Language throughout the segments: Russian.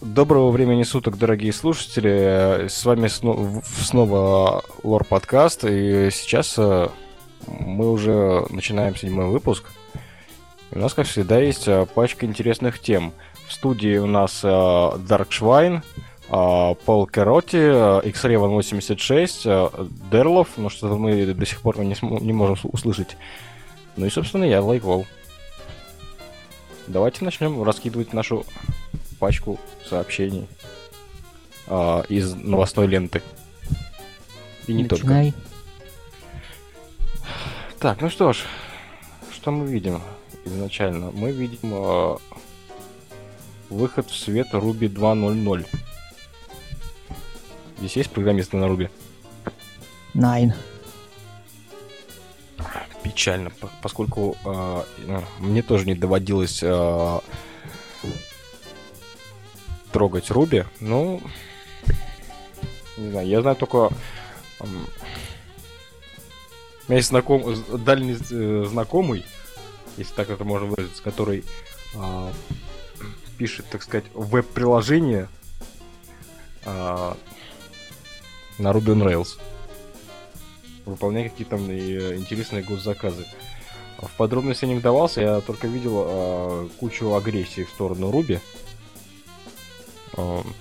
Доброго времени суток, дорогие слушатели. С вами снова Лор Подкаст. И сейчас мы уже начинаем 7-й выпуск. И у нас, как всегда, есть пачка интересных тем. В студии у нас Dark Schwein, Пол Кероти, X-Raven 86, Дерлов, но что-то мы до сих пор не можем услышать. Ну и, собственно, я, Лайквол. Давайте начнем раскидывать нашу пачку сообщений из новостной ленты. И не Начинай. только. Так, ну что ж, что мы видим изначально? Мы видим выход в свет Ruby 2.0.0. Здесь есть программисты на Ruby? Nine. Печально, поскольку мне тоже не доводилось трогать Ruby, ну, не знаю, я знаю только... У меня есть дальний знакомый, если так это можно выразиться, который пишет, так сказать, веб-приложение на Ruby on Rails, выполняя какие-то там интересные госзаказы. В подробности не вдавался, я только видел кучу агрессии в сторону Ruby. В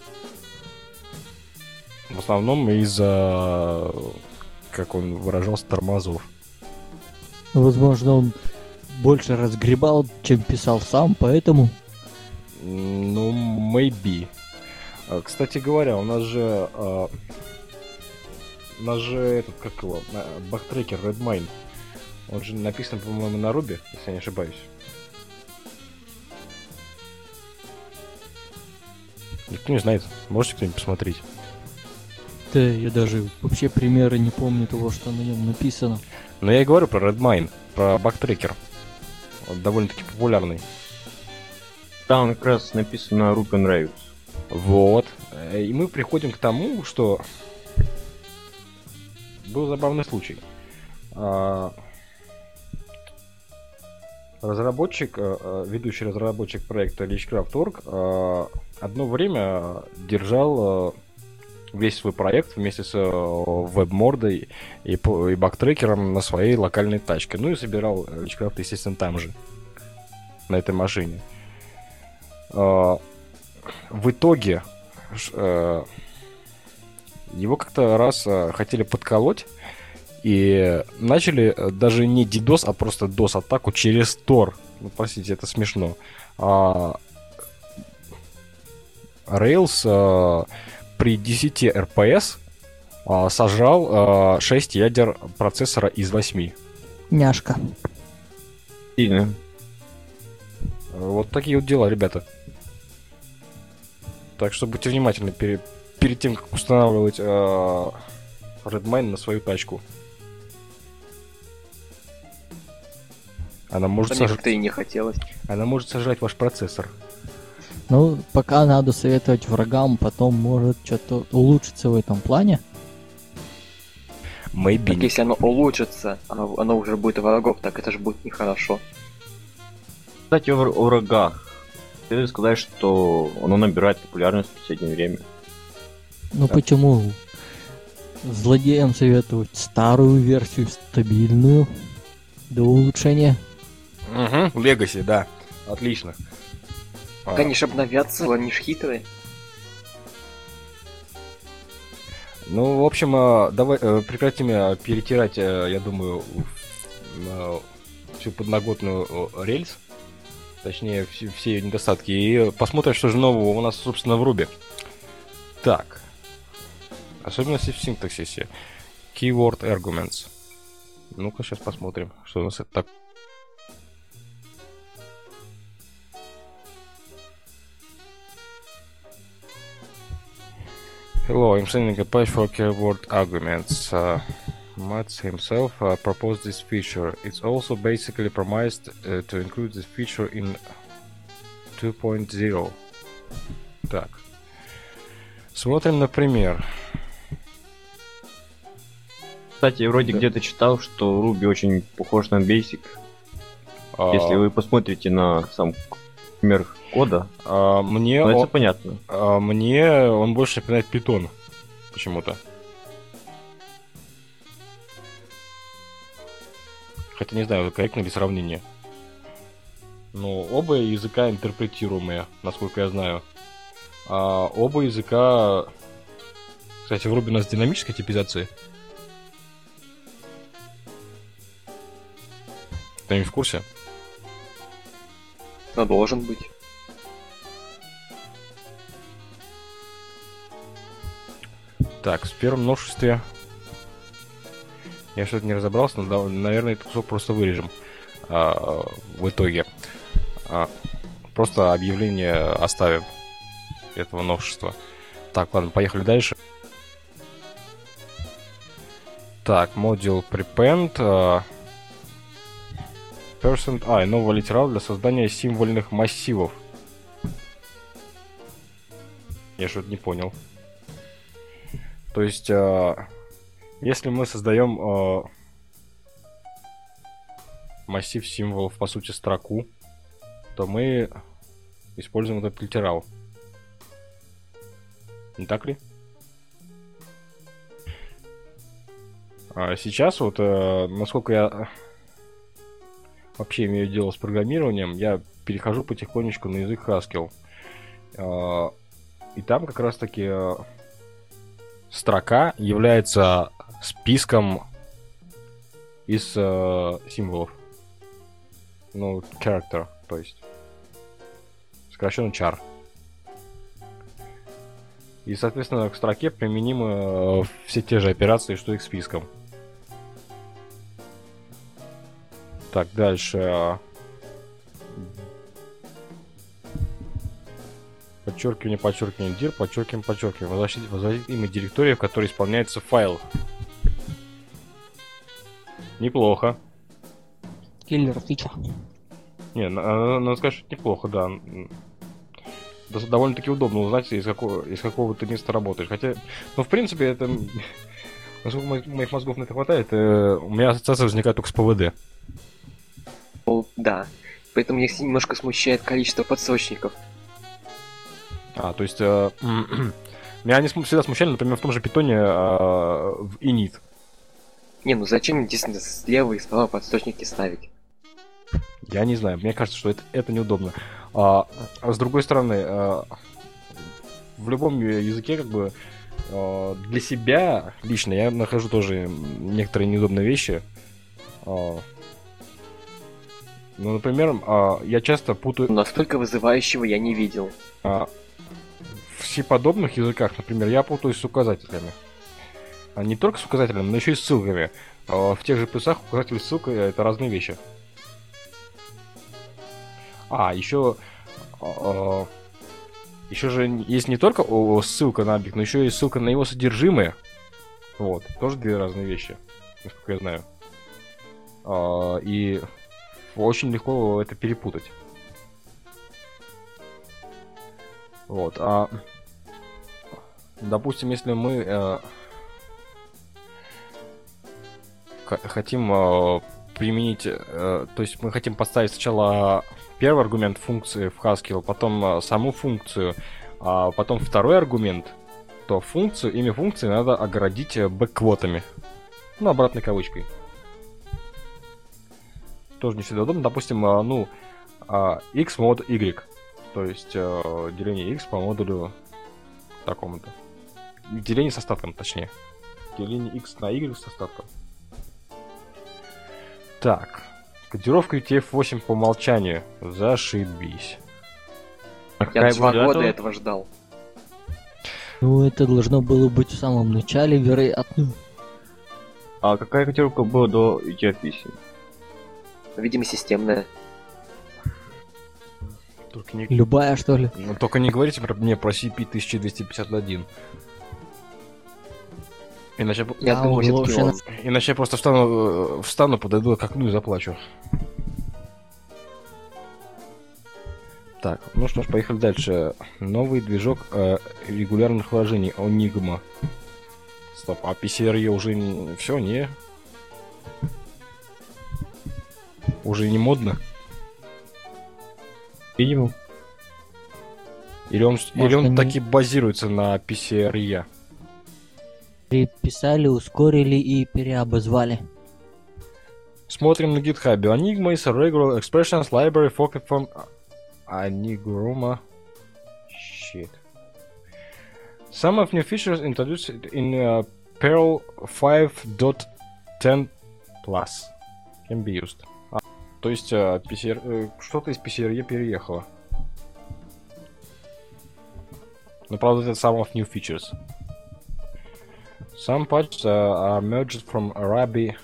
основном из-за, как он выражался, тормозов. Возможно, он больше разгребал, чем писал сам, поэтому... Ну, maybe. Кстати говоря, у нас же этот, как его, бактрекер Redmine, он же написан, по-моему, на Ruby, если я не ошибаюсь. Никто не знает. Можете кто-нибудь посмотреть? Да, я даже вообще примеры не помню того, что на нем написано. Но я и говорю про Redmine, про бактрекер. Он довольно-таки популярный. Там как раз написано Ruby on Rails. Вот. И мы приходим к тому, что был забавный случай. Ведущий разработчик проекта Lichcraft.org одно время держал весь свой проект вместе с веб-мордой и бактрекером на своей локальной тачке. Ну и собирал Lichcraft, естественно, там же, на этой машине. В итоге его как-то раз хотели подколоть и начали даже не DDoS, а просто DOS-атаку через Tor. Ну, простите, это смешно. Rails при 10 RPS сожрал 6 ядер процессора из 8. Няшка. Сильно. Вот такие вот дела, ребята. Так что будьте внимательны перед тем, как устанавливать Redmine на свою тачку. Она может как-то и не хотелось. Она может сожрать ваш процессор. Ну, пока надо советовать врагам, потом может что-то улучшиться в этом плане. Maybe. Так если оно улучшится, оно уже будет врагов, так это же будет нехорошо. Кстати, о врагах. Ты сказать, что оно набирает популярность в последнее время. Ну почему? Злодеям советовать старую версию, стабильную, до улучшения. Угу, Legacy, да. Отлично. Они ж обновятся, они ж хитрые. Ну, в общем, давай прекратим перетирать, я думаю, всю подноготную рельс. Точнее, все ее недостатки. И посмотрим, что же нового у нас, собственно, в Ruby. Так. Особенности в синтаксисе. Keyword arguments. Ну-ка, сейчас посмотрим, что у нас это так. Hello, I'm sending a patch for keyword arguments. Mats himself proposed this feature. It's also basically promised to include this feature in 2.0. Так. Смотрим, например. Кстати, я вроде где-то читал, что Ruby очень похож на Basic. Если вы посмотрите на сам например, кода. Мне, Но это он, понятно. мне он больше напоминает Python почему-то. Хотя не знаю, корректно ли сравнение. Но оба языка интерпретируемые, насколько я знаю. А оба языка... Кстати, в Ruby у нас динамическая типизация. Ты не в курсе? Но должен быть. Так, в первом новшестве... Я что-то не разобрался, но, наверное, этот кусок просто вырежем в итоге. Просто объявление оставим этого новшества. Так, ладно, поехали дальше. Так, Module Prepend. Percent новый литерал для создания символьных массивов. Я что-то не понял. То есть, если мы создаем массив символов, по сути, строку, то мы используем этот литерал. Не так ли? Сейчас вот, насколько я вообще имею дело с программированием, я перехожу потихонечку на язык Haskell. И там как раз таки строка является списком из символов. Ну, character, то есть. Сокращенно char. И, соответственно, к строке применимы все те же операции, что и к спискам. Так, дальше. Подчеркивание, подчеркивание, dir, подчеркивание, подчеркивание. Возвратить имя директории, в которой исполняется файл. Неплохо. Киллер фича. Не, надо сказать, что неплохо, да. Довольно-таки удобно узнать, из какого ты места работаешь. Хотя, ну, в принципе, это... Насколько моих мозгов на это хватает, у меня ассоциация возникает только с ПВД. Ну, да. Поэтому меня немножко смущает количество подсрочников. То есть... Меня они всегда смущали, например, в том же питоне в init. Не, ну зачем действительно слева и справа подсрочники ставить? Я не знаю, мне кажется, что это неудобно. А с другой стороны, в любом языке, как бы, для себя лично я нахожу тоже некоторые неудобные вещи. Ну, например, я часто путаю... Настолько вызывающего я не видел. В C-подобных языках, например, я путаюсь с указателями. Не только с указателями, но еще и с ссылками. В тех же плюсах указатель и ссылка — это разные вещи. Еще же есть не только ссылка на объект, но еще и ссылка на его содержимое. Вот, тоже две разные вещи, насколько я знаю. И очень легко это перепутать. Вот, допустим, если мы хотим применить, то есть мы хотим поставить сначала первый аргумент функции в Haskell, потом саму функцию, а потом второй аргумент, то функцию, имя функции надо оградить бэкквотами. Ну, обратной кавычкой. Тоже не всегда удобно. Допустим, x мод y. То есть деление x по модулю такому-то. Деление с остатком, точнее. Деление x на y с остатком. Так. Кодировка UTF-8 по умолчанию. Зашибись. Я 2 года этого ждал. Ну, это должно было быть в самом начале, вероятно. А какая котировка была до UTF-8? Видимо, системная. Только не... Любая, что ли? Ну, только не говорите мне про CP1251. Иначе Я думал, лучше все-таки он. Иначе я просто встану, подойду к окну и заплачу. Так, ну что ж, поехали дальше. Новый движок регулярных вложений Onigma. Стоп, а PCRE уже все, не? Уже не модно? Видимо. Или он они- таки базируется на PCRE? Переписали, ускорили и переобозвали. Смотрим на GitHub. Enigma is a regular expressions library focused from Enigma. Shit. Some of new features introduced in Perl 5.10 plus can be used. То есть что-то из PCRE переехало. Но правда это some of new features. Some patches are merged from Ruby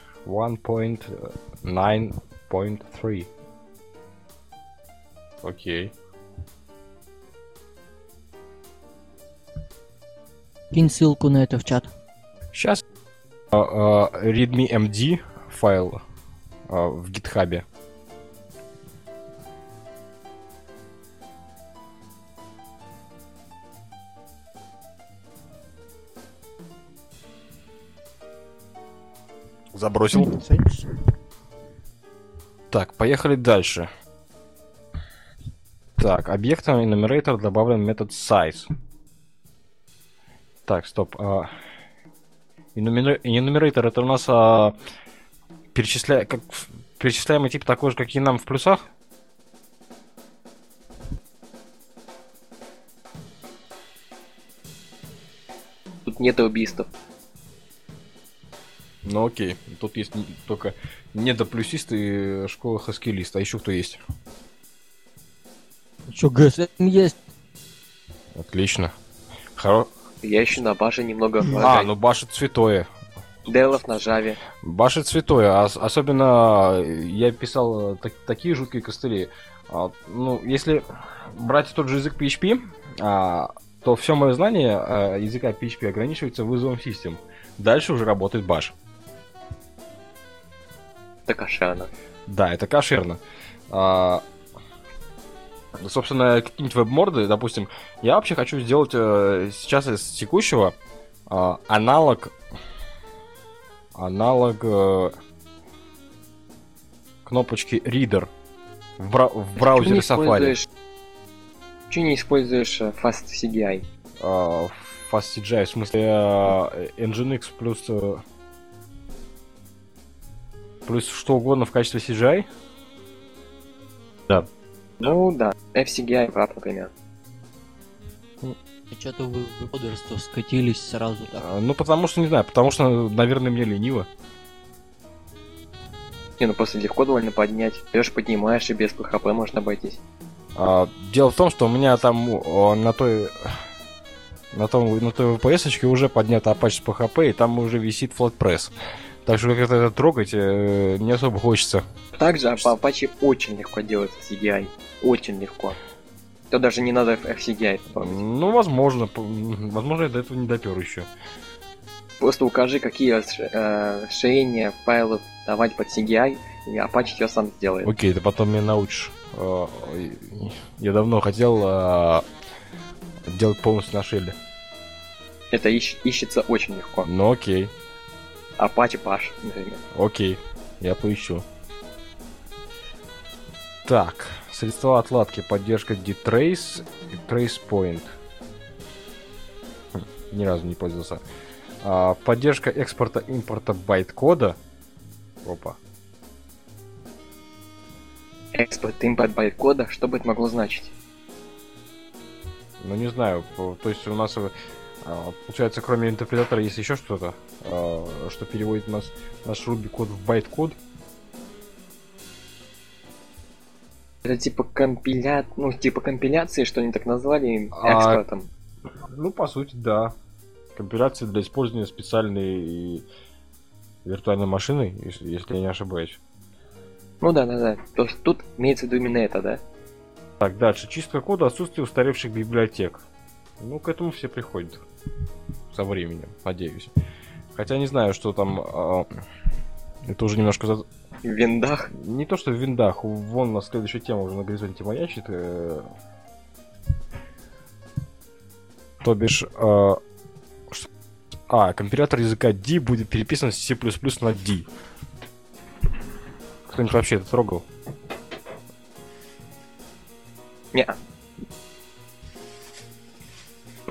1.9.3. Окей. Кинь ссылку на это в чат. Сейчас readme md файл в гитхабе. Забросил. Так, поехали дальше. Так, объектом enumerator добавлен метод size. Так, стоп. Enumerator это у нас перечисляемый тип такой же, как и нам в плюсах? Тут нет убийств. Ну окей. Тут есть только недоплюсист и школа хаскилист. А еще кто есть? Что, ГСМ есть? Отлично. Я еще на баше немного ну баша святое. Делов на Java. Баша святое. Особенно я писал такие жуткие костыли. Ну, если брать тот же язык PHP, то все мое знание языка PHP ограничивается вызовом систем. Дальше уже работает баш. Это кошерно. Да, это кошерно. Собственно, какие-нибудь веб-морды, допустим, я вообще хочу сделать сейчас из текущего аналог кнопочки Reader в браузере Safari. Почему не используешь FastCGI? FastCGI, в смысле Nginx плюс что угодно в качестве CGI? Да. Ну да, FCGI, прав, например. Что-то вы в подорство скатились сразу так. Ну, потому что, не знаю, наверное, мне лениво. Не, ну просто легко довольно поднять. Берешь, поднимаешь, и без PHP можно обойтись. Дело в том, что у меня там на той VPS-очке уже поднята Apache с PHP, и там уже висит FlatPress. Так что как-то это трогать не особо хочется. Также по Apache очень легко делается CGI. Очень легко. То даже не надо FCGI. Ну, возможно, я до этого не допер еще. Просто укажи, какие расширения файлов давать под CGI, и Apache все сам сделает. Окей, ты потом меня научишь. Я давно хотел делать полностью на шелле. Это ищется очень легко. Ну окей. Apache Pash, например. Окей, я поищу. Так, средства отладки, поддержка dtrace и tracepoint. Ни разу не пользовался. Поддержка экспорта-импорта байт-кода. Опа. Экспорт-импорт байт-кода, что бы это могло значить? Ну не знаю, то есть у нас получается, кроме интерпретатора есть еще что-то, что переводит наш Ruby-код в байт-код. Это типа компиляции, что они так назвали, экспортом. Ну, по сути, да. Компиляция для использования специальной виртуальной машины, если я не ошибаюсь. Ну да. То есть тут имеется в виду именно это, да? Так, дальше. Чистка кода, отсутствие устаревших библиотек. Ну, к этому все приходят. Со временем, надеюсь. Хотя не знаю, что там... это уже немножко... В виндах? Не то, что в виндах. Вон у нас следующая тема уже на горизонте маячит. То бишь... компилятор языка D будет переписан с C++ на D. Кто-нибудь вообще это трогал?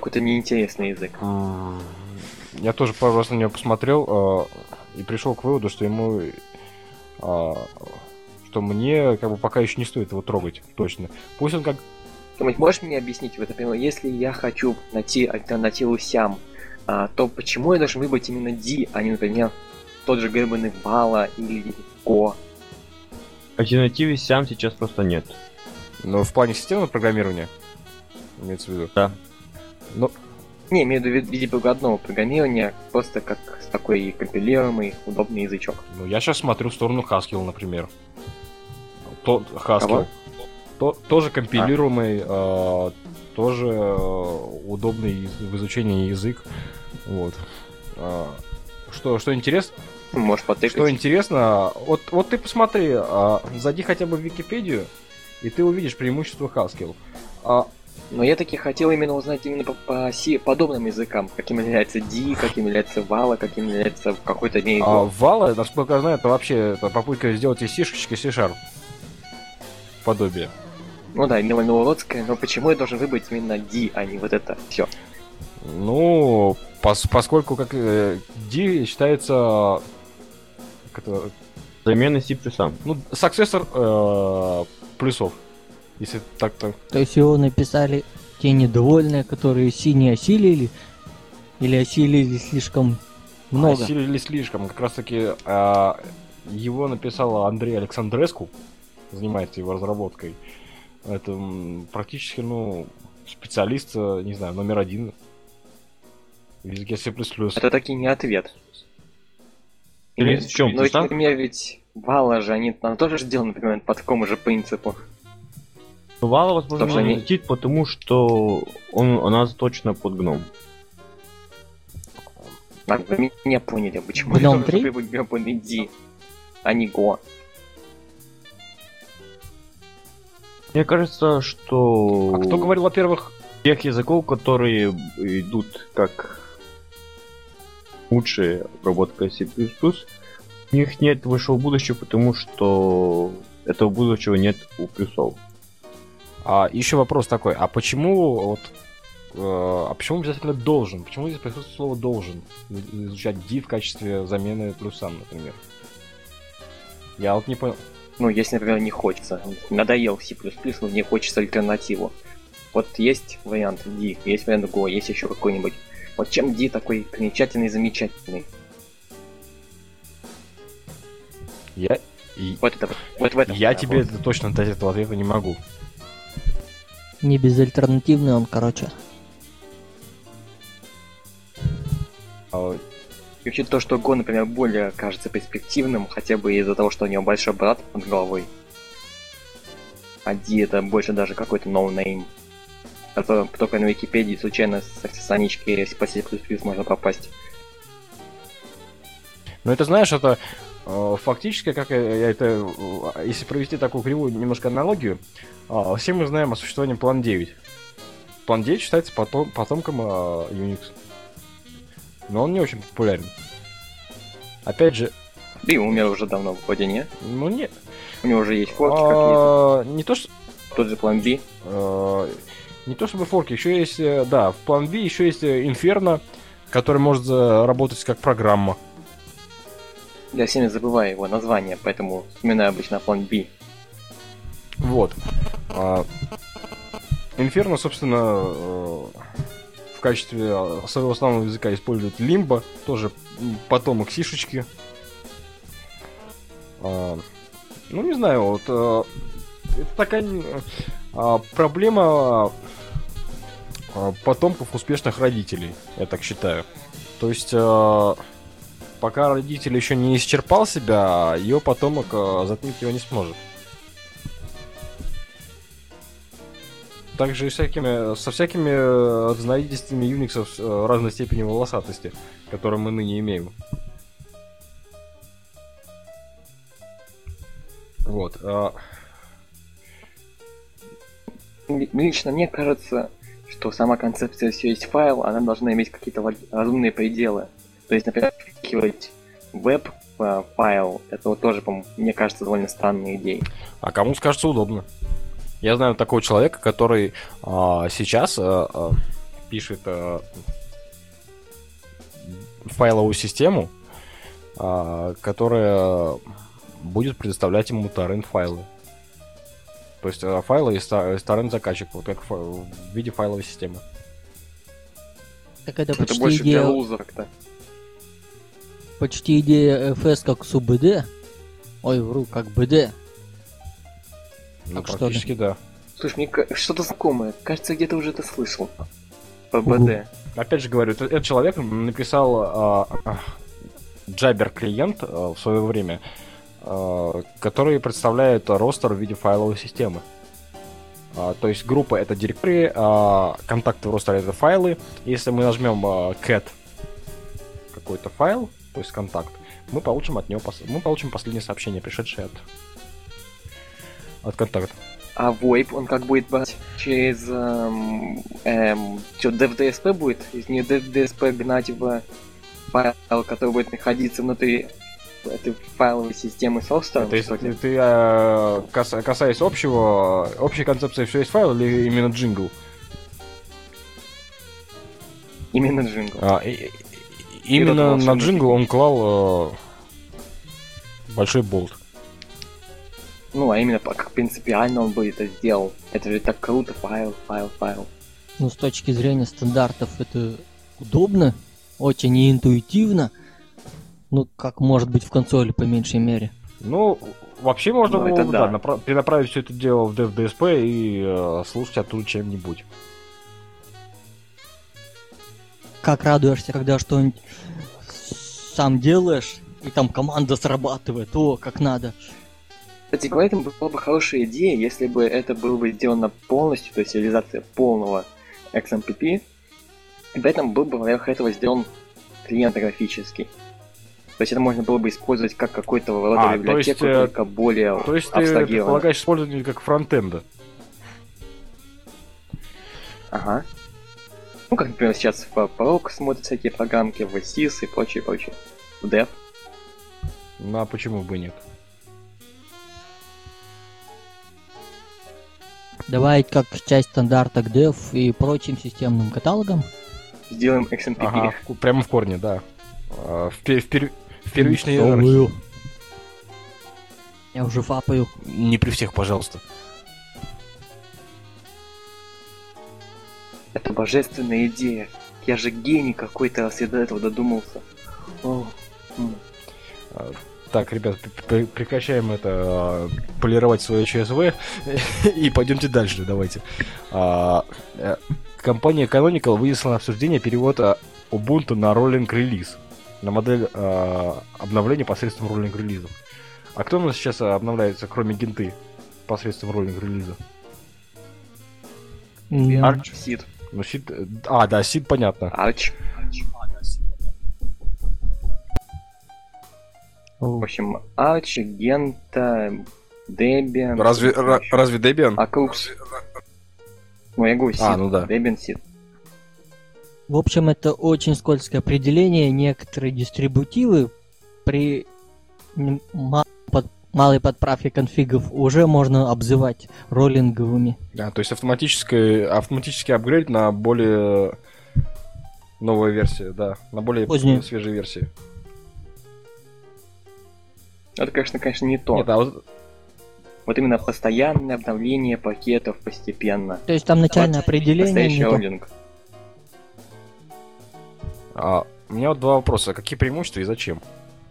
какой-то неинтересный язык. Я тоже пару раз на него посмотрел и пришел к выводу, что ему... что мне как бы пока еще не стоит его трогать, точно. Пусть он как... Ты можешь мне объяснить, вот, например, если я хочу найти альтернативу Сям, то почему я должен выбрать именно D, а не, например, тот же гребаный Вала или Go? Альтернативы Сям сейчас просто нет. Но в плане системного программирования имеется в виду? Да. Ну, Не, имею в виду в виде прикладного программирования, просто как такой компилируемый, удобный язычок. ну, я сейчас смотрю в сторону Haskell, например. Haskell. Тоже компилируемый, тоже удобный в изучении язык. Вот. Что интересно? Можешь потыкать. Что интересно, вот ты посмотри, зайди хотя бы в Википедию, и ты увидишь преимущество Haskell. Но я таки хотел именно узнать именно по подобным языкам, каким является D, каким является Vala, каким является в какой-то мере Go. Vala, насколько я знаю, это вообще попытка сделать из C-шечки C-Sharp. Подобие. Ну да, мелануродское, но почему я должен выбрать именно D, а не вот это все? Ну, поскольку как D считается... Как это, Замена C++. ну, successor плюсов. Если так-то... То есть его написали те недовольные, которые C не осилили, или осилили слишком много. Осилили слишком. Как раз таки его написал Андрей Александреску, занимается его разработкой. Это практически, ну, специалист, не знаю, номер 1 в языке C++. Это таки не ответ. Или в чем? Ну, ведь, например, ведь Вала же, она тоже сделана, например, по такому же принципу. Вала, возможно, Собственно, не не- летит, потому что она заточена под гном. Вы меня поняли, почему Гном я должен 3? выбрать гребаный D, а не Go. Мне кажется, что... А кто говорил, во-первых, тех языков, которые идут как лучшая обработка C++, у них нет большого будущего, потому что этого будущего нет у плюсов. еще вопрос такой, а почему почему обязательно должен? Почему здесь присутствует слово должен? Изучать D в качестве замены плюсам, например. Я вот не понял. Ну, если, например, не хочется. Надоел C++, но не хочется альтернативу. Вот есть вариант D, есть вариант Go, есть еще какой-нибудь. Вот чем D такой примечательный, замечательный? Вот в этом. Я да, тебе вот. это точно дать этого ответа не могу. Не безальтернативный он, короче. И вообще то, что Go, например, более кажется перспективным, хотя бы из-за того, что у него большой брат над головой. А D это больше даже какой-то ноунейм. Который только на Википедии случайно с санички по C++ можно попасть. Но это, знаешь, это фактически, как я это, если провести такую кривую немножко аналогию, все мы знаем о существовании Plan 9. Plan 9 считается потомком Unix. Но он не очень популярен. Опять же... Да и умер уже давно, вроде не. Ну, не... У него уже есть форки какие-то. Не то, что... Тот же Plan B. Не то чтобы форки, еще есть... Да, в Plan B еще есть Inferno, который может работать как программа. Я всеми забываю его название, поэтому вспоминаю обычно Plan B. Вот. Inferno, собственно, в качестве своего основного языка использует Limbo, тоже потомок сишечки. Ну, не знаю, вот это такая проблема потомков успешных родителей, я так считаю. То есть, пока родитель еще не исчерпал себя, ее потомок затмить его не сможет. Также и со всякими разновидностями Unix разной степени волосатости, которые мы ныне имеем. Вот. Лично мне кажется, что сама концепция «все есть файл», она должна иметь какие-то разумные пределы. То есть, например, впихивать веб-файл, это вот тоже, мне кажется, довольно странной идеей. А кому кажется удобно. Я знаю такого человека, который сейчас пишет файловую систему, которая будет предоставлять ему торрент-файлы. То есть файлы из торрент-заказчика, вот как в виде файловой системы. Так это Это почти больше для идея, лузеров-то. почти идея FS как СУБД. Ой, вру, как БД. Ну, Так что ли? практически да. Слушай, мне что-то знакомое. Кажется, где-то уже это слышал. По Угу. БД. Опять же говорю, этот человек написал Jabber клиент в свое время, который представляет ростер в виде файловой системы. То есть группа это директории, контакты в ростере это файлы. Если мы нажмем cat какой-то файл, то есть контакт, мы получим от него последнее сообщение, пришедшее от контакта. А VoIP, он как будет брать через... что, DevDSP будет? Из не DevDSP гнать в файл, который будет находиться внутри этой файловой системы софта? То есть ты касаясь общей концепции все есть файл или именно джингл? Именно джингл. Именно Это на джингл он клал большой болт. Ну, а именно как принципиально он бы это сделал. Это же так круто, файл. Ну, с точки зрения стандартов это удобно, очень интуитивно. Ну, как может быть в консоли, по меньшей мере. Ну, вообще можно Ну, было это бы, да. перенаправить все это дело в DevDSP и слушать оттуда чем-нибудь. Как радуешься, когда что-нибудь сам делаешь, и там команда срабатывает, о, как надо. Кстати говоря, это была бы хорошая идея, если бы это было бы сделано полностью, то есть реализация полного XMPP, и при этом был бы поверх этого сделан клиент графический. То есть это можно было бы использовать как какой-то рода библиотеку, только более То есть ты абстрагированно. предполагаешь использование как фронтенда? Ага. Ну, как, например, сейчас в Prolog смотрят всякие программки, в SIS и прочее. В Dev. Ну, а почему бы и нет? Добавить как часть стандарта к Dev и прочим системным каталогам. Сделаем XMPP. Ага, прямо в корне, да. В первичной иерархии. Целую. Я уже фапаю. Не при всех, пожалуйста. Это божественная идея. Я же гений какой-то, раз я до этого додумался. О, Так, ребят, прекращаем полировать свое ЧСВ и пойдемте дальше, давайте. Компания Canonical вынесла на обсуждение перевод Ubuntu на роллинг релиз, на модель обновления посредством роллинг релизов. А кто у нас сейчас обновляется, кроме генты, посредством роллинг релиза? Arch, Seed. Ну, Сид... да, Сид понятно. Arch. В общем, Arch, Genta, Debian. Разве Debian? Acrux. Ну, я говорю, Seed. Ну да. Debian, Seed. В общем, это очень скользкое определение. Некоторые дистрибутивы при малой подправке конфигов уже можно обзывать роллинговыми. Да, то есть автоматический апгрейд на более новую версию, да, на более Позднюю. свежие версии. Это, конечно, не то. Нет, а вот Вот именно постоянное обновление пакетов постепенно. То есть там начальное определение Настоящий не то. роллинг. у меня вот два вопроса. Какие преимущества и зачем?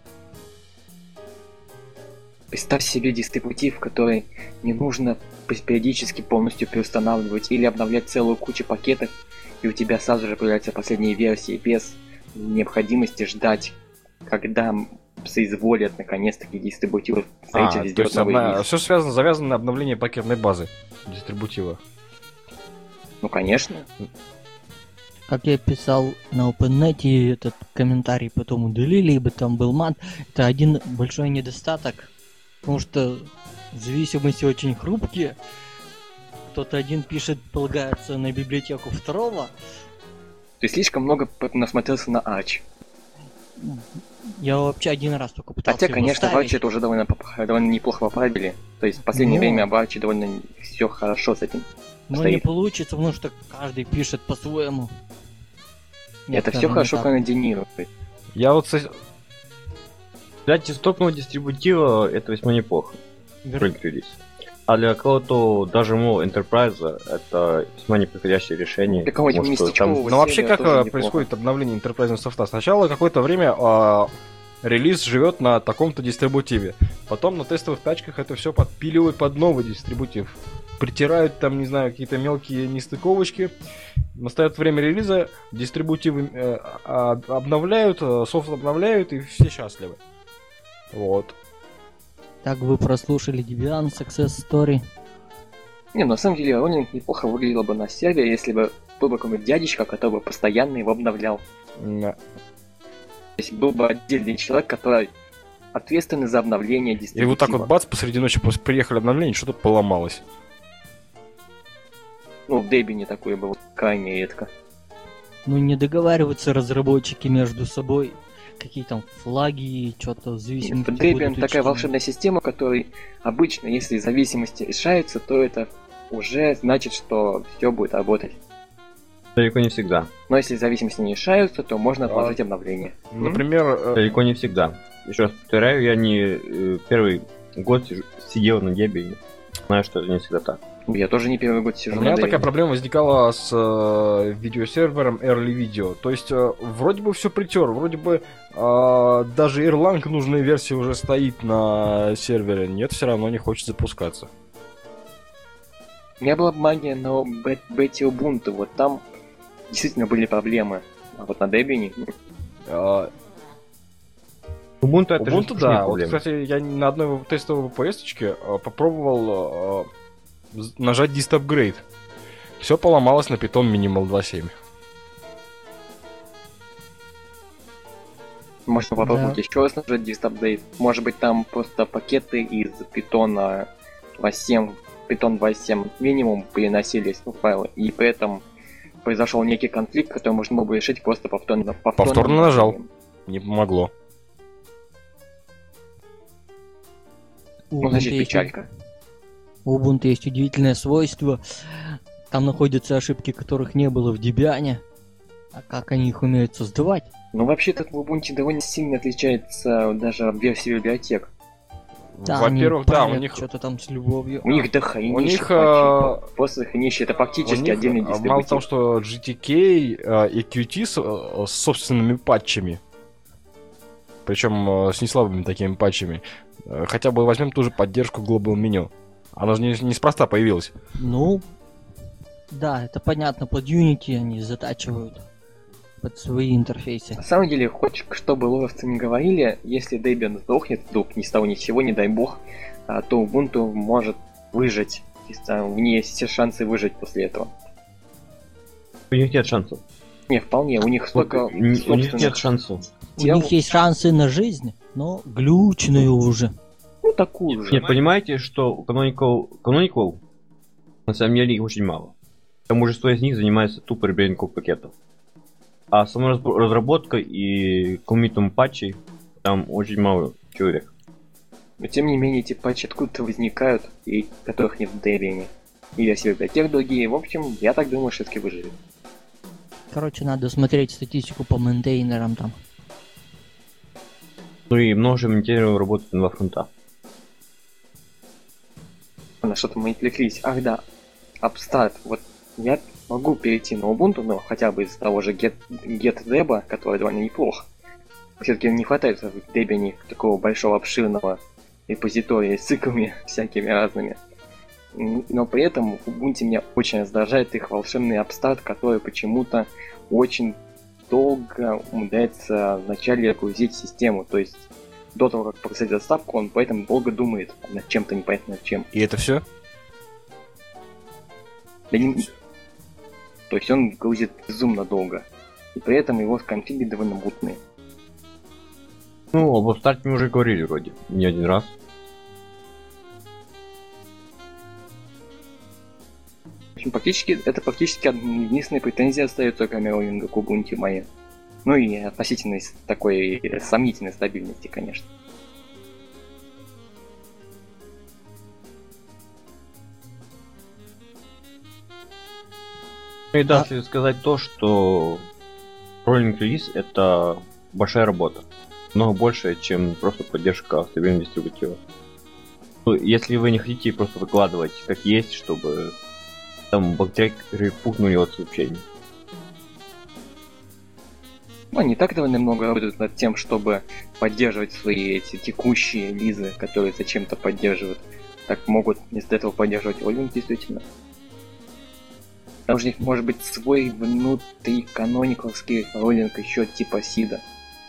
Представь себе дистрибутив, который не нужно периодически полностью переустанавливать или обновлять целую кучу пакетов, и у тебя сразу же появляются последние версии без необходимости ждать, когда соизволят наконец-таки дистрибутивы То есть все завязано на обновление пакетной базы дистрибутива. Ну, конечно. Как я писал на OpenNet, этот комментарий потом удалили, ибо там был мат. Это один большой недостаток, потому что зависимости очень хрупкие. Кто-то один пишет, полагается на библиотеку второго. Ты слишком много насмотрелся на Arch. Я вообще один раз только пытался Хотя, его конечно, в ставить. Arch это уже довольно неплохо поправили. То есть в последнее Ну. время в Arch довольно все хорошо с этим. Но не получится, потому что каждый пишет по-своему. Это все хорошо координирует. Я вот... Для десктопного дистрибутива это весьма неплохо. Релиз. А для кого-то даже Enterprise это весьма неподходящее решение. Для кого-нибудь местечкового. Ну вообще как происходит обновление Enterprise софта? Сначала какое-то время релиз живет на таком-то дистрибутиве. Потом на тестовых тачках это все подпиливают под новый дистрибутив. Притирают там, не знаю, какие-то мелкие нестыковочки. Настает время релиза, дистрибутивы обновляют, софт обновляют, и все счастливы. Вот. Так вы прослушали Debian Success Story. Не, на самом деле роллинг неплохо выглядело бы на сервере, если бы был бы какой-нибудь дядечка, который бы постоянно его обновлял. Да. То есть был бы отдельный человек, который ответственный за обновление дистрибутива. И вот так вот бац, посреди ночи приехали обновление, что-то поломалось. Ну, в Debian такое было крайне редко. Ну, не договариваются разработчики между собой. Какие там флаги, что-то в зависимости от Debian такая волшебная система, в которой обычно, если зависимости решаются, то это уже значит, что все будет работать. Далеко не всегда. Но если зависимости не решаются, то можно отложить обновление. Например... Далеко не всегда. Еще раз повторяю, я не первый год сидел на Debian. Знаю, что это не всегда так. Я тоже не первый год сижу. У меня такая проблема возникала с видеосервером Early Video. То есть, вроде бы все притер, вроде бы даже Erlang нужная версия уже стоит на сервере. Нет, все равно не хочет запускаться. У меня была магия на бете Ubuntu, вот там действительно были проблемы. А вот на Debian... Ubuntu это Ubuntu, же да. Вот, проблема. кстати, я на одной тестовой VPS-очке попробовал нажать Dist Upgrade. Все поломалось на Python Minimal 2.7. Можно попробовать еще раз нажать Dist Update. Может быть, там просто пакеты из Python 2.7, Python 2.7 минимум переносились в файлы, и при этом произошел некий конфликт, который можно было бы решить просто повторно нажал. Не помогло. Ну, значит, печалька. У Ubuntu есть удивительное свойство. Там находятся ошибки, которых не было в Debian. А как они их умеют создавать? Ну, вообще-то в Ubuntu довольно сильно отличается даже версия библиотек. Да, во-первых, да, у них... что-то там с любовью. У них дохренище. У них... Просто дохренище. Это фактически отдельный дистрибутив. Мало того, что GTK и Qt с собственными патчами. Причем с неслабыми такими патчами. Хотя бы возьмем ту же поддержку Global Menu. Она же неспроста появилась. Ну, да, это понятно. Под Unity они затачивают под свои интерфейсы. На самом деле, хоть чтобы лоровцы не говорили, если Debian сдохнет вдруг ни с того ни с сего, не дай бог, то Ubuntu может выжить. У нее есть все шансы выжить после этого. У них нет шансов. Не, вполне, у них столько... У них нет шансов. У них есть шансы на жизнь, но глючную уже. Ну, такую же. Нет, понимаете, что Canonical на самом деле их очень мало. К тому же 100 из них занимается тупо ребенком пакетов. А сама разработка и коммитом патчей там очень мало человек. Но тем не менее, эти патчи откуда-то возникают, и которых нет в Debian. И версии библиотек другие. В общем, я так думаю, что все-таки выживет. Короче, надо смотреть статистику по мейнтейнерам там. Ну и множество мейнтейнеров работают на два фронта. На что-то мы отвлеклись. Ах да, Upstart. Вот я могу перейти на Ubuntu, но хотя бы из-за того же GetDeb, который довольно неплох. Все-таки не хватает в Debian такого большого обширного репозитория с циклами всякими разными. Но при этом в Ubuntu меня очень раздражает их волшебный Upstart, который почему-то очень долго умудряется вначале грузить систему. То есть до того, как показать заставку, он поэтому долго думает над чем-то, непонятно над чем. И это все? Да не... То есть он грузит безумно долго. И при этом его конфиги довольно мутные. Ну, об Upstart мы уже говорили вроде, не один раз. В общем, это практически единственная претензия остается к роллинга к Ubuntu моей. Ну и относительно такой сомнительной стабильности, конечно. И да, следует сказать то, что роллинг релиз это большая работа. Много больше, чем просто поддержка стабильного дистрибутива. Ну, если вы не хотите просто выкладывать как есть, чтобы там бактерии пухнули от сообщений. Ну, они так довольно много работают над тем, чтобы поддерживать свои эти текущие лизы, которые зачем-то поддерживают. Так могут вместо этого поддерживать роллинг действительно. Там же у них может быть свой внутри каноникловский роллинг еще типа сида.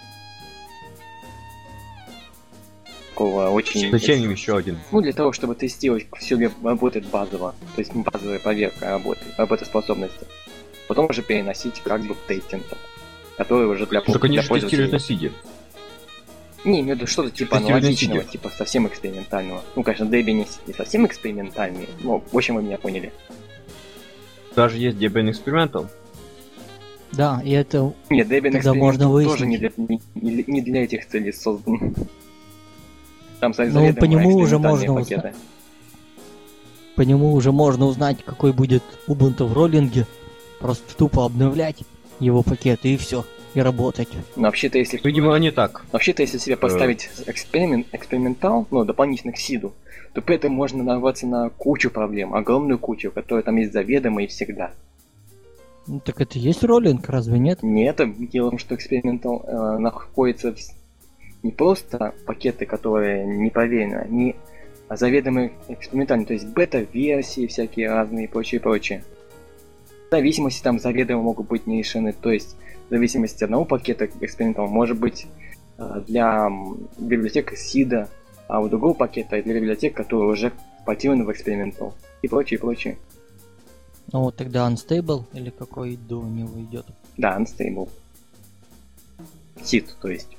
Такого очень... Зачем им еще один? Ну, для того, чтобы тестировать, все ли работает базово. То есть базовая проверка работоспособности. Потом уже переносить как бы в тейтинг, который уже для Так они для же тестируют на пользователей. сиде. Не, имею в виду что-то типа Тестировать на аналогичного, сиде. типа совсем экспериментального. Ну, конечно, Debian не совсем экспериментальный, но в общем вы меня поняли. Даже есть Debian Experimental. Да, и это Нет, Debian Тогда можно Experimental тоже выяснить. не для этих целей создан. Там Ну, заведомо по нему уже экспериментальные можно пакеты. по нему уже можно узнать, какой будет Ubuntu в роллинге. Просто тупо обновлять его пакеты и все, и работать. Но вообще-то, если Видимо, не так. Вообще-то, если себе поставить экспериментал, ну, дополнительно к сиду, то при этом можно нарваться на кучу проблем, огромную кучу, которая там есть заведомо и всегда. Ну, так это и есть роллинг, разве нет? Не это дело в том, что экспериментал находится не просто пакеты, которые не проверены, они заведомо экспериментальные, то есть бета-версии всякие разные и прочее. Зависимости там заведомо могут быть не решены, то есть в зависимости от одного пакета экспериментала может быть для библиотек сида, а у другого пакета для библиотек, которые уже портированы в экспериментал и прочее. Ну вот тогда Unstable или какой до него идет? Да, Unstable. Сид, то есть.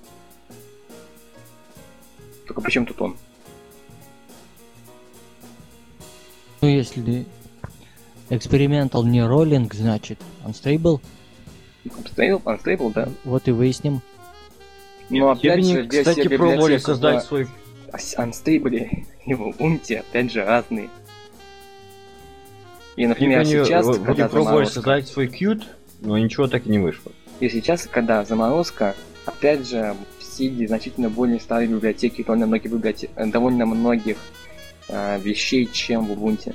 Только почему тут он? Ну если Experimental не роллинг, значит Unstable. Unstable, да. Вот и выясним. Но опять же, Debian, кстати, версия пробовали библиотек создать в свой... Unstable и в Ubuntu, опять же, разные. И, например, Они сейчас, вроде когда пробовали заморозка, создать свой Qt, но ничего так и не вышло. и сейчас, когда заморозка, опять же, в сиде значительно более старые библиотеки, довольно многих вещей, чем в Ubuntu.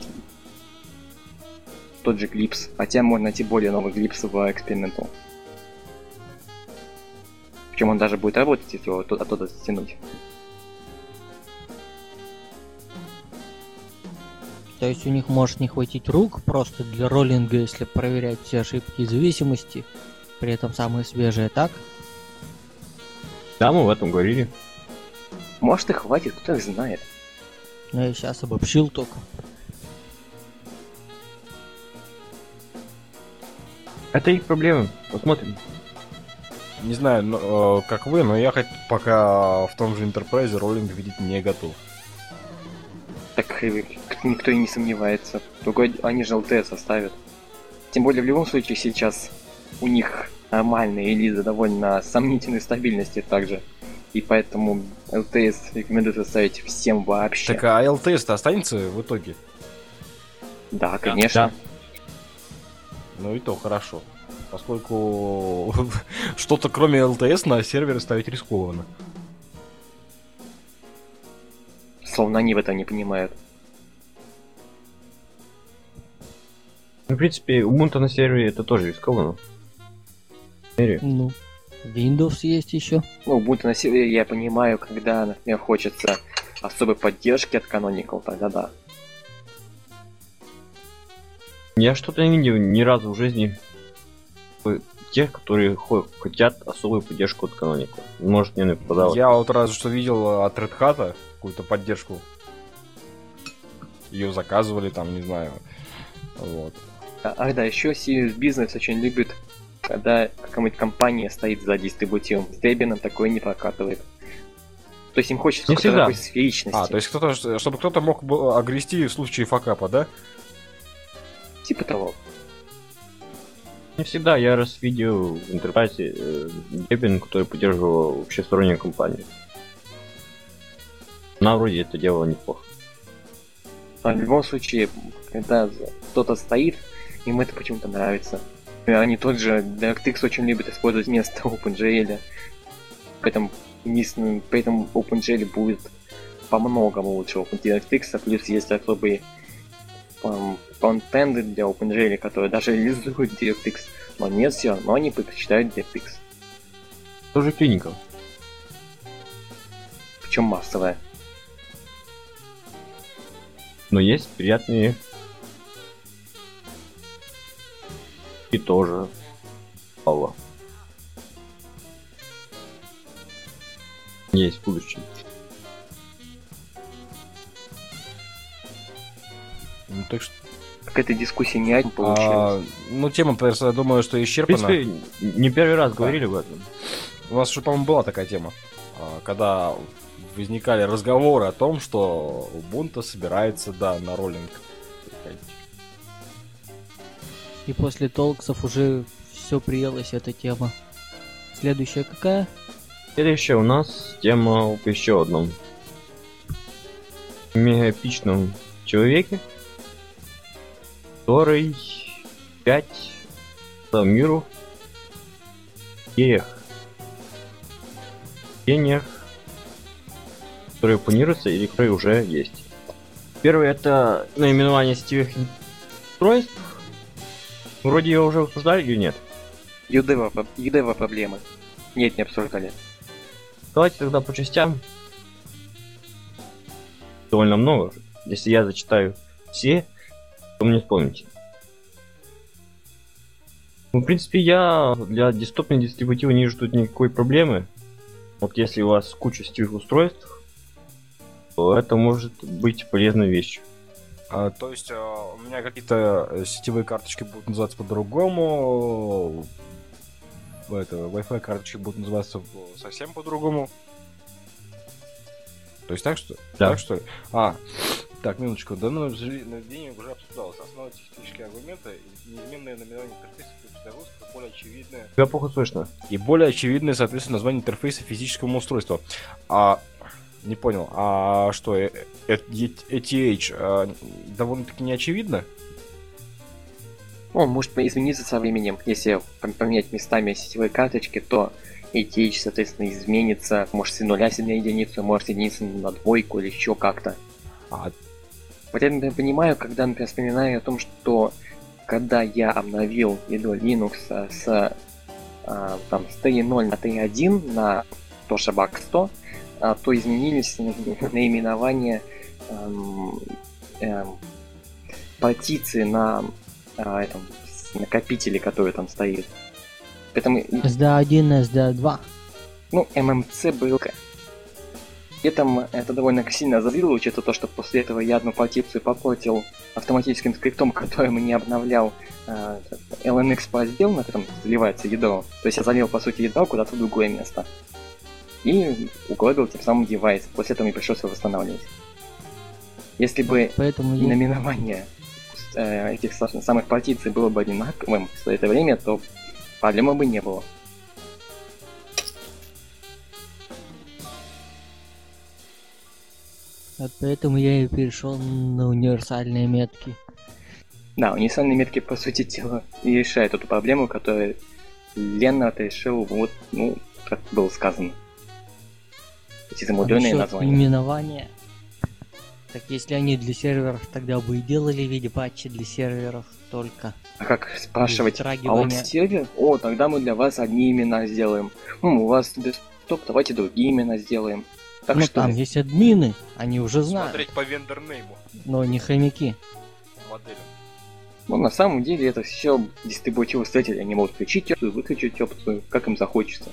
Тот же Eclipse, хотя можно найти более новый Eclipse в Experimental. Причем он даже будет работать, если его оттуда стянуть. То есть у них может не хватить рук просто для роллинга, если проверять все ошибки и зависимости, при этом самые свежие, так? Да, мы в этом говорили. Может и хватит, кто их знает. Но я сейчас обобщил только. Это их проблемы. Посмотрим. Не знаю, как вы, но я хоть пока в том же Enterprise роллинг видеть не готов. Так никто и не сомневается. Только они же LTS оставят. Тем более в любом случае сейчас у них нормальные релизы довольно сомнительной стабильности также. И поэтому LTS рекомендуют оставить всем вообще. Так, а LTS-то останется в итоге? Да, конечно. Да. Ну и то хорошо. Поскольку что-то кроме LTS на сервере ставить рискованно. Словно они в этом не понимают. Ну, в принципе, Ubuntu на сервере это тоже рискованно. Ну, Windows есть еще. Ну, будто на сервере я понимаю, когда, например, хочется особой поддержки от Canonical, тогда да. Я что-то не видел ни разу в жизни тех, которые хотят особую поддержку от Canonical. Может, мне нападало. Я вот разве что видел от Red Hat какую-то поддержку. Ее заказывали там, не знаю. Вот. Да, еще Serious Business очень любит, когда какая-нибудь компания стоит за дистрибутивом. С Debian такое не прокатывает. То есть им хочется Не какой-то всегда. такой сферичности. То есть кто-то, чтобы кто-то мог огрести в случае факапа, да? Типа того. Не всегда. Я раз видел в интерфейсе Debian, который поддерживал всестороннюю компанию. Она вроде это делала неплохо. Но в любом случае, когда кто-то стоит Им это почему-то нравится. Они тот же DirectX очень любят использовать вместо OpenGL. Поэтому OpenGL будет по многому лучше OpenDirectX, плюс есть особые фронтенды для OpenGL, которые даже реализуют DirectX, но нет все, но они предпочитают DirectX. Тоже клиника. Причем массовая. Но есть приятные и тоже мало. Есть будущее. Ну, так что... Какая-то дискуссия не один получилась. Ну, тема, я думаю, что В исчерпана. принципе, не первый раз говорили об этом. У нас уже, по-моему, была такая тема, когда возникали разговоры о том, что Ubuntu собирается, да, на роллинг переходить. И после толксов уже все приелась эта тема. Следующая какая? Следующая у нас тема об еще одном мегаэпичном человеке, который 5 по миру гениях, которые планируются или которые уже есть. Первое это наименование сетевых устройств. Вроде его уже обсуждали или нет? UDEV проблемы. Нет, не обсуждали. Давайте тогда по частям. Довольно много. Если я зачитаю все, то мне вспомните. Ну, в принципе, я для десктопного дистрибутива не вижу тут никакой проблемы. Вот если у вас куча сетевых устройств, то это может быть полезной вещью. То есть у меня какие-то сетевые карточки будут называться по-другому, Wi-Fi карточки будут называться совсем по-другому. То есть так что? Да. Так что ли? Так, минуточку. Данное наведение уже обсуждалось. Основные технические аргументы и неизменное наименование интерфейса для загрузки более очевидное. Тебя плохо слышно. И более очевидное, соответственно, название интерфейса физическому устройству. Не понял. Что, ETH довольно-таки не очевидно? Он может измениться со временем. Если поменять местами сетевые карточки, то ETH, соответственно, изменится. Может, с нуля на единицу, может единица на двойку или еще как-то. Вот я, например, понимаю, когда, например, вспоминаю о том, что когда я обновил ядро Linux с 3.0 на 3.1 на Toshiba 100, то изменились наименования партиции на этом накопителе, который там стоит. Поэтому... SD1, SD2. Ну, MMC был... Это довольно сильно злило, учитывая то, что после этого я одну партицию попортил автоматическим скриптом, которым не обновлял LNX по раздел, на котором заливается ядро. То есть я залил, по сути, ядро куда-то в другое место. И угробил тем самым девайс. После этого мне пришлось его восстанавливать. Если бы наименование этих самых партиций было бы одинаковым в это время, то проблемы бы не было. Вот поэтому я и перешел на универсальные метки. Да, универсальные метки, по сути дела, и решают эту проблему, которую Ленард решил, как было сказано. Эти замудренные названия. Именования. Так если они для серверов, тогда бы и делали в виде патчи для серверов только. А как спрашивать, а у вас сервер? О, тогда мы для вас одни имена сделаем. У вас десктоп, давайте другие имена сделаем. Так что там есть админы, они уже знают. Смотреть по вендор-нейму. Но не хомяки. Моделям. На самом деле это все дистрибутивы строители. Они могут включить опцию, выключить опцию, как им захочется.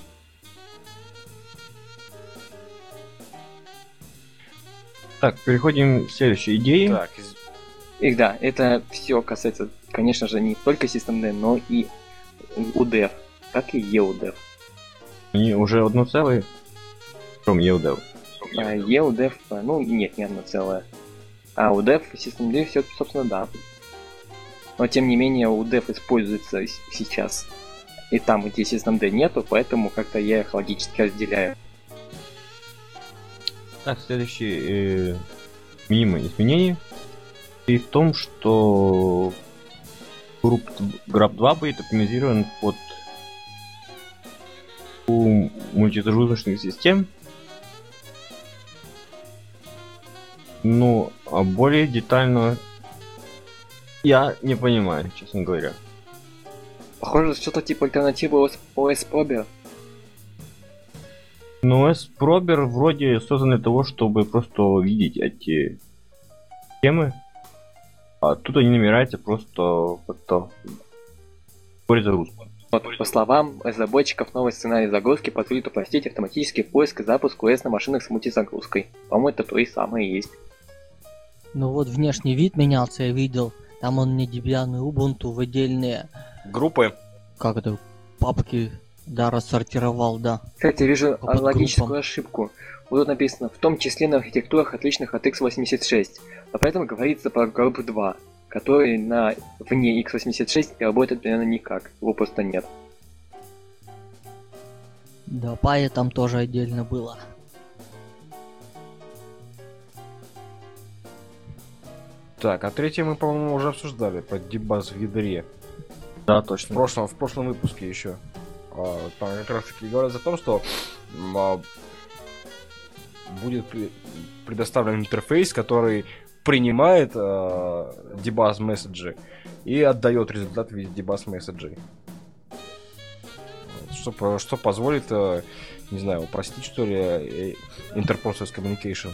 Так, переходим к следующей идее. Так, да, это все касается, конечно же, не только Systemd, но и UDEV, как и EUDEV. Они уже одно целое? From EUDEV. EUDEV, нет, не одно целое. А UDEV и Systemd все, собственно, да. Но тем не менее UDEV используется сейчас и там, где Systemd нету, поэтому как-то я их логически разделяю. Так, следующее минимум изменений и в том, что Grab 2 будет оптимизирован под мультизагрузочных систем. Ну, а более детально я не понимаю, честно говоря. Похоже, что-то типа альтернативы OS Prober. Но OS Prober вроде создан для того, чтобы просто видеть эти темы. А тут они намеряются просто как-то перезагрузку. Вот, по словам разработчиков, новый сценарий загрузки позволит упростить автоматический поиск и запуск OS на машинах с мультизагрузкой. По-моему, это то и самое и есть. Ну вот внешний вид менялся, я видел. Там он не Debian и Ubuntu в отдельные, Группы. как это, папки, да, рассортировал, да. Кстати, вижу По подгруппам. логическую ошибку. Вот тут написано, в том числе на архитектурах, отличных от x86. Но при этом говорится про Grub 2, который вне x86 не работает примерно никак. Его просто нет. Да, пая там тоже отдельно было. Так, а третье мы, по-моему, уже обсуждали по дебаз в ядре. Да, В точно. прошлом выпуске еще. Там как раз таки говорят о том, что будет предоставлен интерфейс, который принимает дебаз месседжи и отдает результат в виде дебаз месседжей. Что позволит, не знаю, упростить, что ли, Interprocess Communication.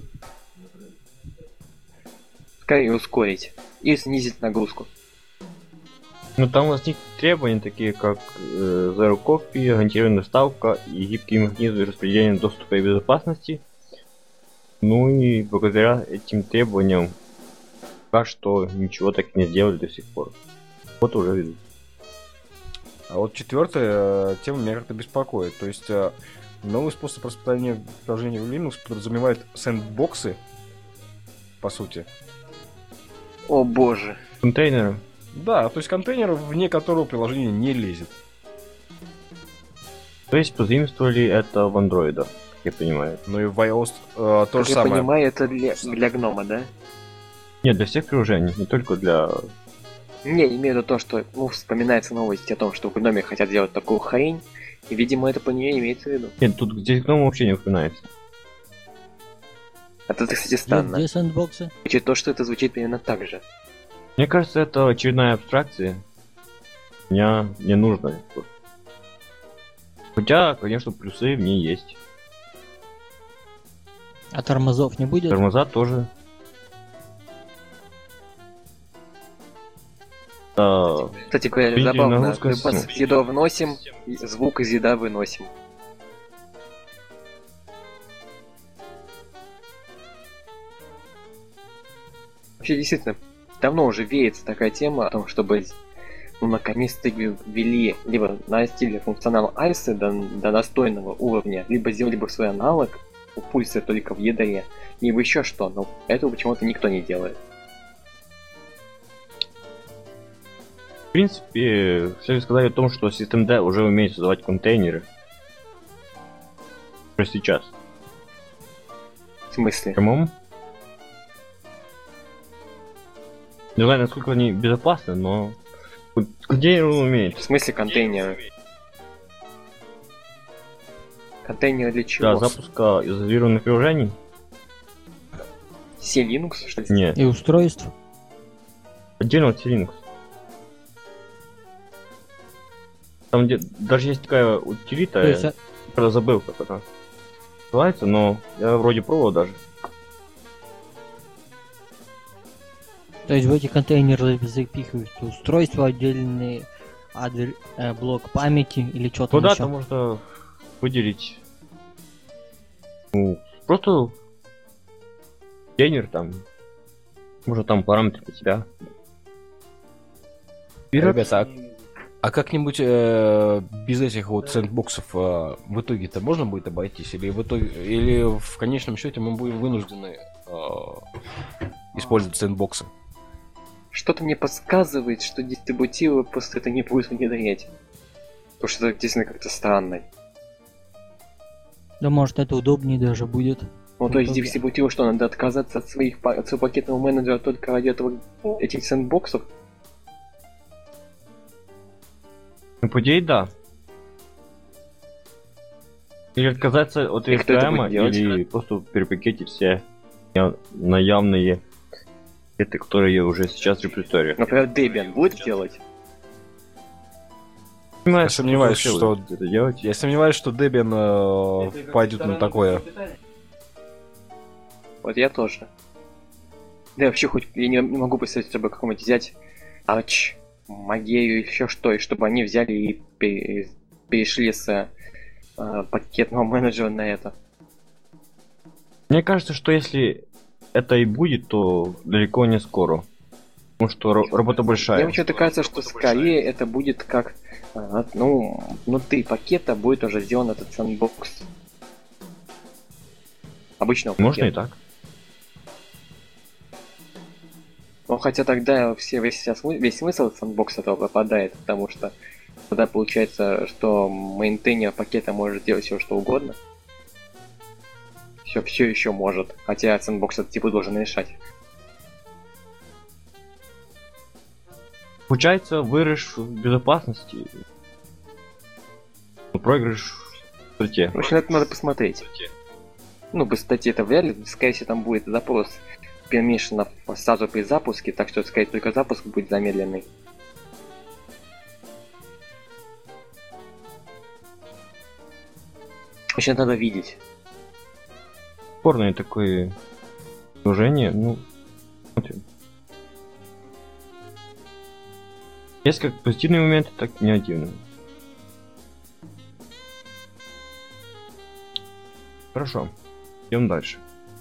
Скорее ускорить и снизить нагрузку. Ну там возникли требования, такие как Zero Copy, гарантированная ставка и гибкие механизмы распределения доступа и безопасности. Ну и благодаря этим требованиям пока что ничего так и не сделали до сих пор. Вот уже видно. А вот четвертая тема меня как-то беспокоит. То есть новый способ распространения приложений в Linux подразумевает сэндбоксы, по сути. О боже. Контейнеры. Да, то есть контейнер, вне которого приложение не лезет. То есть позаимствовали это в Android, как я понимаю. Ну и в iOS то Как же я самое. понимаю, это для гнома, да? Нет, для всех приложений, не только для... Не, имею в виду то, что вспоминается новость о том, что в гноме хотят сделать такую хрень, и, видимо, это по нее имеется в виду. Нет, тут здесь гном вообще не упоминается. Это, кстати, странно. Где сэндбоксы? Учитывая то, что это звучит примерно так же. Мне кажется, это очередная абстракция. Мне не нужно. Хотя, конечно, плюсы в ней есть. А тормозов не будет? Тормоза тоже. Кстати говоря, Видите, забавно. нагрузка Мы с- еду вносим, и звук из еда выносим. Вообще, действительно, давно уже веется такая тема о том, чтобы наконец-то ввели, либо нарастили функционал ICE до достойного уровня, либо сделали бы свой аналог у пульса только в ядре, либо еще что, но этого почему-то никто не делает. В принципе, все сказали о том, что Systemd уже умеет создавать контейнеры. Уже сейчас. В смысле? По-моему. Не знаю, насколько они безопасны, но контейнеры он умеет. В смысле контейнеры? Контейнеры для чего? Для запуска изолированных приложений? Все Linux, что ли? Нет. И устройств? Отдельно от Linux. Там даже есть такая утилита, То есть, я правда забыл, как она называется, но я вроде пробовал даже. то есть в эти контейнеры запихиваются устройства, отдельный блок памяти или что Ну там да, еще? там можно выделить. Ну, просто контейнер там. Можно там параметры под себя. Ребята, а как-нибудь без этих вот сэндбоксов в итоге-то можно будет обойтись? Или в конечном счете мы будем вынуждены использовать сэндбоксы? Что-то мне подсказывает, что дистрибутивы просто это не будут внедрять. Потому что это действительно как-то странно. Да может это удобнее даже будет. Ну, то есть итоге. дистрибутивы что, надо отказаться от своего пакетного менеджера только ради этих сэндбоксов? Ну, по идее, да. Или отказаться от И кто это рефрейма, будет делать? или просто перепакетить все наявные пакеты, которые уже сейчас в репозитории. Например, Debian будет делать? Я сомневаюсь, что это делать. я сомневаюсь, что Debian пойдет на такое. Вот я тоже. Да я вообще хоть я не могу представить себе какого-нибудь взять Arch, Магею, еще что, и чтобы они взяли и перешли с пакетного менеджера на это. Мне кажется, что если это и будет, то далеко не скоро. Потому что работа большая. Мне почему-то кажется, что скорее это будет как, внутри пакета будет уже сделан этот сэндбокс. Обычного Можно и пакета. так. Но хотя тогда весь смысл сэндбокса этого пропадает, потому что тогда получается, что мейнтейнер пакета может делать все что угодно. Все еще может, хотя сэндбокс этот типа должен решать. Получается, выигрыш в безопасности. Проигрыш в статье. В общем, это надо посмотреть. Ну, без статьи это вряд ли, скорее всего, там будет запрос пермишенов сразу при запуске, так что, скорее, только запуск будет замедленный. В общем, надо видеть. Спорное такое движение, ну, смотрим. Есть как позитивные моменты, так и негативные. Хорошо, идем дальше.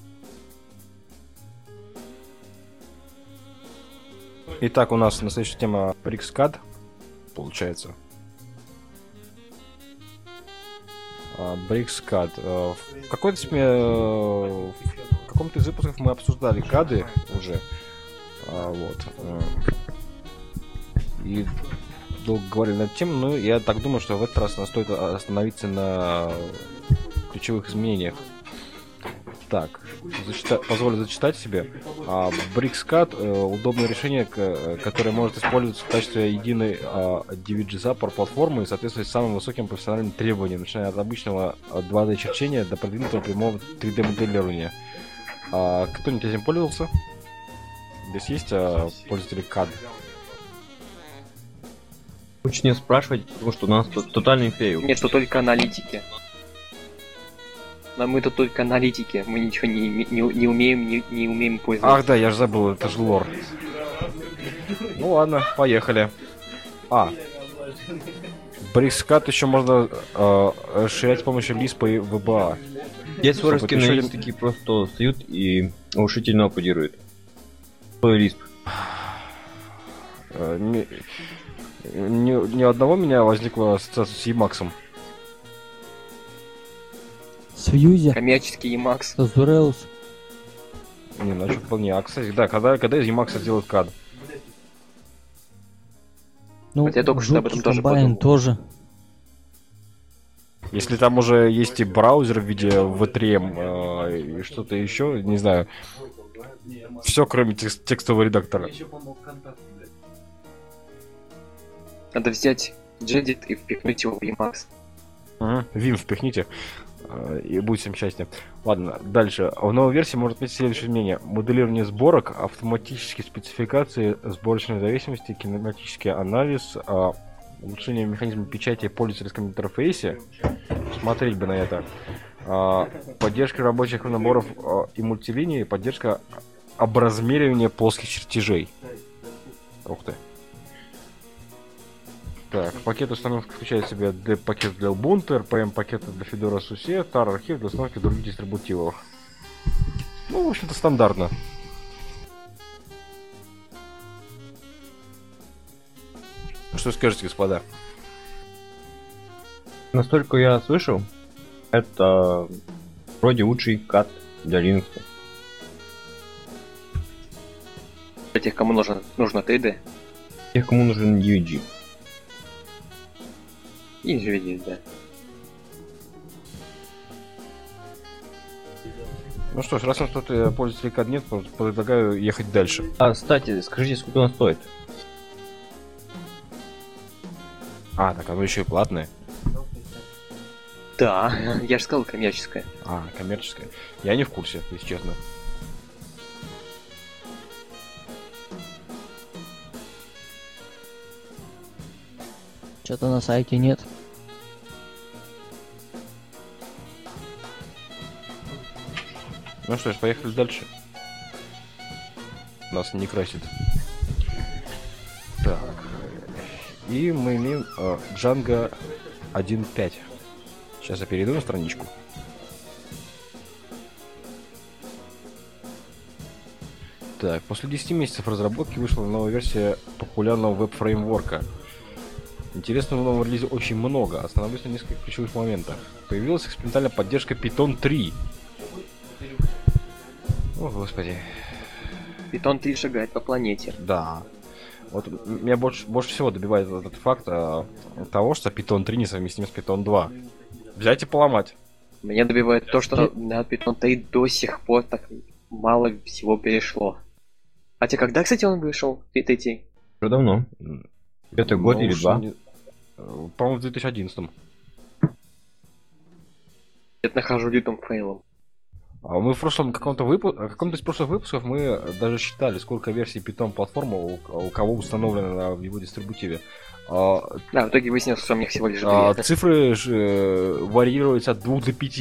Итак, у нас на следующая тема BricsCAD, получается. BricsCAD. В каком-то из выпусков мы обсуждали кады уже. Вот. И долго говорили на эту тему, но я так думаю, что в этот раз нам стоит остановиться на ключевых изменениях. Так, позволю зачитать себе. BricsCAD удобное решение, которое может использоваться в качестве единой DVG-Zapper платформы и соответствовать самым высоким профессиональным требованиям, начиная от обычного 2D черчения до продвинутого прямого 3D моделирования. Кто-нибудь этим пользовался? Здесь есть пользователи CAD? Лучше не спрашивать, потому что у нас тут тотальный фейл. Нет, тут только аналитики. Но мы тут только аналитики, мы ничего не умеем пользоваться. Ах да, я же забыл, это же лор. Ну ладно, поехали. BricsCAD еще можно расширять с помощью Lisp и VBA. Есть Чтобы выразки еще на один- такие просто встают и оглушительно аплодируют. Что Lisp? Ни у одного у меня возникла ассоциация с Emacs. С Фьюзи, Коммерческий Emacs. с Дуреус. Не, значит, вполне. Кстати, да, когда из Emacs делают CAD. Ну, Вот я только что об этом тоже комбайн подумал. тоже. Если там уже есть и браузер в виде V3M и что-то еще, не знаю. Все, кроме текстового редактора. Надо взять Jedit и впихнуть его в Emacs. Vim впихните, и будет всем счастье. Ладно, дальше. В новой версии может быть следующее изменение. Моделирование сборок, автоматические спецификации, сборочной зависимости, кинематический анализ, улучшение механизма печати в пользовательском интерфейсе. Смотреть бы на это. Поддержка рабочих наборов и мультилиний, поддержка образмеривания плоских чертежей. Ух ты. Так, пакет установки включает в себя D-пакет для Ubuntu, RPM-пакеты для Fedora SUSE, TAR-архив для установки других дистрибутивов. Ну, в общем-то, стандартно. Что скажете, господа? Настолько я слышал, это вроде лучший CAD для Linux. Для тех, кому нужно 3D. Тех, кому нужен UEG. И же видишь, да. Ну что ж, раз у нас тут пользователей CAD нет, предлагаю ехать дальше. Кстати, скажите, сколько он стоит? А, так оно еще и платное. Да, я же сказал коммерческое. А, коммерческое. Я не в курсе, если честно. Что-то на сайте нет. Ну что ж, поехали дальше. Нас не красит. Так. И мы имеем Django 1.5. Сейчас я перейду на страничку. Так, после 10 месяцев разработки вышла новая версия популярного веб-фреймворка. Интересного в новом релизе очень много. Остановлюсь на нескольких ключевых моментах. Появилась экспериментальная поддержка Python 3. О, господи. Python 3 шагает по планете. Да. Вот меня больше всего добивает этот факт того, что Python 3 несовместим с Python 2. Взять и поломать. Меня добивает то, что на Python 3 до сих пор так мало всего перешло. Хотя когда, кстати, он вышел? Уже давно. Это год или два? По-моему, в 2011. Я нахожу лютым фейлом. А мы в каком-то из прошлых выпусков мы даже считали, сколько версий Python платформы у кого установлено в его дистрибутиве. Да, в итоге выяснилось, что у них всего лишь 2. Цифры варьируются от 2 до 5.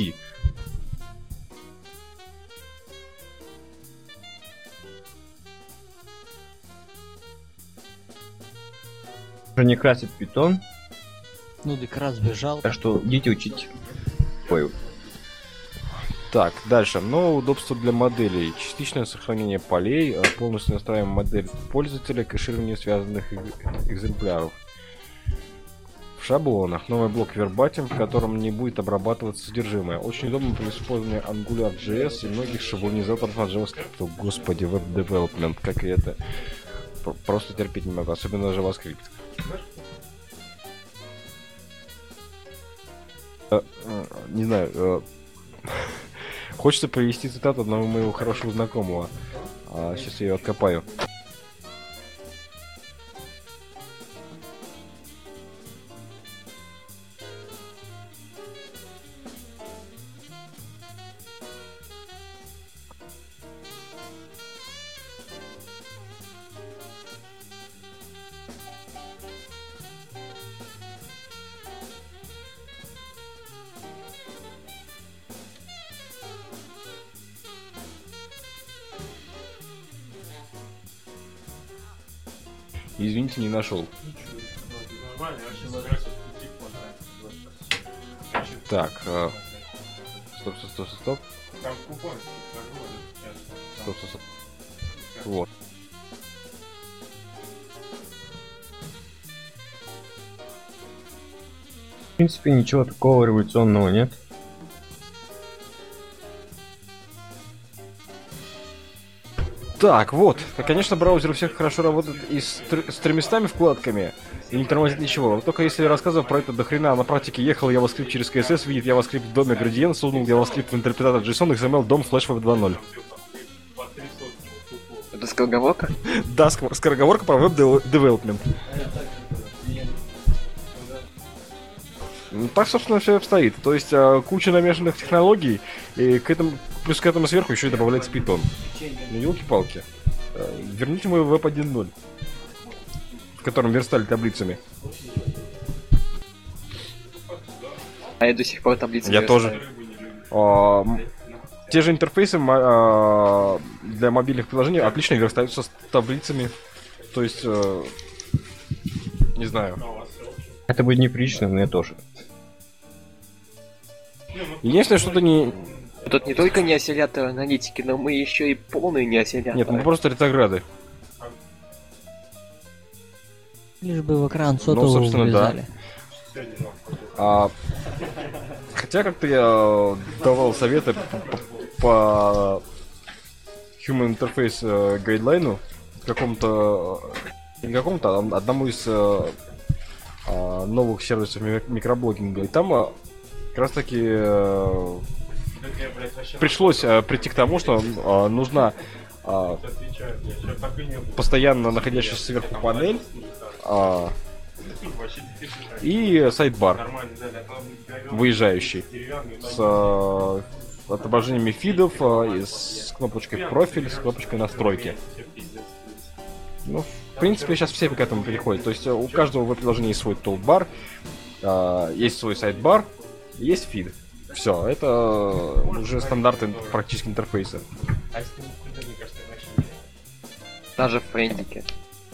Уже не красит Python, Ну, так раз бежал. так что идите учить. Ой, Так, дальше. Новое удобство для моделей. Частичное сохранение полей, полностью настраиваем модель пользователя, кэширование связанных экземпляров. В шаблонах новый блок Verbatim, в котором не будет обрабатываться содержимое. Очень удобно при использовании AngularJS и многих шаблонизаторов на JavaScript. О, господи, Web Development, как я это просто терпеть не могу, особенно JavaScript. Не знаю, хочется привести цитату одного моего хорошего знакомого. Сейчас я ее откопаю. Извините, не нашел. Так, стоп. Стоп. Вот. в принципе, ничего такого революционного нет. Так, вот. Конечно, браузер у всех хорошо работает и с 300 вкладками, и не тормозит ничего. Вот только если я рассказывал про это до хрена, на практике ехал JavaScript через CSS, видит JavaScript в доме градиент, сунул JavaScript в интерпретатор JSON, XML, дом, флеш web 2.0. Это скороговорка? Да, скороговорка про веб-девелопмент. Так, собственно, все обстоит. То есть куча намешанных технологий, и плюс к этому сверху еще и добавляется Python. Ну, елки-палки. Верните мой веб 1.0, в котором верстали таблицами. А я до сих пор таблицы Я верстаю. тоже. Те же интерфейсы для мобильных приложений отлично верстаются с таблицами. То есть, не знаю. Это будет неприлично, но я тоже. Единственное, что-то не... Тут не только не осиляторы аналитики, но мы еще и полные не осиляторы. Нет, мы просто ретрограды. Лишь бы в экран сотового собственно, да. влезали. Хотя как-то я давал советы по Human Interface гайдлайну одному из новых сервисов микроблогинга. И там как раз таки пришлось прийти к тому, что нужна постоянно находящаяся сверху панель, и сайдбар выезжающий с отображениями фидов, и с кнопочкой профиль, с кнопочкой настройки. Ну, в принципе, сейчас все к этому переходят. То есть у каждого веб-приложения есть свой тулбар, есть свой сайдбар, есть фид. Все, это уже стандарты практически интерфейса. Даже в френдике.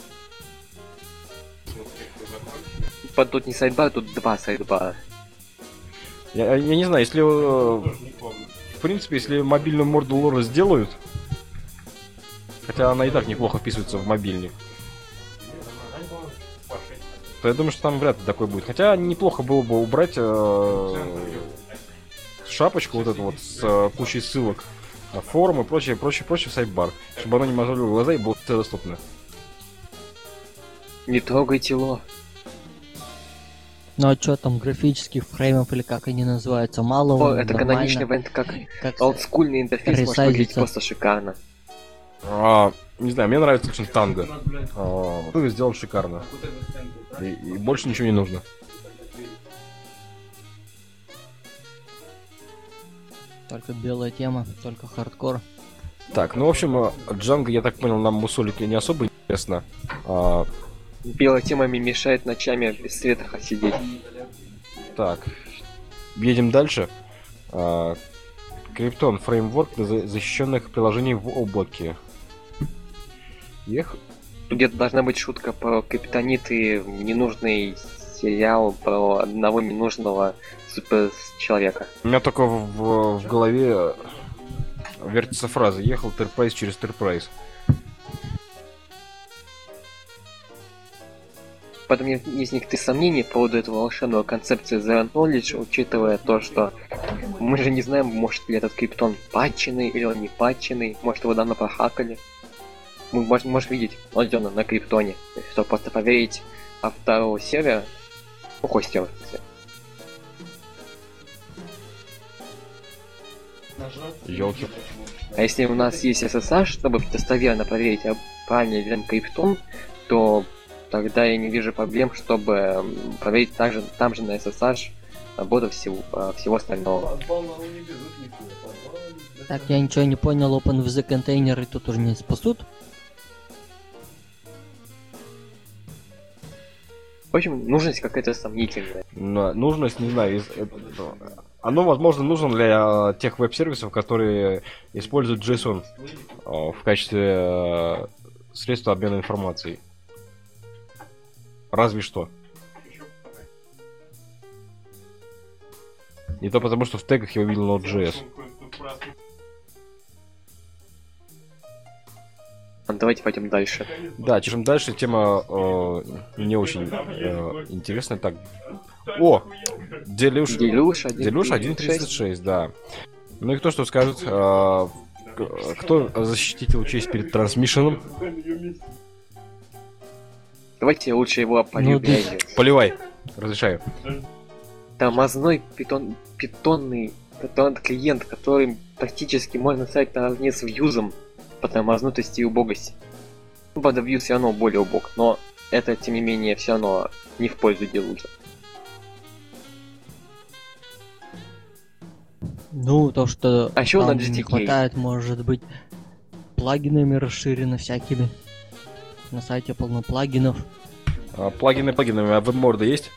Тут не сайдбар, тут два сайдбара. Я не знаю, если в принципе, если мобильную морду лора сделают, хотя она и так неплохо вписывается в мобильник, то я думаю, что там вряд ли такой будет. Хотя неплохо было бы убрать шапочку вот эту вот с кучей ссылок на форум и прочее в сайдбар, чтобы оно не мозолило глаза и было доступно. Не трогайте ло. Ну а что там, графических фреймов или как они называются, мало? О, это каноничный вариант, как олдскульный интерфейс может выглядеть просто шикарно. Не знаю, мне нравится очень танго. Сделан шикарно. И больше ничего не нужно. Только белая тема, только хардкор. Так, ну в общем, Django, я так понял, нам мусолить не особо интересно. Белая тема мне мешает ночами без света сидеть. Так, едем дальше. Криптон фреймворк для защищенных приложений в облаке. Где-то должна быть шутка про криптонит и ненужный сериал про одного ненужного суперчеловека. У меня только в голове вертится фраза «Ехал Терпрайс через Терпрайс». Поэтому есть некоторые сомнения по поводу этого волшебного концепции Zero Knowledge, учитывая то, что мы же не знаем, может ли этот криптон патченный или он не патченный, может его давно прохакали. Мы можем видеть лодёна на криптоне, чтобы просто поверить автору сервера, хостера. Ёлки. А если у нас есть SSH, чтобы достоверно проверить, правильно ли там криптон, то тогда я не вижу проблем, чтобы проверить там же на SSH работу всего остального. Так, я ничего не понял, OpenVZ контейнеры тут уже не спасут? В общем, нужность какая-то сомнительная. Нужность, не знаю, оно, возможно, нужно для тех веб-сервисов, которые используют JSON в качестве средства обмена информацией. Разве что. Не то потому, что в тегах я увидел Node.js. Давайте пойдем дальше. Да, чем дальше, тема не очень интересная. Так. О! Делюш 1.36, да. Ну и кто что скажет? Кто защитил честь перед трансмиссионом? Давайте я лучше его полью. Поливай. Разрешаю. Тормозной питонный клиент, который практически можно сказать наравне с вьюзом по тормознутости и убогости. Ну, правда, вьюз все равно более убог, но это, тем не менее, все равно не в пользу делуджа. Ну, то, что а еще там на не хватает, может быть, плагинами расширено всякими. На сайте полно плагинов. Плагинами, а веб-морда есть?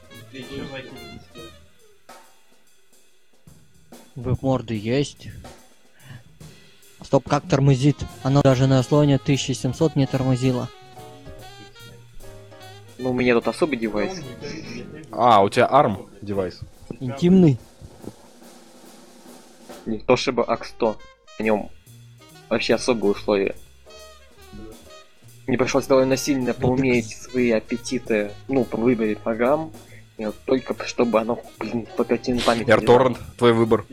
Веб-морды есть. Стоп, как тормозит? Оно даже на слоне 1700 не тормозило. Ну, у меня тут особый девайс. У тебя ARM девайс. Интимный. Не то чтобы AX100. На нем вообще особые условия. Мне пришлось довольно сильно поумерить свои аппетиты, по выборе программ, только чтобы оно, по картине памяти... AirTorrent, твой выбор.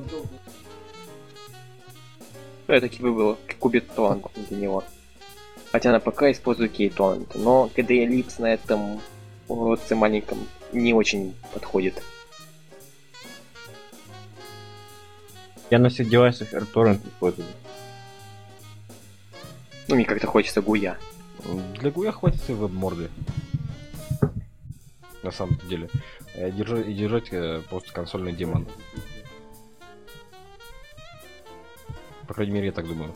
Я таки выбрал QBitTorrent для него. Хотя на ПК использую KTorrent, но KDE-Elix на этом уродце маленьком не очень подходит. Я на всех девайсах AirTorrent использую. Мне как-то хочется гуя. Для гуя хватит и веб-морды. на самом деле. И держать просто консольный демон. По крайней мере, я так думаю.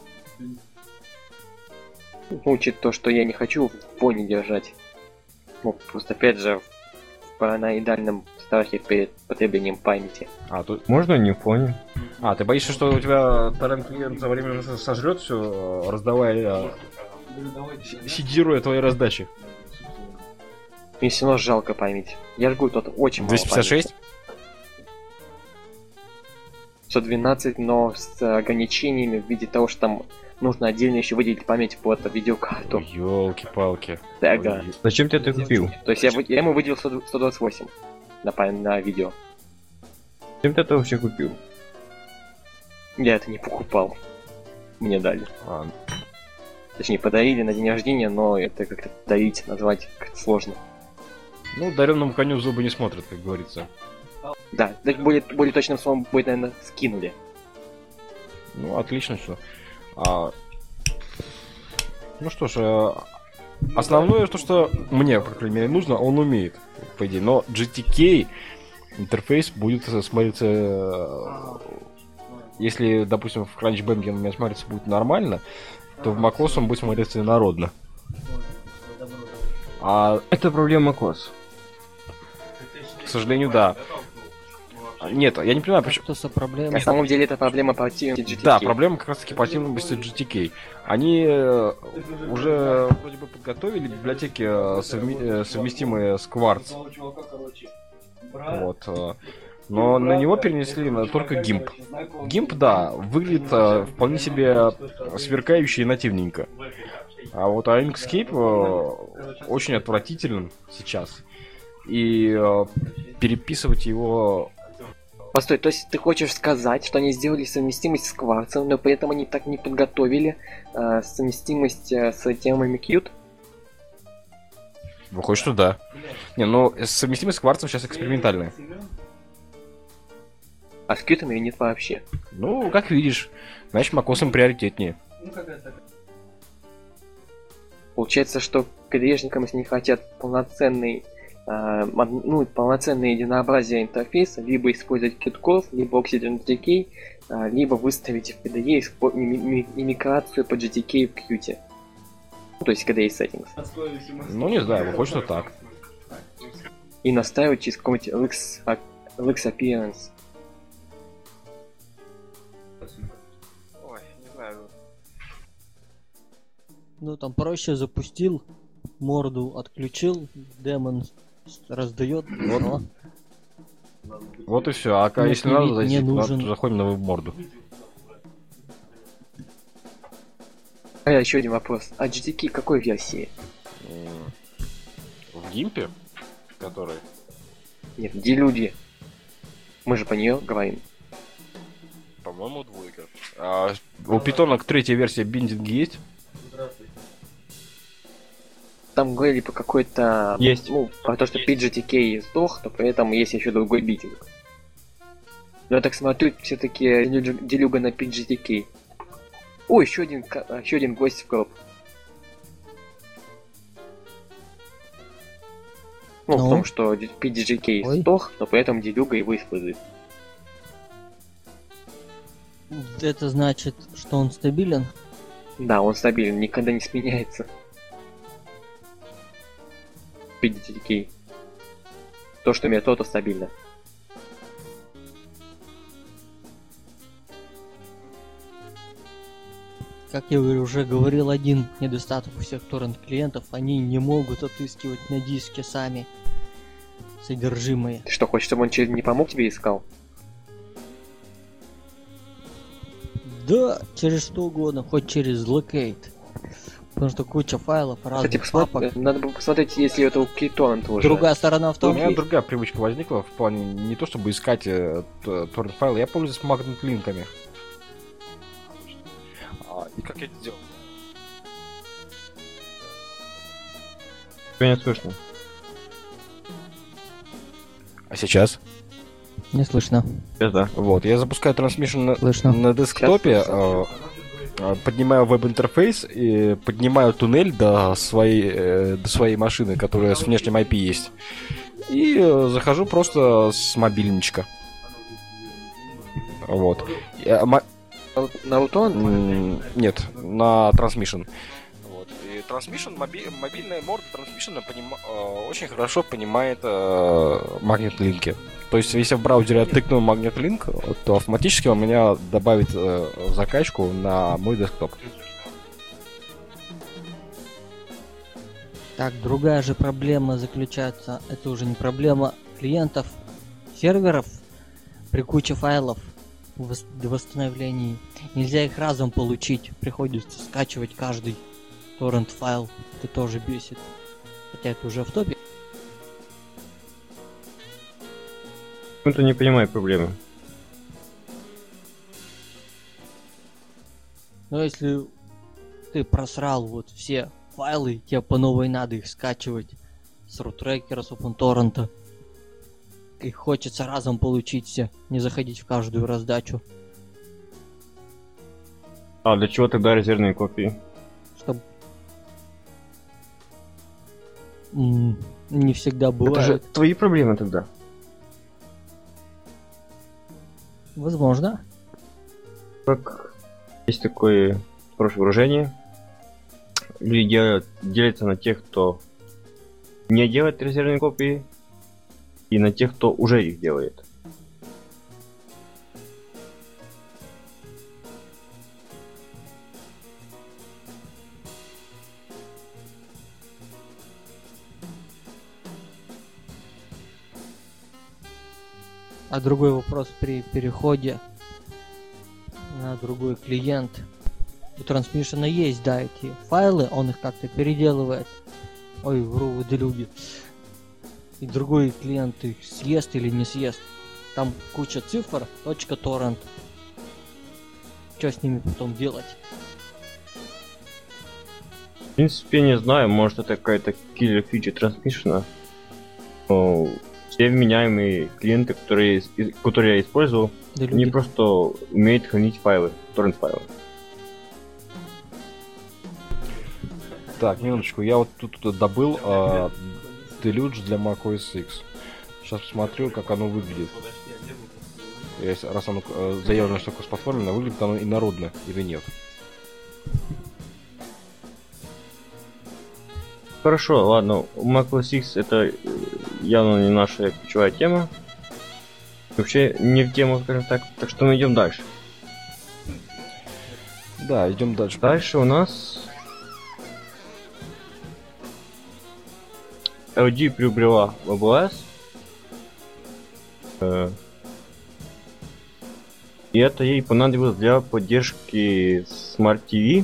Учит то, что я не хочу в фоне держать. Ну, просто опять же, в параноидальном страхе перед потреблением памяти. Тут... Можно не в фоне? ты боишься, что у тебя торрент-клиент со временем сожрет все, раздавая, сидируя твои раздачи? Мне все равно жалко память. Я жгу тут очень мало 256? памяти. 112, но с ограничениями в виде того, что там нужно отдельно еще выделить память под видеокарту. Ёлки-палки. Ага. Зачем ты это купил? То есть я ему выделил 128 на видео. Зачем ты это вообще купил? Я это не покупал. Мне дали. А, Точнее, подарили на день рождения, но это как-то дарить, назвать как-то сложно. ну, даренному коню в зубы не смотрят, как говорится. Да, более точным словом будет, наверное, скинули. Ну, отлично, что. Ну что ж, основное, то, что мне, по крайней мере, нужно, он умеет, по идее. Но GTK интерфейс будет смотриться... Если, допустим, в Crunchbang он у меня смотрится будет нормально, то в macOS он будет смотреться инородно. Это проблема macOS. К сожалению, да. Нет, я не понимаю, почему... Что за проблема? На самом деле это проблема противности GTK. Да, проблема как раз таки противности GTK. Они уже вроде бы подготовили библиотеки, совместимые с Quartz. Вот. Но на него перенесли только GIMP. GIMP, да, выглядит вполне себе сверкающе и нативненько. А вот Inkscape очень отвратителен сейчас. И переписывать его... Постой, то есть ты хочешь сказать, что они сделали совместимость с кварцем, но при этом они так не подготовили совместимость с темами Qt? Выходит, что да. Не, ну совместимость с кварцем сейчас экспериментальная. А с Qt ее нет вообще. Ну, как видишь, значит, macOS им приоритетнее. Получается, что кдрежникам, если не хотят полноценное единообразие интерфейса, либо использовать Qt-Core, либо Oxygen GTK, либо выставить в KDE иммиграцию по GTK в Qt. То есть KDE settings. Ну, не знаю, выходит, что так. И настраивать через какой-нибудь LX Appearance. Ой, не знаю. Ну там проще запустил, морду отключил, демон раздает. Вот. Вот и все. А Ну, если надо зайти, не то нужен. заходим на веб-морду. А еще один вопрос. А GTK какой версии? В гимпе, который... Нет, где люди? Мы же по нее говорим. По-моему, двойка. У питона третья версия биндинг есть? Там говорили по какой-то... Есть. Ну, про то, что PGTK сдох, но при этом есть еще другой битинг. Но я так смотрю, все-таки делюга на PGTK. О, еще один гость в клуб. Ну, в том, что PGTK Ой. сдох, но при этом делюга его использует. Это значит, что он стабилен? Да, он стабилен, никогда не сменяется. PGTK. То, что метода стабильно. Как я уже говорил, один недостаток у всех торрент-клиентов, они не могут отыскивать на диске сами содержимое. Ты что, хочешь, чтобы он не помог тебе искал? Да, через что угодно, хоть через locate. Потому что куча файлов, Кстати, разных папок. надо бы посмотреть, если это у KTorrent уже. Другая сторона в У том, меня другая привычка возникла в плане не то чтобы искать торрент-файлы, я пользуюсь магнит-линками. И как я это делал? Тебя не слышно. А сейчас? не слышно. Сейчас да. Вот, я запускаю трансмиссион Слышно. на десктопе, поднимаю веб-интерфейс и поднимаю туннель до своей машины, которая с внешним IP есть. И захожу просто с мобильничка. Вот. На Рутон? Нет, на Transmission. Вот. И Transmission, мобильная морда Transmission очень хорошо понимает магнит-линки. То есть, если в браузере я тыкну магнит-линк, то автоматически он меня добавит закачку на мой десктоп. Так, другая же проблема заключается, это уже не проблема клиентов, серверов. При куче файлов для восстановлений нельзя их разом получить, приходится скачивать каждый торрент файл, это тоже бесит. Хотя это уже в топе. Почему-то не понимаю проблемы. Но если ты просрал вот все файлы, тебе по новой надо их скачивать с рутрекера, с OpenTorrent. И хочется разом получить все, не заходить в каждую раздачу. А для чего тогда резервные копии? Чтоб... Не всегда Это бывает. же твои проблемы тогда. Возможно. Как есть такое хорошее выражение. Люди делятся на тех, кто не делает резервные копии, и на тех, кто уже их делает. А другой вопрос при переходе на другой клиент. У Transmission есть, да, эти файлы, он их как-то переделывает. Ой, вру, вы делюги. И другой клиент их съест или не съест. Там куча цифр, .torrent. Что с ними потом делать? В принципе, не знаю, может это какая-то киллер фича Transmission. Но все вменяемые клиенты, которые я использовал, Делюги. они просто умеют хранить файлы, торрент файлы. Так, минуточку, я вот тут добыл Deluge для macOS X. Сейчас посмотрю, как оно выглядит. Раз оно заявлено, что кроссплатформенно, выглядит оно инородно или нет. Хорошо, ладно, macOS X это явно не наша ключевая тема. Вообще не в тему, скажем так, так что мы идем дальше. Да, идем дальше. Дальше у нас LG приобрела WebOS. И это ей понадобилось для поддержки Smart TV.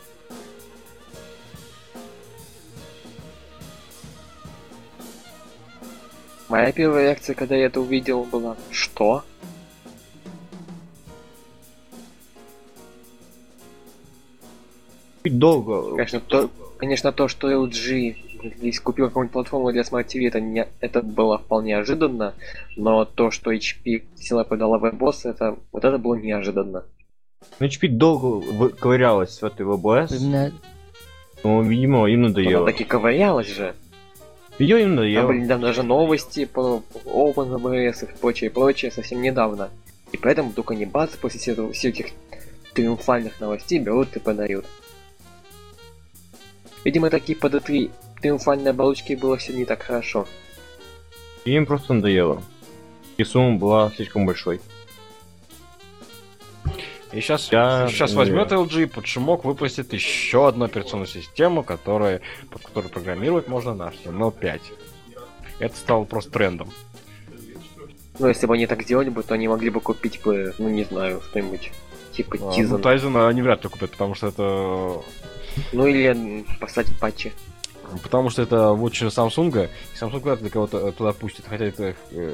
Моя первая реакция, когда я это увидел, была: что? И долго. Конечно, то, что LG здесь купил какую-нибудь платформу для Smart TV, это было вполне ожиданно, но то, что HP сила продала WebOS, это было неожиданно. HP долго ковырялась в этой WebOS, Именно но, видимо, им надоело. Она таки ковырялась же. Видимо, им Там надоело. были недавно даже новости по OpenWRS и прочее, совсем недавно. И поэтому только не бац, после всех этих триумфальных новостей берут и подают. Видимо, такие под E3 триумфальные оболочки было все не так хорошо. И им просто надоело. И сумма была слишком большой. И сейчас возьмет LG под шумок, выпустит еще одну операционную систему, под которой программировать можно на HTML5. Это стало просто трендом. Ну, если бы они так сделали бы, то они могли бы купить бы, ну не знаю, что-нибудь типа Ну, Tizen. Tizen они вряд ли купят, потому что это... Ну или поставить патчи. Потому что это вотчина Samsung, и Samsung вряд ли кого-то туда пустит, хотя это...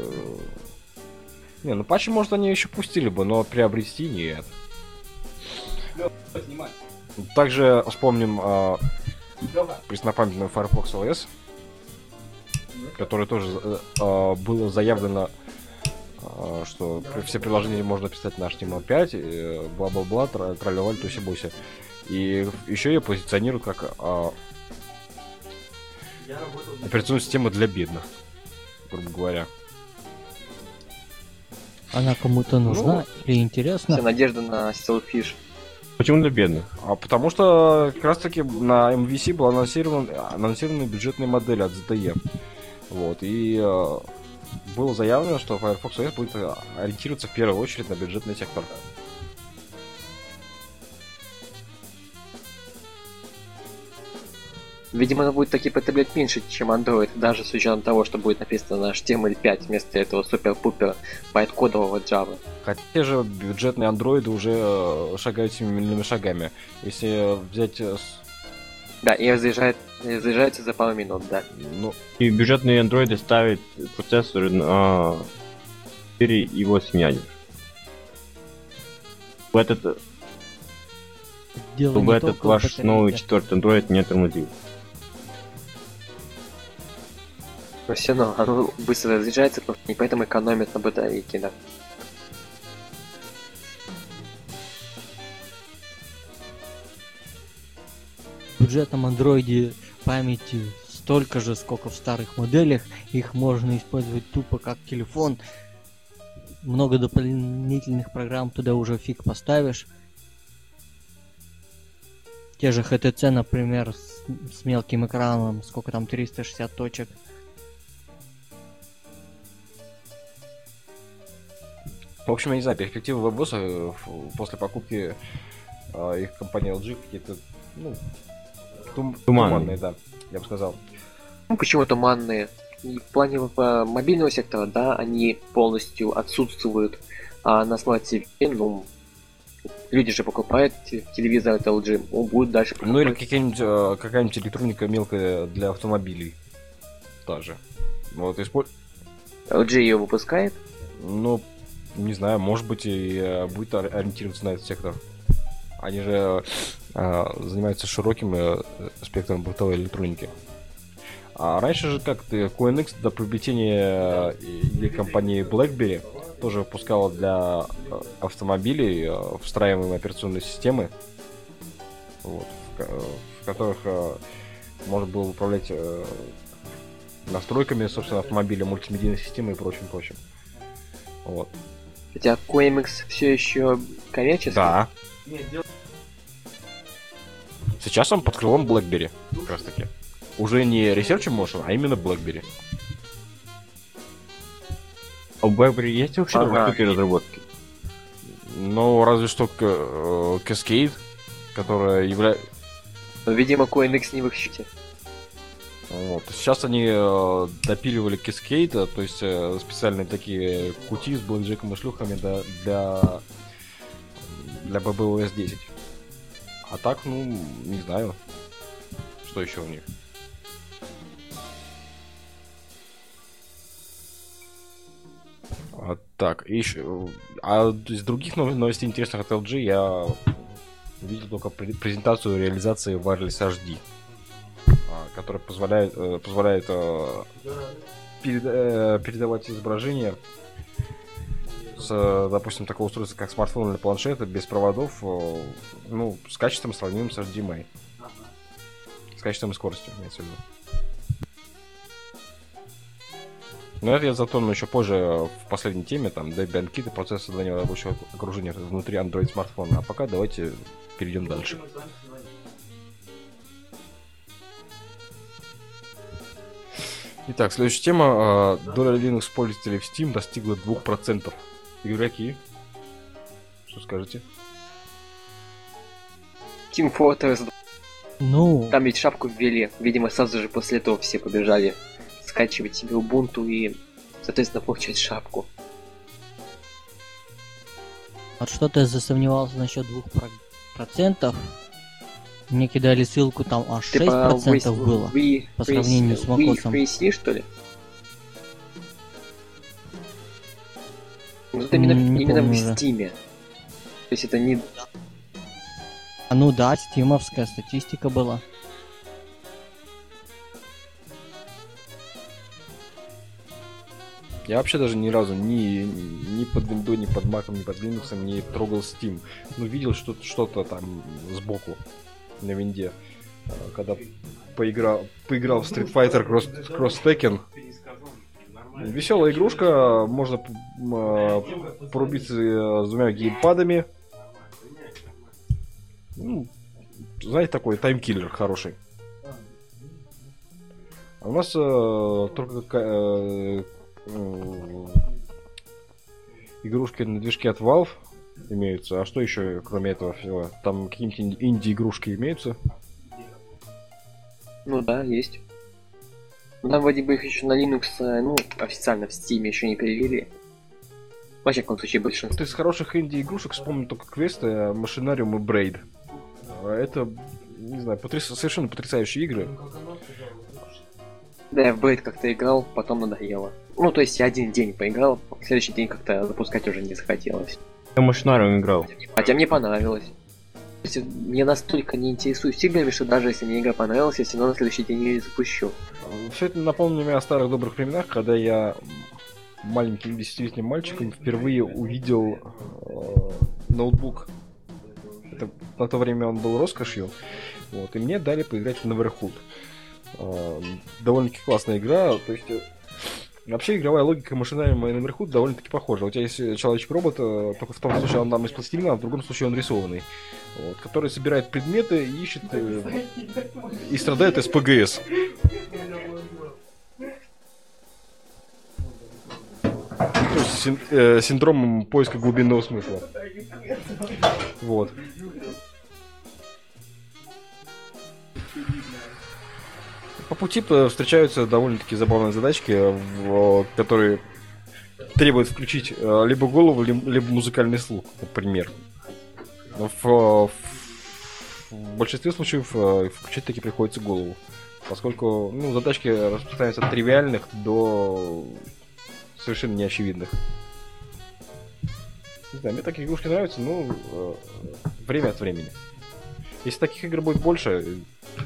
Не, ну патчи, может, они еще пустили бы, но приобрести нет. Также вспомним преснопамятную Firefox OS, который тоже было заявлено, что все приложения можно писать на HTML5, бла-бла-бла, тролливали, туси-буси. И еще ее позиционируют как операционную систему для бедных. грубо говоря. Она кому-то нужна или Вся интересна? надежда на Sailfish. Почему для бедных? А потому что как раз таки на MVC была анонсирована бюджетная модель от ZTE. Вот, и было заявлено, что Firefox OS будет ориентироваться в первую очередь на бюджетный сектор. Видимо, она будет таки потреблять меньше, чем Android, даже с учетом того, что будет написано на HTML5 вместо этого супер-пупер байткодового Java. Хотя те же бюджетные андроиды уже шагают семимильными шагами. Если взять... Да, и разъезжается за пару минут, да. Ну, И бюджетные андроиды ставят процессоры на 4 и 8 ядер. Дело Чтобы не этот только в ваш батарейке. новый 4-й андроид не тормозил. Но все равно оно быстро разъезжается, и поэтому экономит на батарейке, да. В бюджетном андроиде памяти столько же, сколько в старых моделях. Их можно использовать тупо как телефон. Много дополнительных программ туда уже фиг поставишь. Те же HTC, например, с мелким экраном, сколько там, 360 точек. в общем, я не знаю, перспективы WebOS после покупки их компании LG какие-то, ну, туманные, да, я бы сказал. Ну, почему туманные? И в плане мобильного сектора, да, они полностью отсутствуют. А на смарт-ТВ, ну, люди же покупают телевизор от LG, он будет дальше покупать. Ну или какая-нибудь электроника мелкая для автомобилей. Тоже. Вот, LG ее выпускает. ну, не знаю, может быть и будет ориентироваться на этот сектор. Они же занимаются широким спектром бытовой электроники. А раньше же как QNX до приобретения компании BlackBerry тоже выпускала для автомобилей встраиваемые операционные системы, вот, в которых можно было управлять настройками, собственно, автомобиля, мультимедийной системы и прочим. Вот. Хотя QMX все еще коммерческий. Да. Сейчас он под крылом BlackBerry, как раз таки. Уже не Research Motion, а именно BlackBerry. А у BlackBerry есть вообще Ага. такие разработки? Ну, разве что Cascade, которая является... Но, видимо, QNX не в их счете. Вот. Сейчас они допиливали Cascade, то есть специальные такие кути с блэкджеком и шлюхами для BBOS 10. А так, ну, не знаю, что еще у них. Так, и еще... А из других новостей интересных от LG я видел только презентацию реализации Wireless HD, которая позволяет передавать изображение с, допустим, такого устройства, как смартфон или планшет, без проводов, ну, с качеством сравнимым с HDMI. С качеством и скоростью, имеется в виду. Но это я затрону еще позже в последней теме, там, Debian Kit и процесс создания рабочего окружения внутри Android смартфона. А пока давайте перейдем дальше. Итак, следующая тема. Доля Linux пользователей в Steam достигла 2%. Игроки, что скажете? Team Fortress, Ну, там ведь шапку ввели. Видимо, сразу же после этого все побежали скачивать себе Ubuntu и, соответственно, получать шапку. вот что-то я засомневался насчет 2%. Мне кидали ссылку, там аж 6% было. по сравнению с macOS. FreeC, что ли? Ну, это именно Не помню в уже. Steam. То есть это не... А ну да, стимовская статистика была. Я вообще даже ни разу ни под Windows, ни под Mac, ни под Linux не трогал Steam. Ну, видел что-то там сбоку на винде. Когда поиграл в Street Fighter Cross Tekken. Веселая игрушка, можно порубиться с двумя геймпадами. Ну, знаете, такой таймкиллер хороший. А у нас только игрушки на движке от Valve имеются. А что еще, кроме этого всего? Там какие-нибудь инди-игрушки имеются? Ну да, есть. Нам вроде бы их еще на Linux, ну, официально в Steam еще не перевели. Во всяком случае, большинство. Вот из хороших инди-игрушек вспомню только квесты, Machinarium и Braid. Это, не знаю, совершенно потрясающие игры. Да, я в Braid как-то играл, потом надоело. Ну, то есть я один день поиграл, в следующий день как-то запускать уже не захотелось. Я Машинариум играл. Хотя мне понравилось. То есть мне настолько не интересуюсь играми, что даже если мне игра понравилась, я все равно на следующий день ее не запущу. Все это напомнило мне о старых добрых временах, когда я маленьким 10-летним мальчиком впервые увидел ноутбук. Это, на то время он был роскошью. Вот, и мне дали поиграть в Neverhood. Довольно-таки классная игра. То есть, вообще игровая логика Machinarium и Neverhood довольно-таки похожа. У тебя есть человечек-робот, только в том случае он там из пластилина, а в другом случае он рисованный. Вот, который собирает предметы, ищет и страдает из ПГС. То есть синдромом поиска глубинного смысла. Вот. По пути встречаются довольно-таки забавные задачки, которые требуют включить либо голову, либо музыкальный слух, например. В большинстве случаев включать таки приходится голову, поскольку задачки распространяются от тривиальных до совершенно неочевидных. Не знаю, мне такие игрушки нравятся, время от времени. Если таких игр будет больше,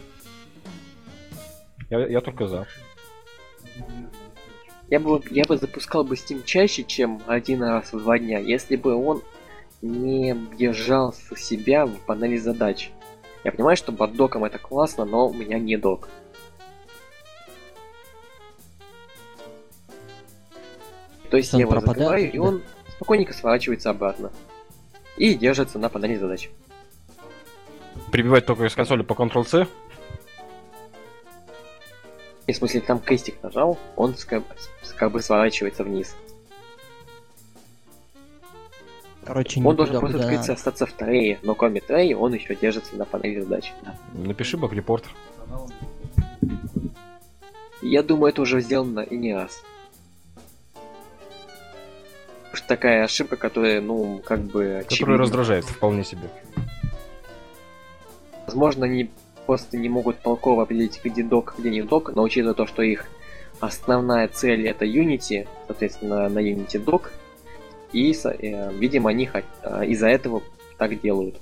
я только за. Я бы запускал бы Steam чаще, чем один раз в 2 дня, если бы он не держался себя в панели задач. Я понимаю, что под доком это классно, но у меня не док. То есть я его закрываю, и он спокойненько сворачивается обратно. И держится на панели задач. Прибивать только из консоли по Ctrl-C? И в смысле, там крестик нажал, он как бы сворачивается вниз. Короче, он должен просто открыться, остаться в трее, но кроме треи он еще держится на панели задач. Напиши баг-репорт. Я думаю, это уже сделано и не раз. Потому что такая ошибка, которая, как бы... Которая очевидна. Раздражает, вполне себе. Возможно, они просто не могут толково определить, где док, где не док, но учитывая то, что их основная цель это Unity, соответственно, на Unity док, и, видимо, они из-за этого так делают.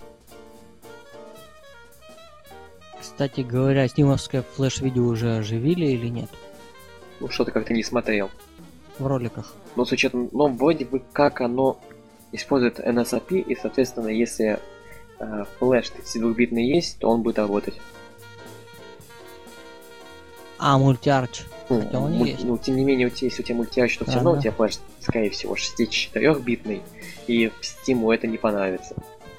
Кстати говоря, стимовское флеш-видео уже оживили или нет? Что-то как-то не смотрел. В роликах. С учетом, вроде бы как оно использует NSAP, и, соответственно, если флеш 32-битный есть, то он будет работать. Мультиарч. Хотя он есть. Тем не менее, если у тебя мультиарч, то все равно у тебя флеш, скорее всего, 64-битный, и в Steam это не понравится.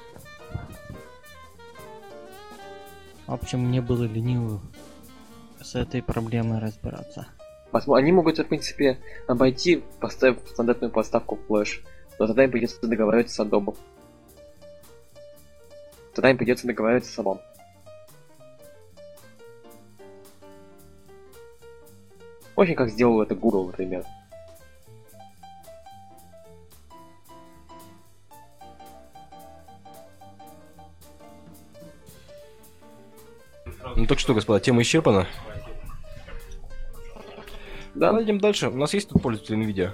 В общем, мне было лениво с этой проблемой разбираться. Они могут, в принципе, обойти, поставив стандартную поставку флеш, но тогда им придется договариваться с Adobe. Тогда им придется договариваться с собой. Очень как сделал это Google, например. Так что, господа, тема исчерпана. Да. Пойдем дальше. У нас есть тут пользователь NVIDIA?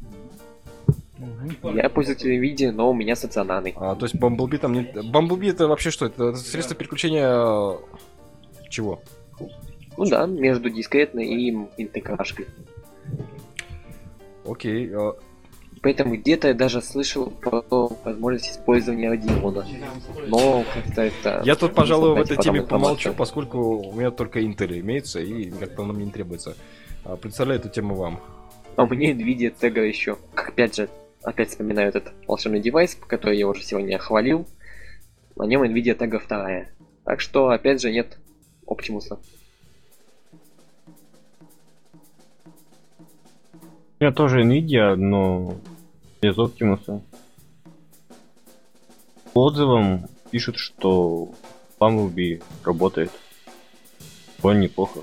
Я пользователь NVIDIA, но у меня стационарный. То есть Bumblebee там не... Bumblebee это вообще что? Это средство переключения... Чего? Да, между дискретной и интеграшкой. Окей. Поэтому где-то я даже слышал про возможность использования Radeon. Но как-то это... Я тут, пожалуй, в этой теме помолчу, поскольку у меня только Intel имеется, и как-то оно мне не требуется. Представляю эту тему вам. А мне Nvidia Tegra еще, опять вспоминаю этот волшебный девайс, который я уже сегодня хвалил. На нем Nvidia Tegra 2. Так что, опять же, нет Optimus. У меня тоже Nvidia, но без Optimus. По отзывам пишут, что Bumblebee работает. Он неплохо.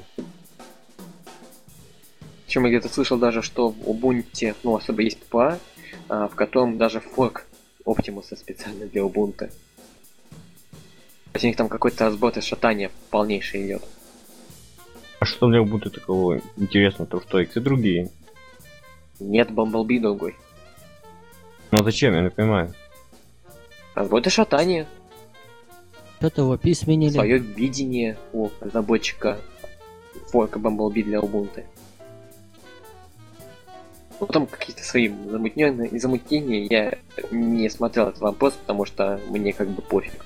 Причем я где-то слышал даже, что в Ubuntu, ну, особо есть ППА, в котором даже форк Optimus специально для Ubuntu. То есть у них там какой-то разбор и шатание полнейшее идет. А что для Ubuntu такого интересного? То что иксы другие. Нет, Bumblebee другой. Ну зачем, я не понимаю. Разбор и шатание. Что-то его сменили. Свое видение у разработчика форка Bumblebee для Ubuntu. Потом какие-то свои замутнения я не смотрел этот вопрос, потому что мне как бы пофиг.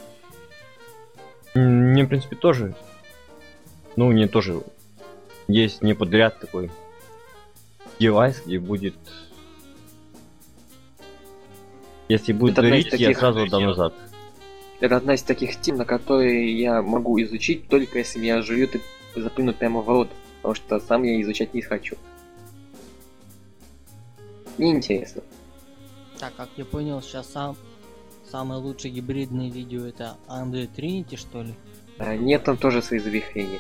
Мне, в принципе, тоже. Ну, не тоже. Есть не подряд такой девайс, где будет... Если будет гореть, я сразу отдам назад. Это одна из таких тем, на которые я могу изучить, только если меня жуют и заплюнут прямо в рот, потому что сам я изучать не хочу. Мне интересно. Так, как я понял, сейчас самое лучшее гибридное видео это AMD Trinity, что ли? Нет, там тоже свои завихрения.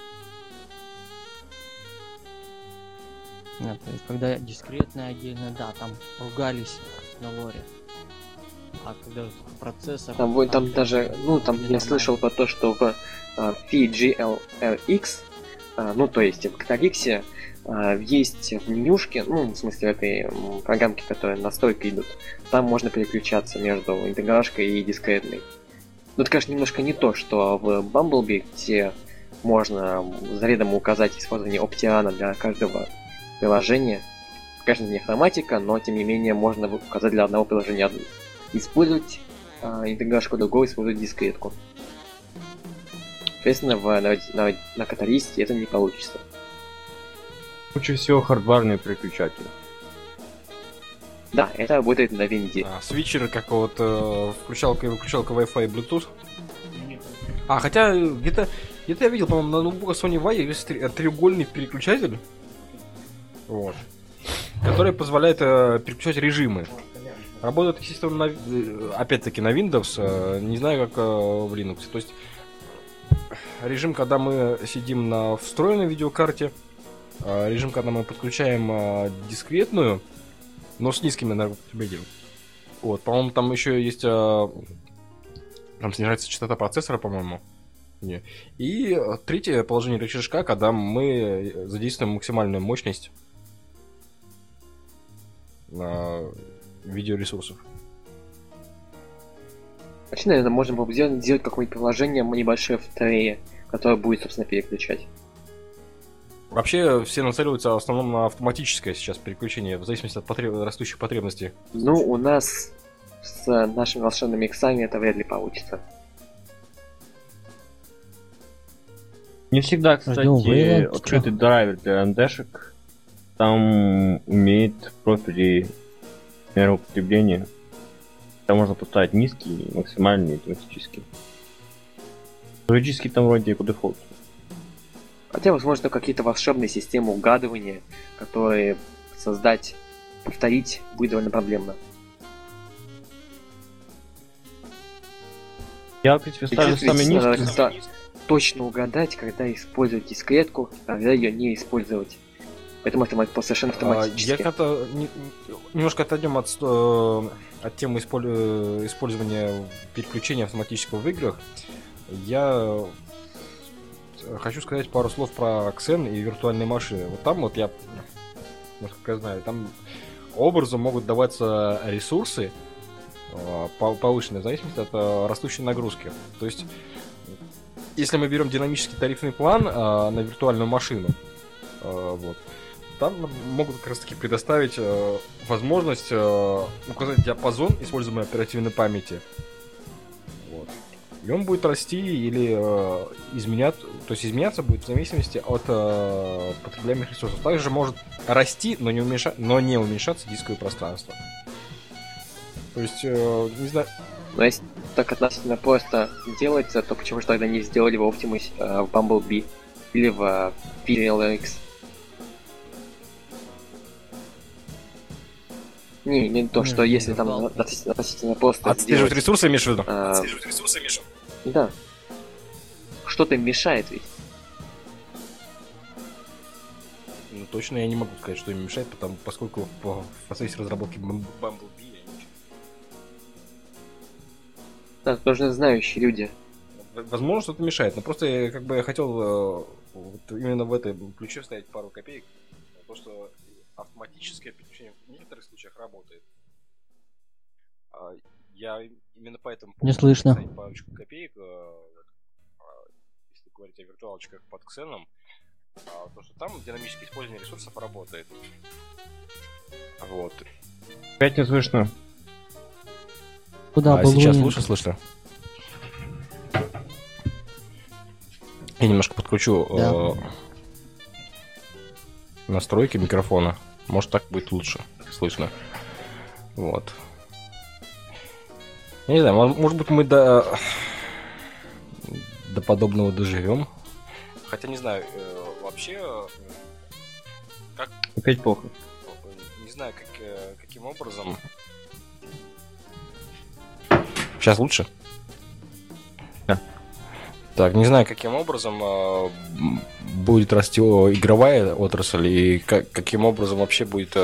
Нет, то есть, когда дискретное отдельно, да, там ругались на лоре. А когда процессор... Там даже, ну, там я слышал про то, что в PGLRX, ну, то есть в Catalyx, есть в менюшке, ну, в смысле этой программки, которые настройки идут, там можно переключаться между интеграшкой и дискретной. Ну, это, конечно, немножко не то, что в Bumblebee, где можно заведомо указать использование Optiana для каждого приложения. Конечно, не автоматика, но, тем не менее, можно указать для одного приложения использовать интеграшку, другого использовать дискретку. Соответственно, на каталисте это не получится. Лучше всего хардварные переключатели. Да, это работает на винде. Свитчеры какого-то, включалка и выключалка Wi-Fi и Bluetooth. Хотя где-то я видел, по-моему, на ноутбуке Sony Vaio есть треугольный переключатель, вот, который позволяет переключать режимы. Работает, естественно, опять-таки на Windows, не знаю, как в Linux. То есть режим, когда мы сидим на встроенной видеокарте, режим, когда мы подключаем дискретную, но с низким энергопотреблением. Вот, по-моему, там еще есть... там снижается частота процессора, по-моему. И третье положение рычажка, когда мы задействуем максимальную мощность видеоресурсов. Вообще, наверное, можно было бы сделать какое-нибудь приложение небольшое в трее, которое будет, собственно, переключать. Вообще, все нацеливаются в основном на автоматическое сейчас переключение, в зависимости от растущих потребностей. Ну, у нас с нашими волшебными иксами это вряд ли получится. Не всегда, кстати, открытый драйвер для ND-шек там умеет профили энергопотребления. Там можно поставить низкий, максимальный, автоматический. Логически там вроде по дефолту. Хотя, возможно, какие-то волшебные системы угадывания, которые повторить будет довольно проблемно. Я, в принципе, ставлю самый низкий. Точно угадать, когда использовать дискретку, когда ее не использовать. Поэтому это совершенно автоматически. Я как-то немножко отойдем от темы использования переключения автоматического в играх. Я хочу сказать пару слов про Xen и виртуальные машины. Вот там вот я, насколько я знаю, там образом могут даваться ресурсы повышенные в зависимости от растущей нагрузки. То есть, если мы берем динамический тарифный план на виртуальную машину, вот, там могут как раз таки предоставить возможность указать диапазон используемой оперативной памяти. Вот. И он будет расти или изменяться будет в зависимости от потребляемых ресурсов. Также может расти, но не уменьшаться дисковое пространство. То есть, не знаю... Но если так относительно просто делается, то почему же тогда не сделали в Optimus в Bumblebee или в PLX? Не то, что если там относительно просто отслеживать сделать... ресурсы, имеешь в виду? Да. Что-то им мешает ведь. Ну, точно я не могу сказать, что им мешает, поскольку в процессе разработки Bumblebee я ничего... Да, нужны знающие люди. Возможно, что-то мешает, но просто я хотел вот именно в этом ключе вставить пару копеек. То, что автоматическое переключение в некоторых случаях работает. Я именно поэтому... Не слышно. Вставить парочку копеек, если говорить о виртуалочках под Xenon, то, что там динамическое использование ресурсов работает. Вот. Опять не слышно. Куда был сейчас Лунин? лучше слышно? Я немножко подкручу настройки микрофона. Может, так будет лучше слышно. Вот. Я не знаю, может быть, мы до подобного доживем. Хотя не знаю, вообще, как... Опять плохо. Не знаю, каким образом... Сейчас лучше? Да. Так, не знаю, каким образом будет расти игровая отрасль и каким образом вообще будет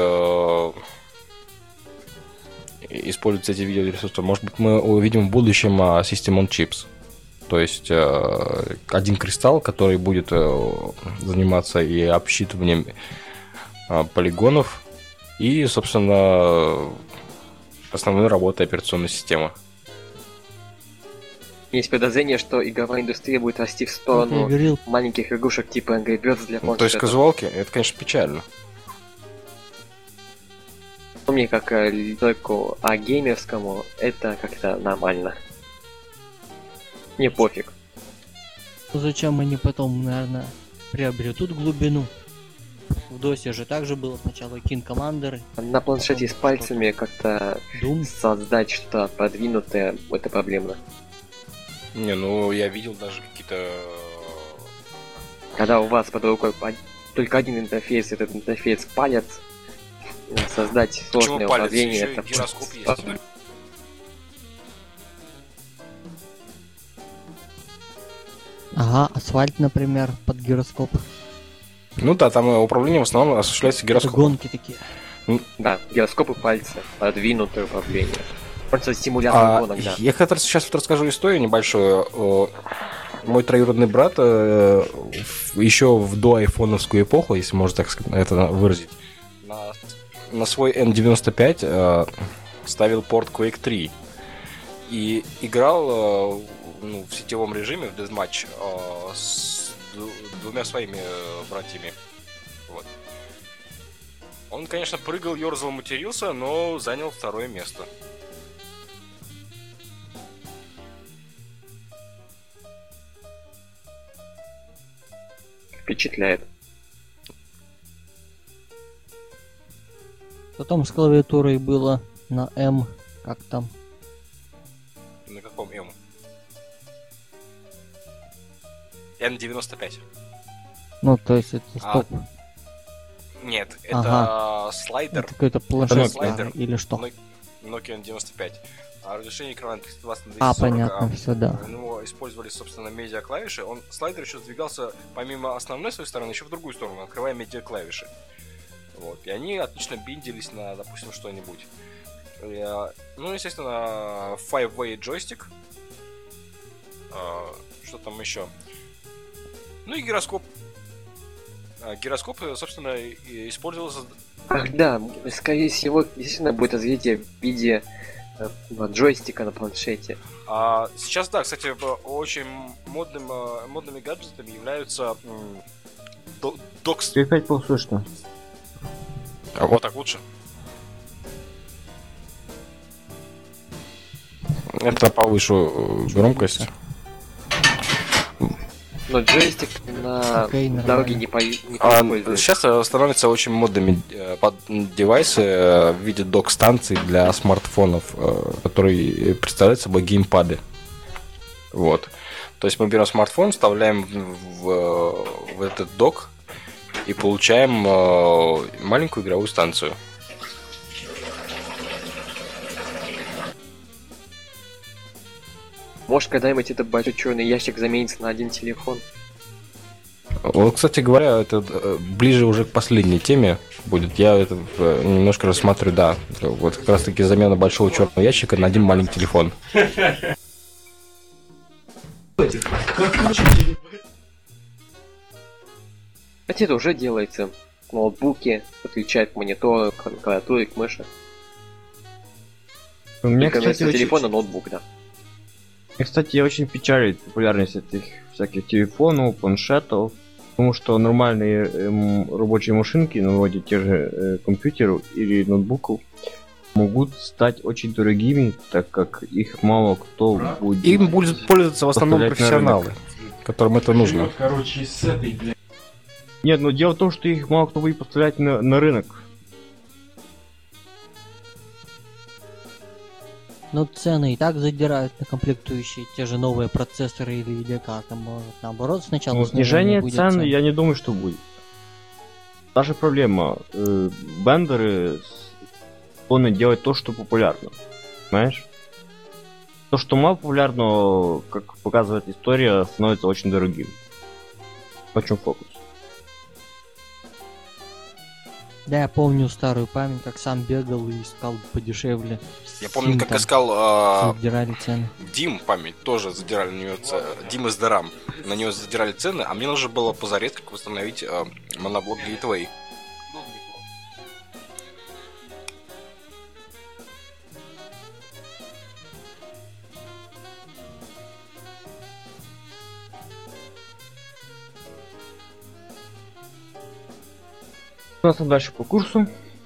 использоваться эти видеоресурсы. Может быть, мы увидим в будущем System on Chips. То есть один кристалл, который будет заниматься и обсчитыванием полигонов и, собственно, основной работой операционной системы. Есть подозрение, что игровая индустрия будет расти в сторону маленьких игрушек типа Angry Birds для планшета. То есть казуалки, это, конечно, печально. Мне как только геймерскому это как-то нормально. Мне пофиг. Зачем они потом, наверное, приобретут глубину? В досе же также было сначала King Commander. На планшете с пальцами как-то Doom. создать что-то продвинутое, это проблемно. Не, ну я видел даже какие-то... Когда у вас под рукой только один интерфейс, этот интерфейс палец, создать сложное управление, это гироскоп есть. Ага, асфальт, например, под гироскоп. Ну да, там управление в основном осуществляется гироскопом. Гонки такие. Да, гироскоп и пальцы, продвинутое управление. Просто симулятор гонок, да. Я как раз сейчас расскажу историю небольшую. Мой троюродный брат еще в доайфоновскую эпоху, если можно так это выразить, на свой N95 ставил порт Quake 3 и играл в сетевом режиме в Deathmatch с двумя своими братьями. Вот. Он, конечно, прыгал, ерзал, матерился, но занял второе место. Впечатляет. Потом с клавиатурой было на М, как там. На каком М? N95. Ну, то есть это стоп. Нет, это слайдер. Это какой-то планшет слайдер или что? Nokia N95. А разрешение экрана 320 на 240. А, понятно, все, да. У него использовали, собственно, медиа-клавиши. Слайдер еще сдвигался, помимо основной своей стороны, еще в другую сторону, открывая медиа-клавиши. Вот. И они отлично биндились на, допустим, что-нибудь. Ну, естественно, five-way джойстик. Что там еще? Ну и гироскоп. Гироскоп, собственно, использовался... Ах да, скорее всего, действительно будет развитие в виде джойстика на планшете. Сейчас, да, кстати, очень модными гаджетами являются докс. Ты опять послушно. А вот так лучше. Это повышу громкость. Но джойстик на Окей, дороге нормально. не используется. Сейчас становятся очень модными девайсы в виде док-станций для смартфонов, которые представляют собой геймпады. Вот. То есть мы берем смартфон, вставляем в этот док и получаем маленькую игровую станцию. Может, когда-нибудь этот большой черный ящик заменится на один телефон? Вот, кстати говоря, это ближе уже к последней теме будет. Я это немножко рассматриваю, да. Вот как раз таки замена большого черного ящика на один маленький телефон. Хотя это уже делается. Ноутбуки подключают к монитору, к клавиатуре, к мыши. Меня, Только вместо кстати, телефона ноутбук, да. Меня, кстати, очень печалит популярность этих всяких телефонов, планшетов, потому что нормальные рабочие машинки, ну, вроде тех же компьютеров или ноутбуков, могут стать очень дорогими, так как их мало кто будет... Им будут пользоваться в основном поставлять на профессионалы, которым это нужно. Короче, с этой, блядь. Нет, но дело в том, что их мало кто будет поставлять на рынок. Но цены и так задирают на комплектующие, те же новые процессоры или видеокарты, может наоборот сначала Но снижение будет цен я не думаю, что будет. Та же проблема. Бендеры склонны делать то, что популярно. Понимаешь? То, что мало популярно, как показывает история, становится очень дорогим. В чем фокус? Да, я помню старую память, как сам бегал и искал подешевле. Я помню, Steam как там искал задирали цены. Дим, память, тоже задирали на нее Дим из Дорам. На нее задирали цены, а мне нужно было позарез как восстановить моноблок Gateway. У нас там дальше по курсу.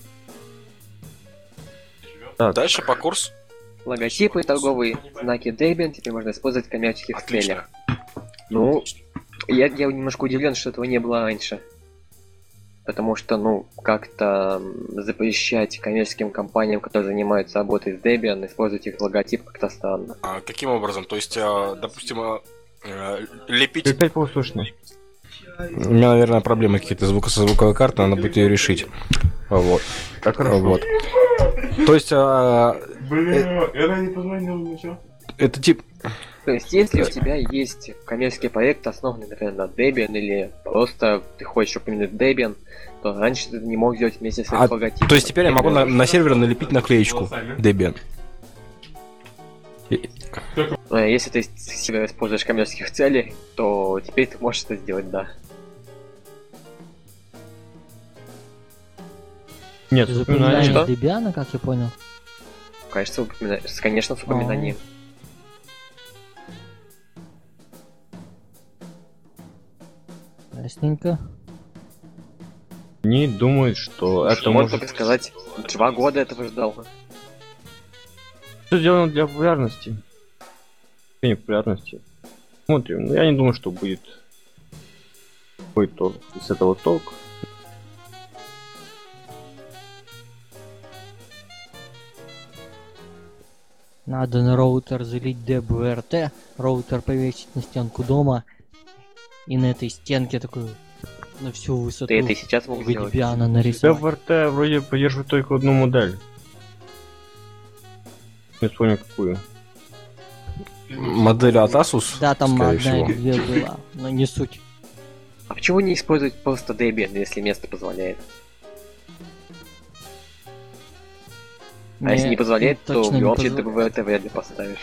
Так, Дальше по курсу. Логотипы и торговые знаки Debian теперь можно использовать в коммерческих целях. Отлично. Ну, я немножко удивлен, что этого не было раньше. Потому что, ну, как-то запрещать коммерческим компаниям, которые занимаются работой с Debian, использовать их логотип как-то странно. А каким образом? То есть, допустим, лепить... опять плохо слышно. У меня, наверное, проблемы какие-то со звуковой картой, надо будет ее решить. Вот. Так хорошо. Вот. То есть, Бля, я не позвонил, ну чё? это тип... То есть, если у тебя есть коммерческий проект, основанный, например, на Debian, или просто ты хочешь, чтобы именно Debian, то раньше ты не мог сделать вместе с этим логотипом. То есть теперь я могу на сервере налепить наклеечку Debian. Но если ты себя используешь в коммерческих целях, то теперь ты можешь это сделать, да. Нет, Ты запоминание. запоминаешь что? Debian, как я понял. Конечно, с упоминанием. Ясненько. Они думают, что это Можно может... только сказать, 2 года этого ждал. Все сделано для популярности. Не популярности. Смотрим. Но я не думаю, что будет толк. Из этого толк. Надо на роутер залить DBRT, роутер повесить на стенку дома, и на этой стенке такую на всю высоту Ты это и сейчас мог сделать. Debian нарисовать. ДВРТ вроде поддерживает только одну модель. Не вспомню какую. Модель от Asus, Да, там скорее одна всего. или две была, но не суть. А почему не использовать просто Debian, если место позволяет? А если не позволяет, то в точно не любом случае позволяет. DBRT вряд ли поставишь.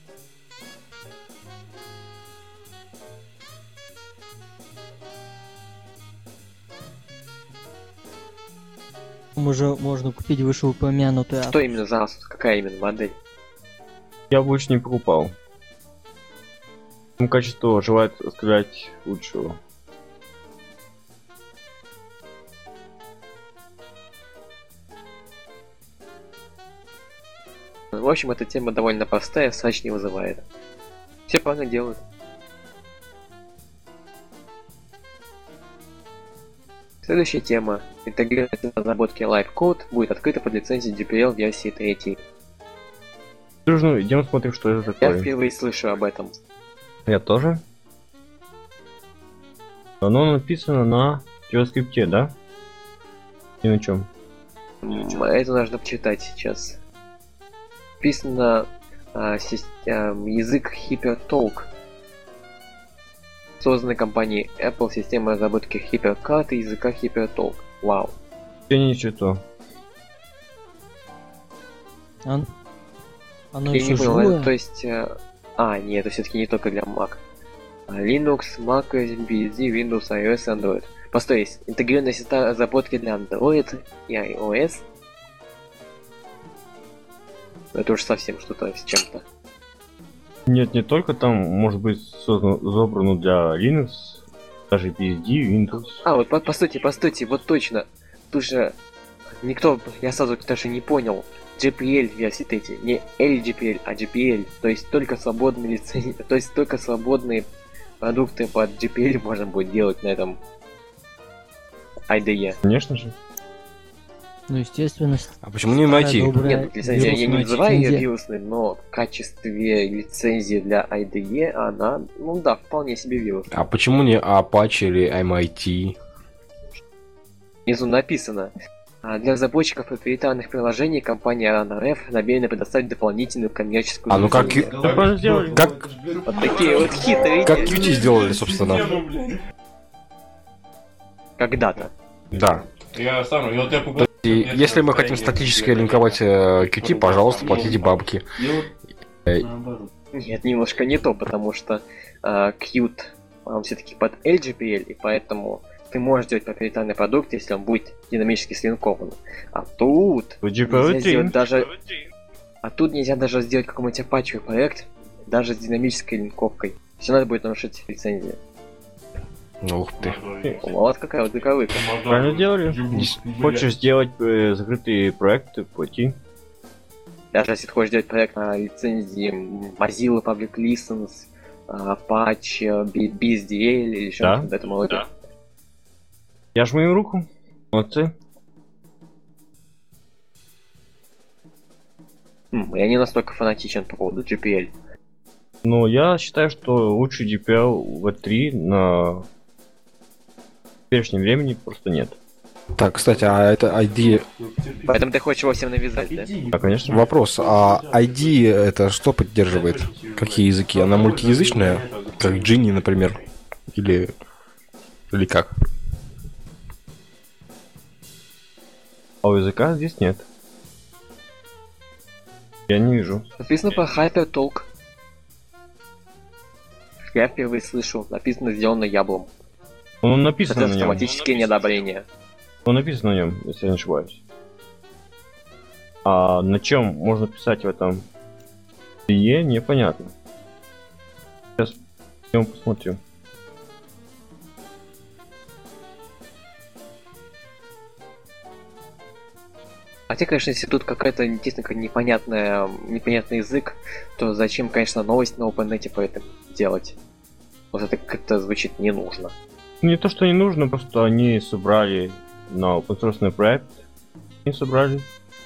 Уже можно купить вышеупомянутый Что именно за Asus? Какая именно модель? Я больше не покупал. Качество желает оставлять лучшего. В общем, эта тема довольно простая, срач не вызывает. Все правильно делают. Следующая тема. Интеграция разработки LiveCode будет открыта под лицензией GPL версии 3. Дружно, идем смотрим, что это Я такое. впервые слышу об этом. Я тоже. Оно написано на JavaScript, да? И на чем? Это нужно почитать сейчас. Написано язык HyperTalk. Созданной компанией Apple система разработки HyperCard и языка HyperTalk. Вау. Я ничего то. Оно Я еще не понял, живое? то есть... нет, это все-таки не только для Mac. Linux, Mac, BSD, Windows, iOS, Android. Постой, есть интегрированная система разработки для Android и iOS. Это уж совсем что-то с чем-то. Нет, не только там может быть собрано для Linux, даже BSD, Windows. Вот постойте, вот точно. Тут же никто, я сразу даже не понял. GPL версии 3, не LGPL, а GPL. То есть только свободные лицензии, то есть только свободные продукты под GPL можно будет делать на этом IDE. Конечно же. Ну, естественно. А почему не найти? Нет, лицензия, я не вирусная называю ее лицензия. вирусной, но в качестве лицензии для IDE она, ну да, вполне себе вирусная. А почему не Apache или MIT? Внизу написано. Для разработчиков проприетарных приложений компания RunRF намерена предоставить дополнительную коммерческую А ну как, лицензию. правильно сделали. как, Вот такие вот хитрые. как Qt сделали, собственно? Когда-то. Да. Я сам, я вот я пугал. И если мы хотим статически линковать Qt, пожалуйста, платите бабки. Наоборот. Нет, немножко не то, потому что Qt, он все-таки под LGPL, и поэтому ты можешь делать проприетарный продукт, если он будет динамически слинкован. А тут нельзя сделать даже... А тут нельзя даже сделать какой-нибудь Apache проект, даже с динамической линковкой. Все надо будет нарушить лицензию. Ух ты. Вот какая вот заковыка. Правильно сделали. Хочешь сделать закрытые проекты, плати. Даже если ты хочешь делать проект на лицензии Mozilla Public License, Apache, BSDL или еще Да. что-то в этом роде. Я жму им руку. Молодцы. Я не настолько фанатичен по поводу GPL. Но я считаю, что лучше GPL V3 на теперешнем времени просто нет. Так, кстати, а это ID... Поэтому ты хочешь его всем навязать, да? Да, конечно. Вопрос, а ID это что поддерживает? Какие языки? Она мультиязычная? Как Genie, например? Или как? А у языка здесь нет. Я не вижу. Написано про HyperTalk. Я впервые слышу. Написано, сделано яблом. Он написан Это на нем. автоматические неодобрения. Он написан на нем, если я не ошибаюсь. А на чем можно писать в этом IDE, непонятно. Сейчас пойдем посмотрим. Хотя, конечно, если тут какая-то действительно непонятный язык, то зачем, конечно, новость на OpenNet по этому делать? Вот это как-то звучит не нужно. Не то, что не нужно, просто они собрали на open source проект. Не собрали.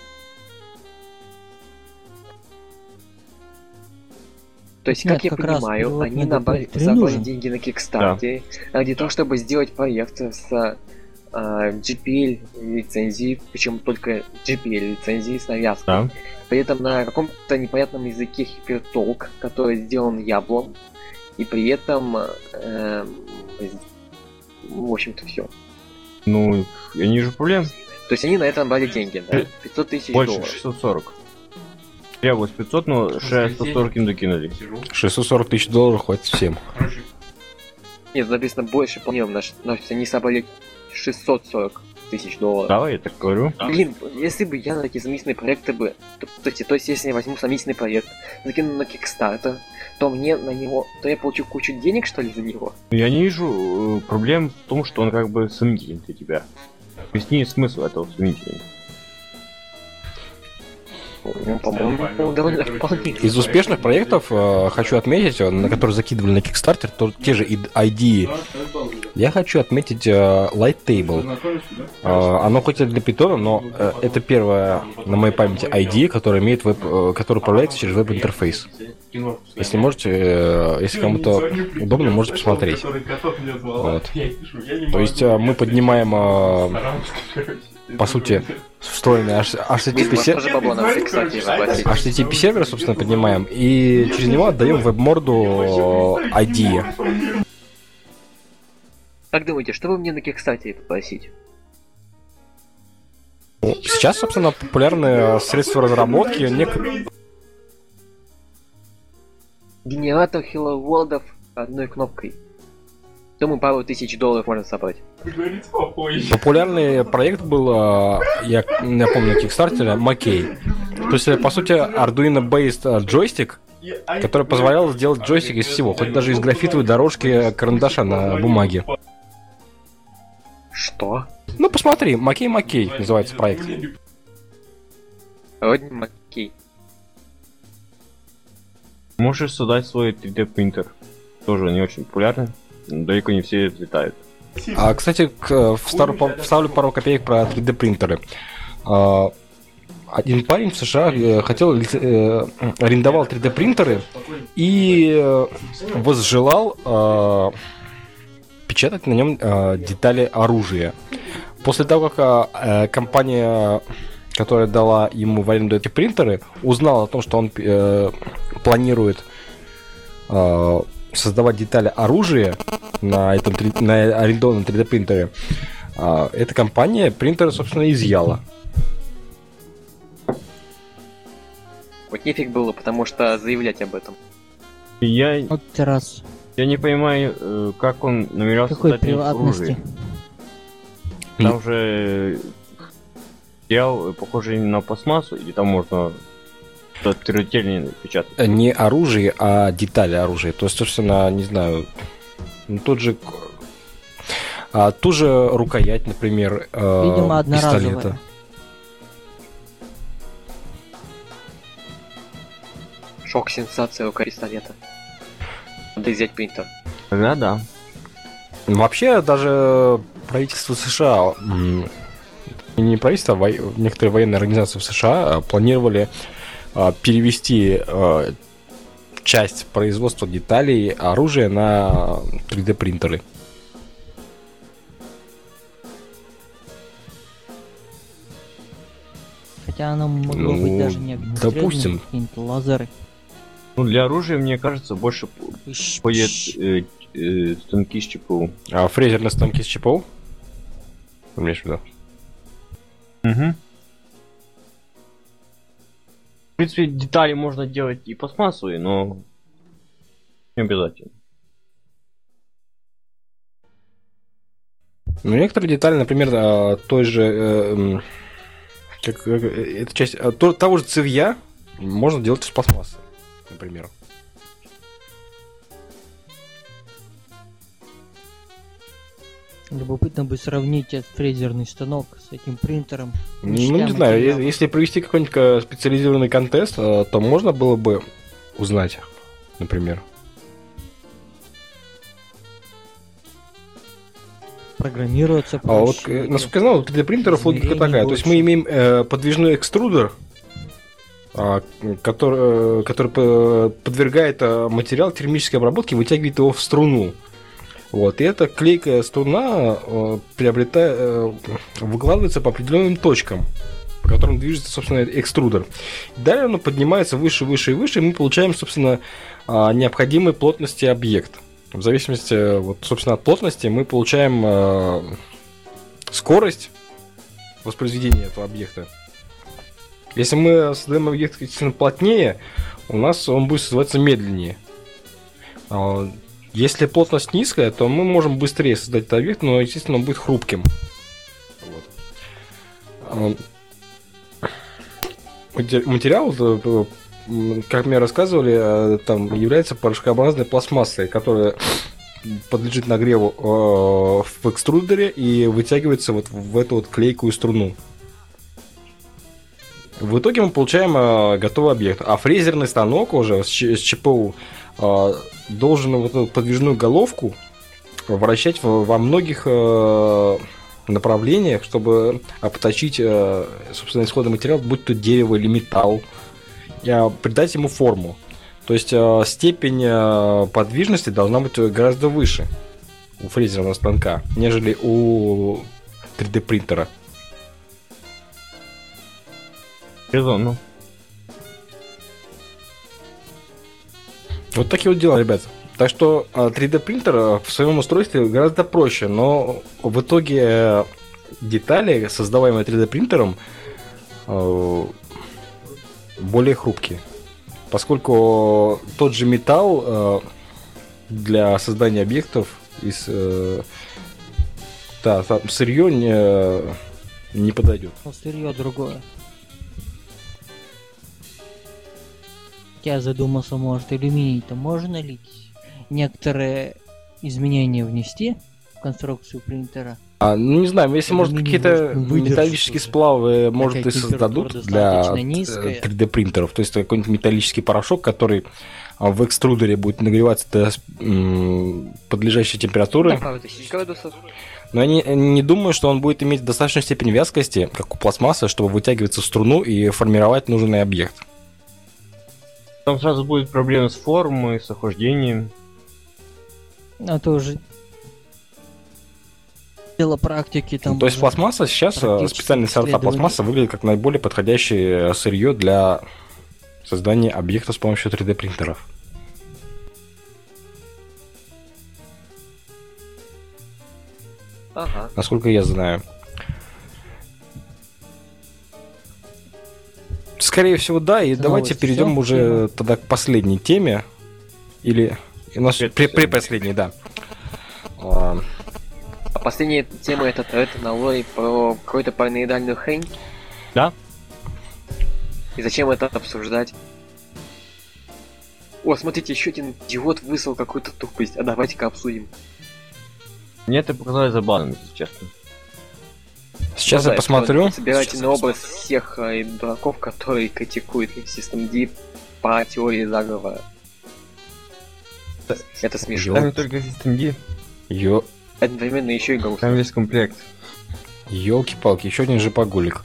То есть, Нет, как я как раз понимаю, пилотный они проект собрали нужен. деньги на Kickstarter ради того, чтобы сделать проект с GPL лицензией, причем только GPL лицензией с навязкой. Да. При этом на каком-то непонятном языке HyperTalk, который сделан яблом, и при этом, в общем-то, все. Ну, я не вижу проблем. То есть они на это брали деньги, да? 500 тысяч Больше, долларов. 640. Требовалось 500, но 640 им докинули. 640 тысяч долларов хватит всем. Нет, написано больше планировано, значит они собрали 640 тысяч долларов. Да, я так говорю. Блин, если бы я на такие сомнительные проекты бы... То есть если я возьму сомнительный проект, закину на Kickstarter, то мне на него... То я получу кучу денег, что ли, за него? Я не вижу проблем в том, что он как бы сомнителен для тебя. Объясни смысл этого сомнителя. Ну, по-моему, довольно вполне. Из успешных проектов хочу отметить, на которые закидывали на Kickstarter, то те же ID Я хочу отметить Light Table. Оно хоть и для Python, но это первое на моей памяти IDE, которое имеет который управляется через веб-интерфейс. Если можете, если кому-то удобно, можете посмотреть. Вот. То есть мы поднимаем, по сути, встроенный HTTP сервер, собственно, поднимаем, и через него отдаем веб-морду IDE. Как думаете, что бы мне на Kickstarter попросить? Сейчас, собственно, популярные средства разработки. Генератор Hello World'ов одной кнопкой. Думаю, пару $1000 можно собрать. Популярный проект был, я помню, на Kickstarter, Mackey. То есть, по сути, Arduino-based джойстик, который позволял сделать джойстик из всего, хоть даже из графитовой дорожки карандаша на бумаге. Что? Ну, посмотри, Mackey называется проект. Родни Маккей. Можешь создать свой 3D принтер. Тоже не очень популярный. Далеко не все летают. Кстати, вставлю пару копеек про 3D принтеры. Один парень в США арендовал 3D принтеры и возжелал печатать на нем детали оружия. После того, как компания, которая дала ему в аренду эти принтеры, узнала о том, что он планирует создавать детали оружия на арендованном 3D принтере, эта компания принтеры, собственно, изъяла. Вот нефиг было, потому что заявлять об этом. Вот раз. Я не понимаю, как он намерялся Какой создать приватности? оружие. Там же материал похожий на пластмассу, или там можно твердотельно печатать? Не оружие, а детали оружия. То есть, собственно, не знаю, ту же рукоять, например, Видимо, одноразовая. пистолета. Шок, сенсация рука пистолета. Надо взять принтер. Тогда да. Вообще, даже правительство США, не правительство, а некоторые военные организации в США планировали перевести часть производства деталей оружия на 3D принтеры. Хотя оно могло быть даже не огнестрельным, допустим. какие-то лазеры. Ну, для оружия, мне кажется, больше ходят станки с ЧПУ. А фрезерные станки с ЧПУ? Имеешь в виду? Угу. В принципе, детали можно делать и пластмассовые, но не обязательно. Ну, некоторые детали, например, той же эта часть того же цевья можно делать из пластмассы, например. Любопытно бы сравнить этот фрезерный станок с этим принтером. Ну, не знаю, если провести какой-нибудь специализированный контест, то можно было бы узнать, например. Программируется А вот, насколько я знал, у 3D-принтеров логика такая. То есть мы имеем подвижной экструдер, который подвергает материал термической обработке, вытягивает его в струну. Вот, и эта клейкая струна выкладывается по определенным точкам, по которым движется, собственно, экструдер. Далее он поднимается выше, выше и выше, и мы получаем, собственно, необходимой плотности объект. В зависимости, вот, собственно, от плотности мы получаем скорость воспроизведения этого объекта. Если мы создаем объект сильно плотнее, у нас он будет создаваться медленнее. Если плотность низкая, то мы можем быстрее создать этот объект, но, естественно, он будет хрупким. Вот. Материал, как мне рассказывали, там является порошкообразной пластмассой, которая подлежит нагреву в экструдере и вытягивается вот в эту вот клейкую струну. В итоге мы получаем готовый объект. А фрезерный станок уже с ЧПУ должен вот эту подвижную головку вращать во многих направлениях, чтобы обточить, собственно, исходный материал, будь то дерево или металл, и придать ему форму. То есть степень подвижности должна быть гораздо выше у фрезерного станка, нежели у 3D принтера. Резонно. Вот такие вот дела, ребят. Так что 3D принтер в своем устройстве гораздо проще, но в итоге детали, создаваемые 3D принтером, более хрупкие. Поскольку тот же металл для создания объектов из сырье не подойдет. Но сырье другое. Я задумался, может, алюминий-то можно лить? Некоторые изменения внести в конструкцию принтера. Не знаю, если, может, Алюминий какие-то может выдержать металлические уже. сплавы, может, и Такая создадут температура для достаточно низкая. 3D принтеров. То есть какой-нибудь металлический порошок, который в экструдере будет нагреваться до подлежащей температуры. На пару тысяч градусов. Но я не думаю, что он будет иметь достаточную степень вязкости, как у пластмассы, чтобы вытягиваться в струну и формировать нужный объект. Там сразу будет проблемы с формой, с охлаждением. А то уже дело практики там. То есть уже пластмасса сейчас, практически специальные сорта исследования. пластмассы выглядят как наиболее подходящее сырье для создания объектов с помощью 3D принтеров. Ага. Насколько я знаю. Скорее всего, да. И Это давайте новость. перейдем Всё? уже тогда к последней теме. Или у нас предпоследней, да. А последняя тема это на лоре про какую-то параноидальную хрень. Да? И зачем это обсуждать? О, смотрите, еще один идиот выслал какую-то тупость. А давайте-ка обсудим. Мне это показалось забавным, если честно. Сейчас Ну я да, посмотрю. Собирайте на образ всех дураков, которые критикуют System D по теории заговора. Это смешно. Там не только System D, Одновременно еще и грустно. там весь комплект. Ёлки-палки, еще один жопоголик.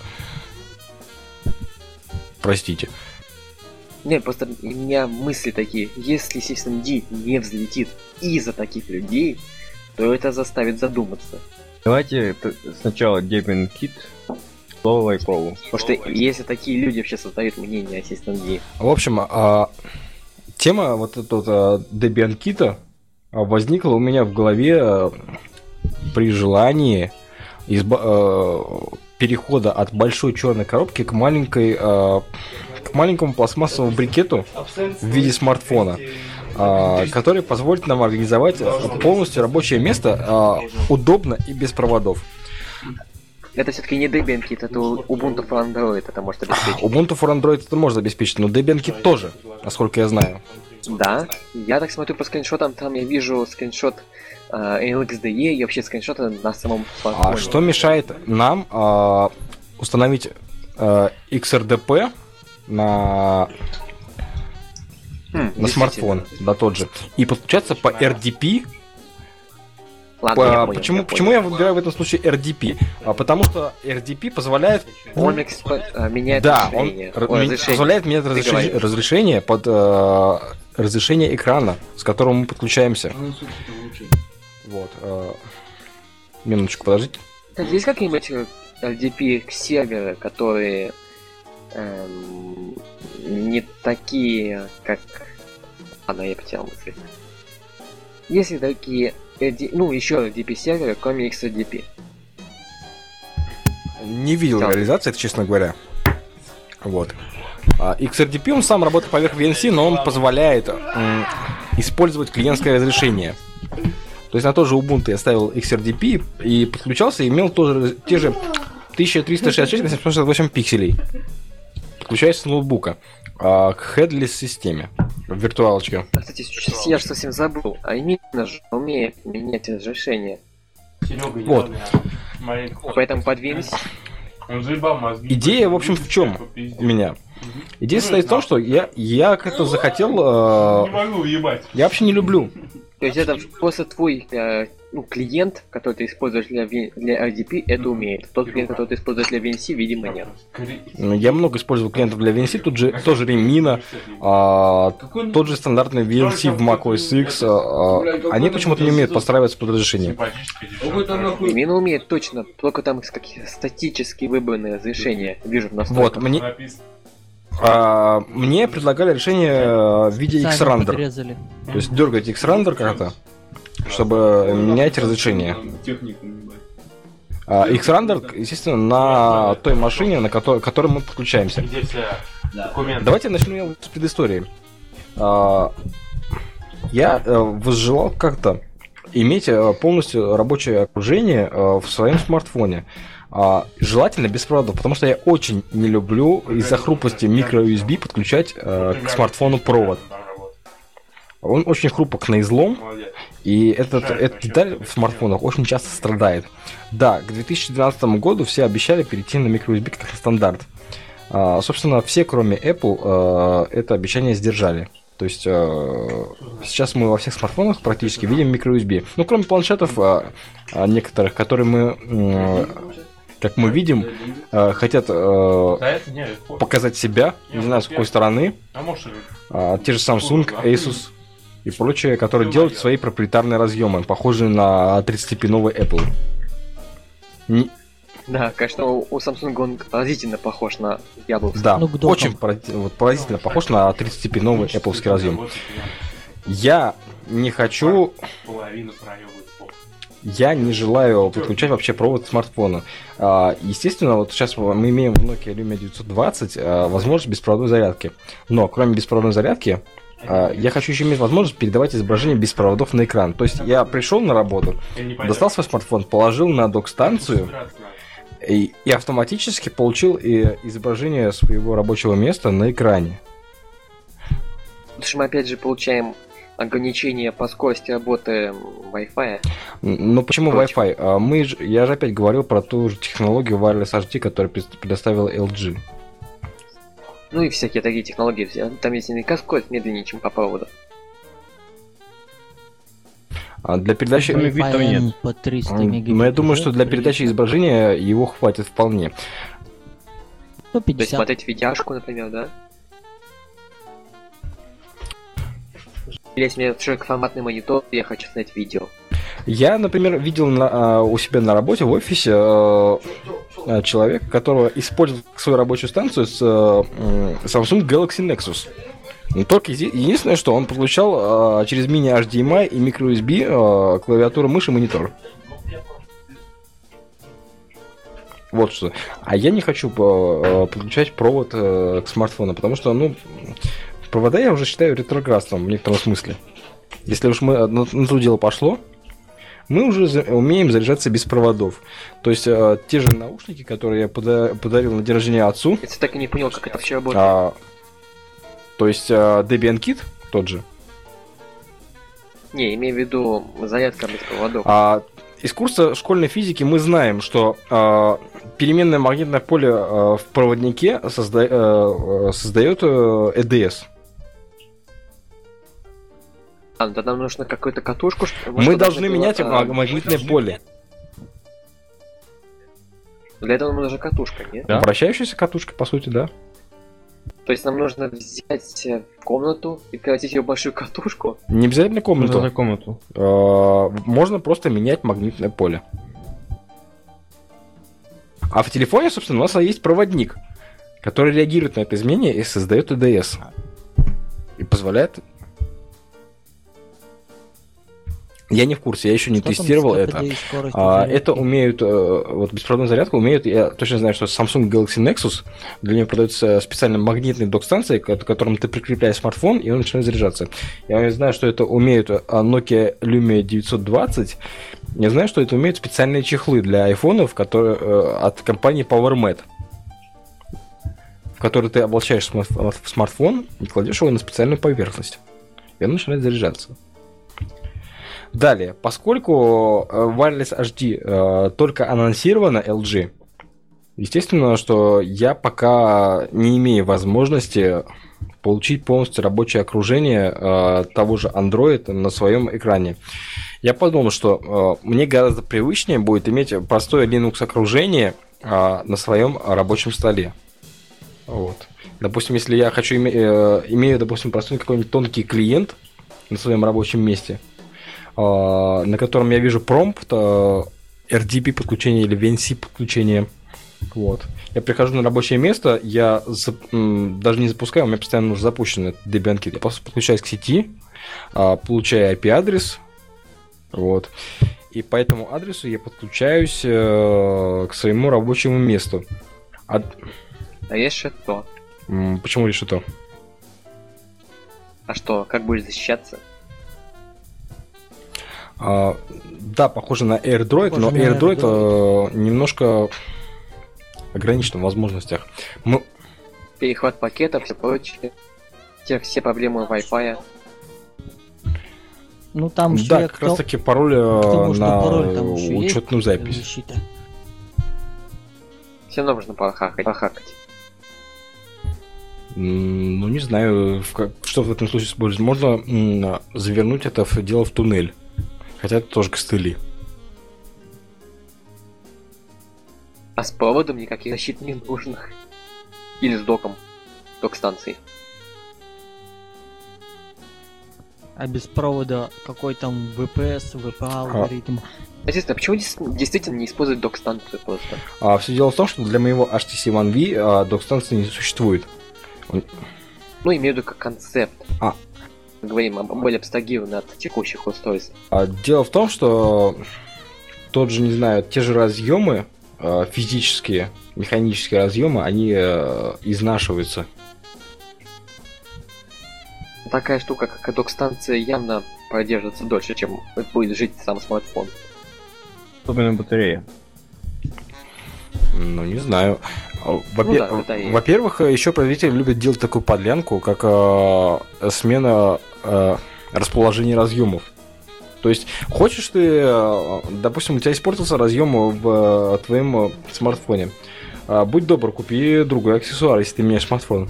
Простите. Не, просто у меня мысли такие. Если System D не взлетит из-за таких людей, то это заставит задуматься. Давайте сначала Debian Kit, слово Лайкову. Потому что если такие люди вообще создают мнение о System D, В общем, тема вот этого Debian Kit возникла у меня в голове при желании перехода от большой черной коробки к маленькому пластмассовому брикету в виде смартфона, который позволит нам организовать полностью рабочее место удобно и без проводов. это все-таки не Debian Kit, это Ubuntu for Android это может обеспечить. Ubuntu for Android это может обеспечить, но Debian Kit тоже, насколько я знаю. Да, я так смотрю по скриншотам, там я вижу скриншот LXDE и вообще скриншоты на самом смартфоне. А что мешает нам установить XRDP на смартфон, да, тот же, и подключаться по RDP? Ладно, я понял, Почему я выбираю в этом случае RDP? Потому что RDP позволяет... Он меняет Да, разрешение. он Разрешение. позволяет менять Ты говоришь. разрешение под разрешение экрана, с которым мы подключаемся. Вот. Минуточку, подождите. Так, есть какие-нибудь LDP серверы, которые не такие, как... Ладно, я потерял мысли. Есть ли такие еще LDP серверы, кроме XRDP? Не видел Да. реализации, честно говоря. Вот. XRDP, он сам работает поверх VNC, но он позволяет использовать клиентское разрешение. То есть на тот же Ubuntu я ставил XRDP и подключался, и имел тоже те же 1366 на 768 пикселей. Подключаясь с ноутбука к headless системе в виртуалочке. Кстати, сейчас я совсем забыл. А именно же умеет менять разрешение. Вот. Поэтому подвинусь. Идея, в общем, в чем у меня? Идея состоит в том, что я как-то захотел... Не могу въебать. Я вообще не люблю. То есть это просто твой клиент, который ты используешь для RDP, это умеет. Тот клиент, который ты используешь для VNC, видимо, нет. Я много использовал клиентов для VNC, тут же тоже Ремина, тот же стандартный VNC в macOS X. Они почему-то не умеют подстраиваться под разрешение. Ремина умеет точно, только там какие-то статически выбранные разрешения вижу в настройках. Вот, мне предлагали решение в виде X-Render. Подрезали. То есть дергать X-Render как-то, чтобы менять разрешение. X-Render, естественно, на той машине, на которой мы подключаемся. Где все документы? Давайте начну с предыстории. Я возжелал как-то иметь полностью рабочее окружение в своем смартфоне. Желательно без проводов, потому что я очень не люблю из-за хрупкости micro-USB подключать к смартфону провод. Он очень хрупок на излом, и эта деталь в смартфонах очень часто страдает. Да, к 2012 году все обещали перейти на micro-USB как на стандарт. Собственно, все, кроме Apple, это обещание сдержали. То есть сейчас мы во всех смартфонах практически видим micro-USB. Ну, кроме планшетов некоторых, которые мы... как мы видим, хотят показать себя, не знаю с какой стороны. Те же Samsung, Asus и прочие, которые делают свои проприетарные разъемы, похожие на 30-пиновый Apple. Да, конечно, у Samsung он поразительно похож на яблоко. Да, очень поразительно похож на 30-пиновый Apple-ский разъем. Я не хочу... Я не желаю подключать вообще провод к смартфону. Естественно, вот сейчас мы имеем в Nokia Lumia 920 возможность беспроводной зарядки. Но кроме беспроводной зарядки, я хочу еще иметь возможность передавать изображение без проводов на экран. То есть я пришел на работу, достал свой смартфон, положил на док-станцию и автоматически получил изображение своего рабочего места на экране. Потому что мы опять же получаем ограничение по скорости работы Wi-Fi. Ну почему Wi-Fi? Я же опять говорил про ту же технологию Wireless HD, которую предоставила LG. Ну и всякие такие технологии. Там есть наверняка скорость медленнее, чем по проводу. Для передачи... Wi-Fi по 300 мегабит. Но я думаю, что для передачи изображения его хватит вполне. 150. То есть смотреть видяшку, например, да? Или если у меня широкоформатный монитор, я хочу снять видео. Я, например, видел у себя на работе в офисе человека, которого использовал свою рабочую станцию с Samsung Galaxy Nexus. Но только единственное, что он подключал через мини-HDMI и micro-USB клавиатуру, мышь и монитор. Вот что. А я не хочу подключать провод к смартфону, потому что, провода я уже считаю ретроградством в некотором смысле. Если уж мы на то дело пошло, мы уже умеем заряжаться без проводов. То есть те же наушники, которые я подарил на день рождения отцу. Я так и не понял, как это все работает. То есть Debian Kit тот же. Не, имею в виду зарядка без проводов. Из курса школьной физики мы знаем, что переменное магнитное поле в проводнике создает EDS. Тогда нам нужно какую-то катушку. Мы должны менять магнитное поле. Для этого нам нужна катушка, нет? Да. Вращающаяся катушка, по сути, да. То есть нам нужно взять комнату и превратить ее в большую катушку? Не обязательно комнату. За комнату. Можно просто менять магнитное поле. А в телефоне, собственно, у нас есть проводник, который реагирует на это изменение и создает EDS. И позволяет... Я не в курсе, я еще не тестировал это. Это умеют, вот беспроводную зарядку умеют, я точно знаю, что Samsung Galaxy Nexus, для нее продается специально магнитный док-станция, к которому ты прикрепляешь смартфон, и он начинает заряжаться. Я знаю, что это умеют Nokia Lumia 920, я знаю, что это умеют специальные чехлы для айфонов, которые от компании PowerMet, в которые ты облачаешь смартфон и кладешь его на специальную поверхность, и он начинает заряжаться. Далее, поскольку Wireless HD только анонсировано LG, Естественно, что я пока не имею возможности получить полностью рабочее окружение того же Android на своем экране. Я подумал, что мне гораздо привычнее будет иметь простое Linux окружение на своем рабочем столе. Вот. Допустим, если я хочу имею, допустим, простой какой-нибудь тонкий клиент на своем рабочем месте, на котором я вижу промпт, RDP подключение или VNC подключение. Вот. Я прихожу на рабочее место, я даже не запускаю, у меня постоянно уже запущен этот Debian-Kit. Я просто подключаюсь к сети, получаю IP-адрес, вот. И по этому адресу я подключаюсь к своему рабочему месту. А есть что? Почему решето? А что, как будешь защищаться? Да, похоже на AirDroid, но AirDroid немножко ограничен в возможностях. Перехват пакетов, все прочее. Все проблемы Wi-Fi. Ну там да, как раз таки пароль на учетную запись. Защита. Все равно можно похакать. Ну, не знаю, что в этом случае использовать. Можно завернуть это дело в туннель. Хотя это тоже костыли. А с проводом никаких защит не нужно. Или с доком. Док-станцией. А без провода какой там VPS, VPA алгоритм? Естественно, почему действительно не использовать док-станцию просто? Все дело в том, что для моего HTC One V док-станции не существует. Ну, имею в виду как концепт. Говорим об более абстрагированно от текущих устройств. Дело в том, что тот же, не знаю, те же разъемы физические, механические разъемы, они изнашиваются. Такая штука, как док-станция, явно продержится дольше, чем будет жить сам смартфон. Особенно батарея. Ну, не знаю. Во-первых, еще производители любят делать такую подлянку, как смена расположения разъемов. То есть, хочешь ты, допустим, у тебя испортился разъем в твоем смартфоне. Будь добр, купи другой аксессуар, если ты меняешь смартфон.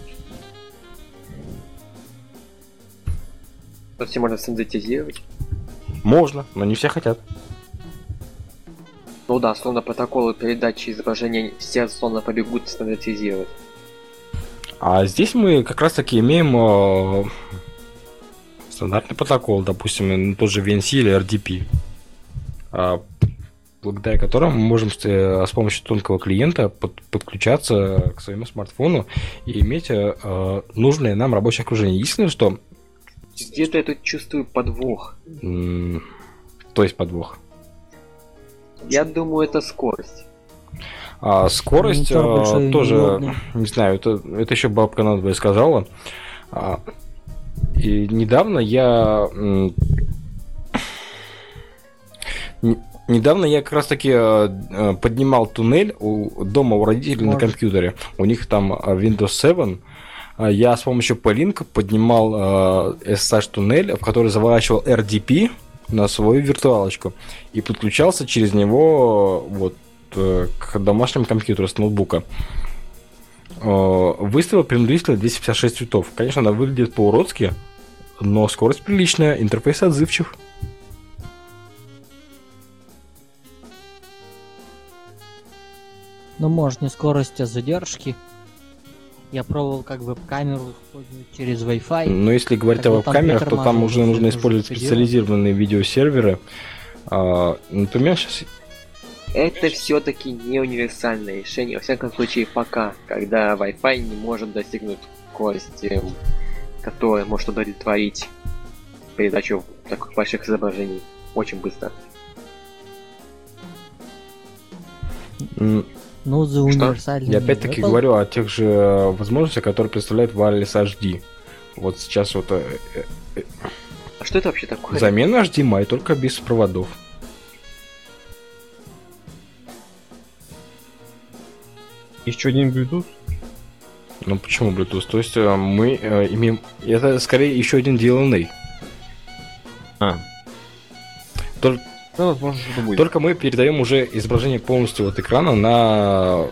То все можно синтезировать? Можно, но не все хотят. Ну да, словно протоколы передачи изображения все словно побегут стандартизировать. А здесь мы как раз таки имеем стандартный протокол, допустим, тот же VNC или RDP, благодаря которому мы можем с помощью тонкого клиента подключаться к своему смартфону и иметь нужное нам рабочее окружение. Единственное, что... Где-то я тут чувствую подвох. То есть подвох. Я думаю, это скорость. Скорость тоже, не знаю, это еще бабка надвое сказала. И недавно я как раз таки поднимал туннель дома у родителей на компьютере. У них там Windows 7. Я с помощью P-Link поднимал SSH-туннель, в который заворачивал RDP на свою виртуалочку и подключался через него вот к домашнему компьютеру с ноутбука. Выставил принудительно 256 цветов. Конечно, она выглядит по-уродски, но скорость приличная, интерфейс отзывчив. Ну, может, не скорость, а задержки. Я пробовал как веб-камеру использовать через Wi-Fi. Но если говорить о веб-камерах, то там уже нужно использовать специализированные видеосерверы. Например, сейчас... Это все-таки не универсальное решение, во всяком случае пока, когда Wi-Fi не может достигнуть скорости, которая может удовлетворить передачу таких больших изображений очень быстро. Ну, за универсальный. Я опять-таки говорю о тех же возможностях, которые представляет Wireless HD. Вот сейчас вот... А что это вообще такое? Замена HDMI, только без проводов. Еще один Bluetooth? Ну почему Bluetooth? То есть мы имеем... Это скорее еще один DLNA. Ну, возможно, что-то будет. Только мы передаем уже изображение полностью от экрана на...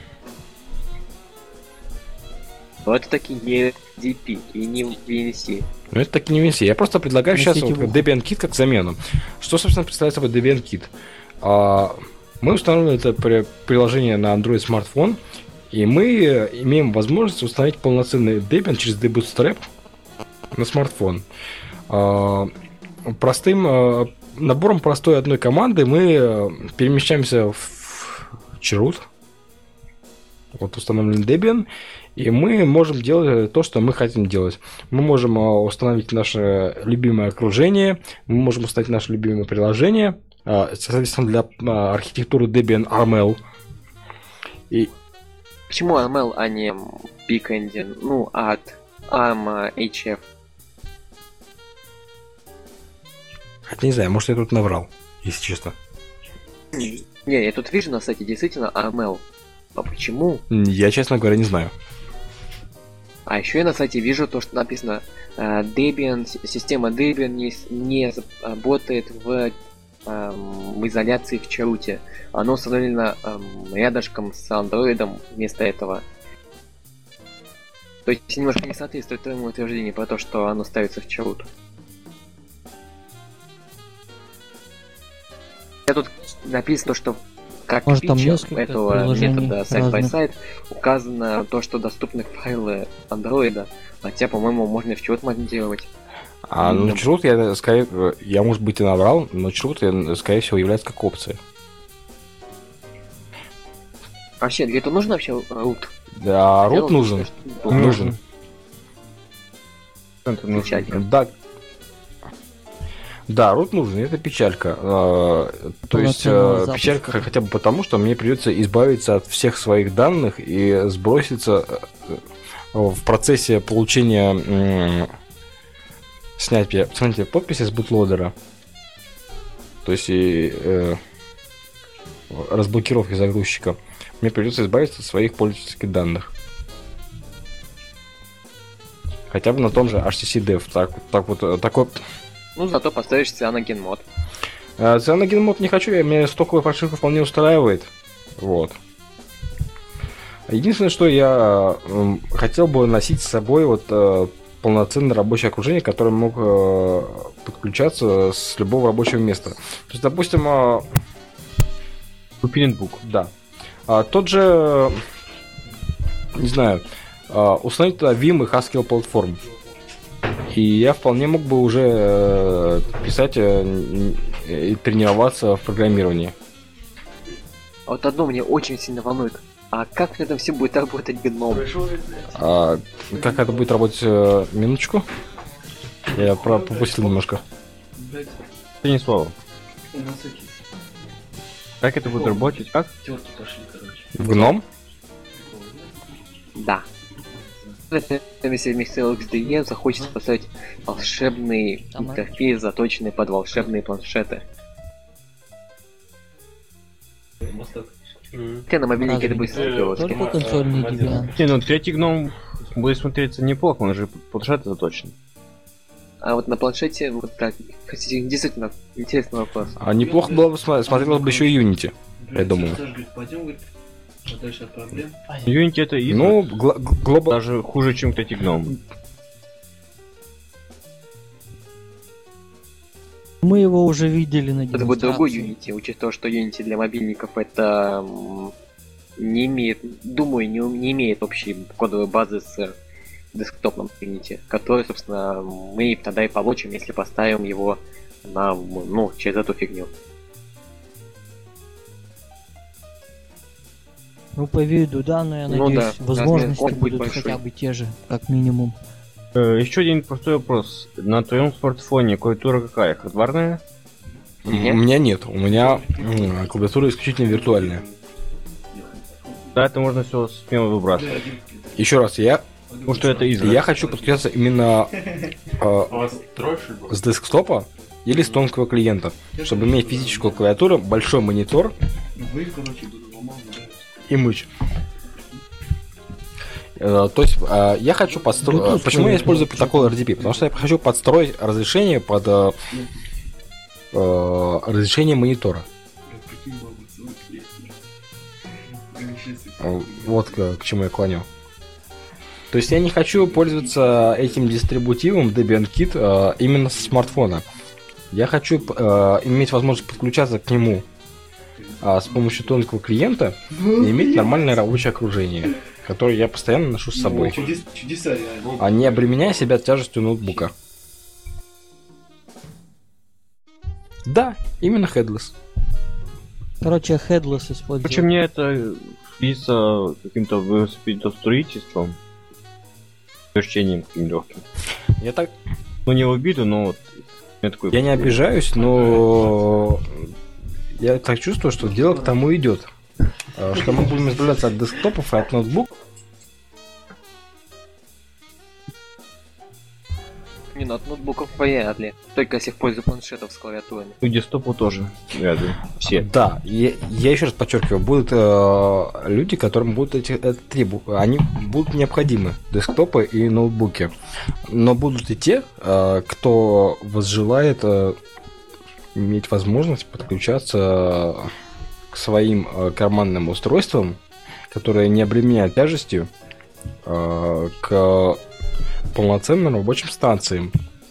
Но это таки не DP и не VNC. Ну, это так и не VNC. Я просто предлагаю На сейчас вот сетевую. Debian Kit как замену. Что, собственно, представляет собой Debian Kit? Мы устанавливаем это приложение на Android смартфон, и мы имеем возможность установить полноценный Debian через Debootstrap на смартфон. Простым набором простой одной команды мы перемещаемся в chroot. Вот установлен Debian, и мы можем делать то, что мы хотим делать. Мы можем установить наше любимое окружение, мы можем установить наше любимое приложение, соответственно, для архитектуры Debian RML. И Почему AML, а не Big Engine? Ну, от HF. хотя не знаю, может я тут наврал, если честно. Не, я тут вижу на сайте действительно AML. А почему? Я, честно говоря, не знаю. А еще я на сайте вижу то, что написано Debian, система Debian не работает в изоляции в чруте. Оно установлено рядышком с Android вместо этого. То есть немножко не соответствует твоему утверждению про то, что оно ставится в чрут. Я тут написано, что как Может, там фича несколько этого приложений метода side-by-side разных. указано то, что доступны файлы андроида, хотя, по-моему, можно и в чрут монтировать. Ну, chroot я, скорее, я, может быть, и наврал, но chroot, скорее всего, является как опция. Вообще, для этого нужно вообще root? Да, root Делать, нужен. что- Нужен. Это нужно. Печалька. Да. Да, root нужен, это печалька. То есть Полноценного запуска. печалька хотя бы потому, что мне придется избавиться от всех своих данных и сброситься в процессе получения снятия подписи с бутлодера. То есть и разблокировки загрузчика. Мне придется избавиться от своих пользовательских данных. Хотя бы на том же HTC Dev. Такой... Ну, зато поставишь Cyanogen мод. Cyanogen мод не хочу, меня стоковая прошивка вполне устраивает. Вот. Единственное, что я хотел бы носить с собой вот полноценное рабочее окружение, которое мог подключаться с любого рабочего места. То есть, допустим, Купи ноутбук. да. Тот же, не знаю, установить туда Vim и Haskell платформ. И я вполне мог бы уже писать и тренироваться в программировании. А вот одно мне очень сильно волнует. А как это все будет работать гном? Как это будет работать? Минуточку. Я пропустил немножко. Блять, Это не слово. носики. Как это будет работать? Как? Тёрки пошли, короче. В гном? Да. Если вместо LXDE захочется поставить волшебный Там, интерфейс, заточенный под волшебные планшеты. Мосток. Хотя на мобильнике это будет Только сложно. консольный Debian. Не, ну третий гном будет смотреться неплохо, он же планшет заточен. А вот на планшете, вот так, кстати, действительно, интересный вопрос. А неплохо было бы смотрелось бы еще и Unity. Блядь, думаю. Саш говорит, пойдем, говорит, подальше от проблем. Unity это и Ну, глобал... даже хуже, чем третий гном. Мы его уже видели на Это будет другой демонстрации. Unity, учитывая то, что Unity для мобильников это не имеет, думаю, не имеет общей кодовой базы с десктопным Unity, который, собственно, мы тогда и получим, если поставим его на, ну, через эту фигню. Ну, по виду, да, но я Ну надеюсь, да, возможности размер будет будут большой. хотя бы те же, как минимум. Еще один простой вопрос. На твоем смартфоне клавиатура какая? Хардварная? У меня нет. У меня клавиатура исключительно виртуальная. Да, это можно все смело выбрасывать. Еще раз, Потому что это изра. я хочу подключаться именно У вас трое, что ли, было? с десктопа или с тонкого клиента, чтобы иметь физическую клавиатуру, большой монитор Вы, короче, буду ломал, и мышь. То есть я хочу подстроить... Bluetooth Почему я клавиатура, использую протокол RDP? Потому что я хочу подстроить разрешение под разрешение монитора. Прикинь, баба, целый клиент. Вот к чему я клоню. То есть я не хочу пользоваться этим дистрибутивом Debian Kit именно со смартфона. Я хочу иметь возможность подключаться к нему с помощью тонкого клиента и иметь нормальное рабочее окружение, которое я постоянно ношу с собой, Чудеса реально. а не обременяя себя тяжестью ноутбука. Да, именно headless. Короче, headless использую. Короче, мне это видится каким-то велосипедостроительством, ощущением каким легким. Я так Ну, не в обиду, но вот у меня такой... Я не обижаюсь, но я так чувствую, что дело к тому идет. Что мы будем избавляться от десктопов и от ноутбуков. Не, ну от ноутбуков вряд ли. Только если в пользу планшетов с клавиатурами. Ну, десктопу тоже, вряд ли. Все. Да, я еще раз подчеркиваю, будут люди, которым будут они будут необходимы, десктопы и ноутбуки. Но будут и те, кто возжелает иметь возможность подключаться к своим карманным устройствам, которые не обременяют тяжестью, к полноценным рабочим станциям.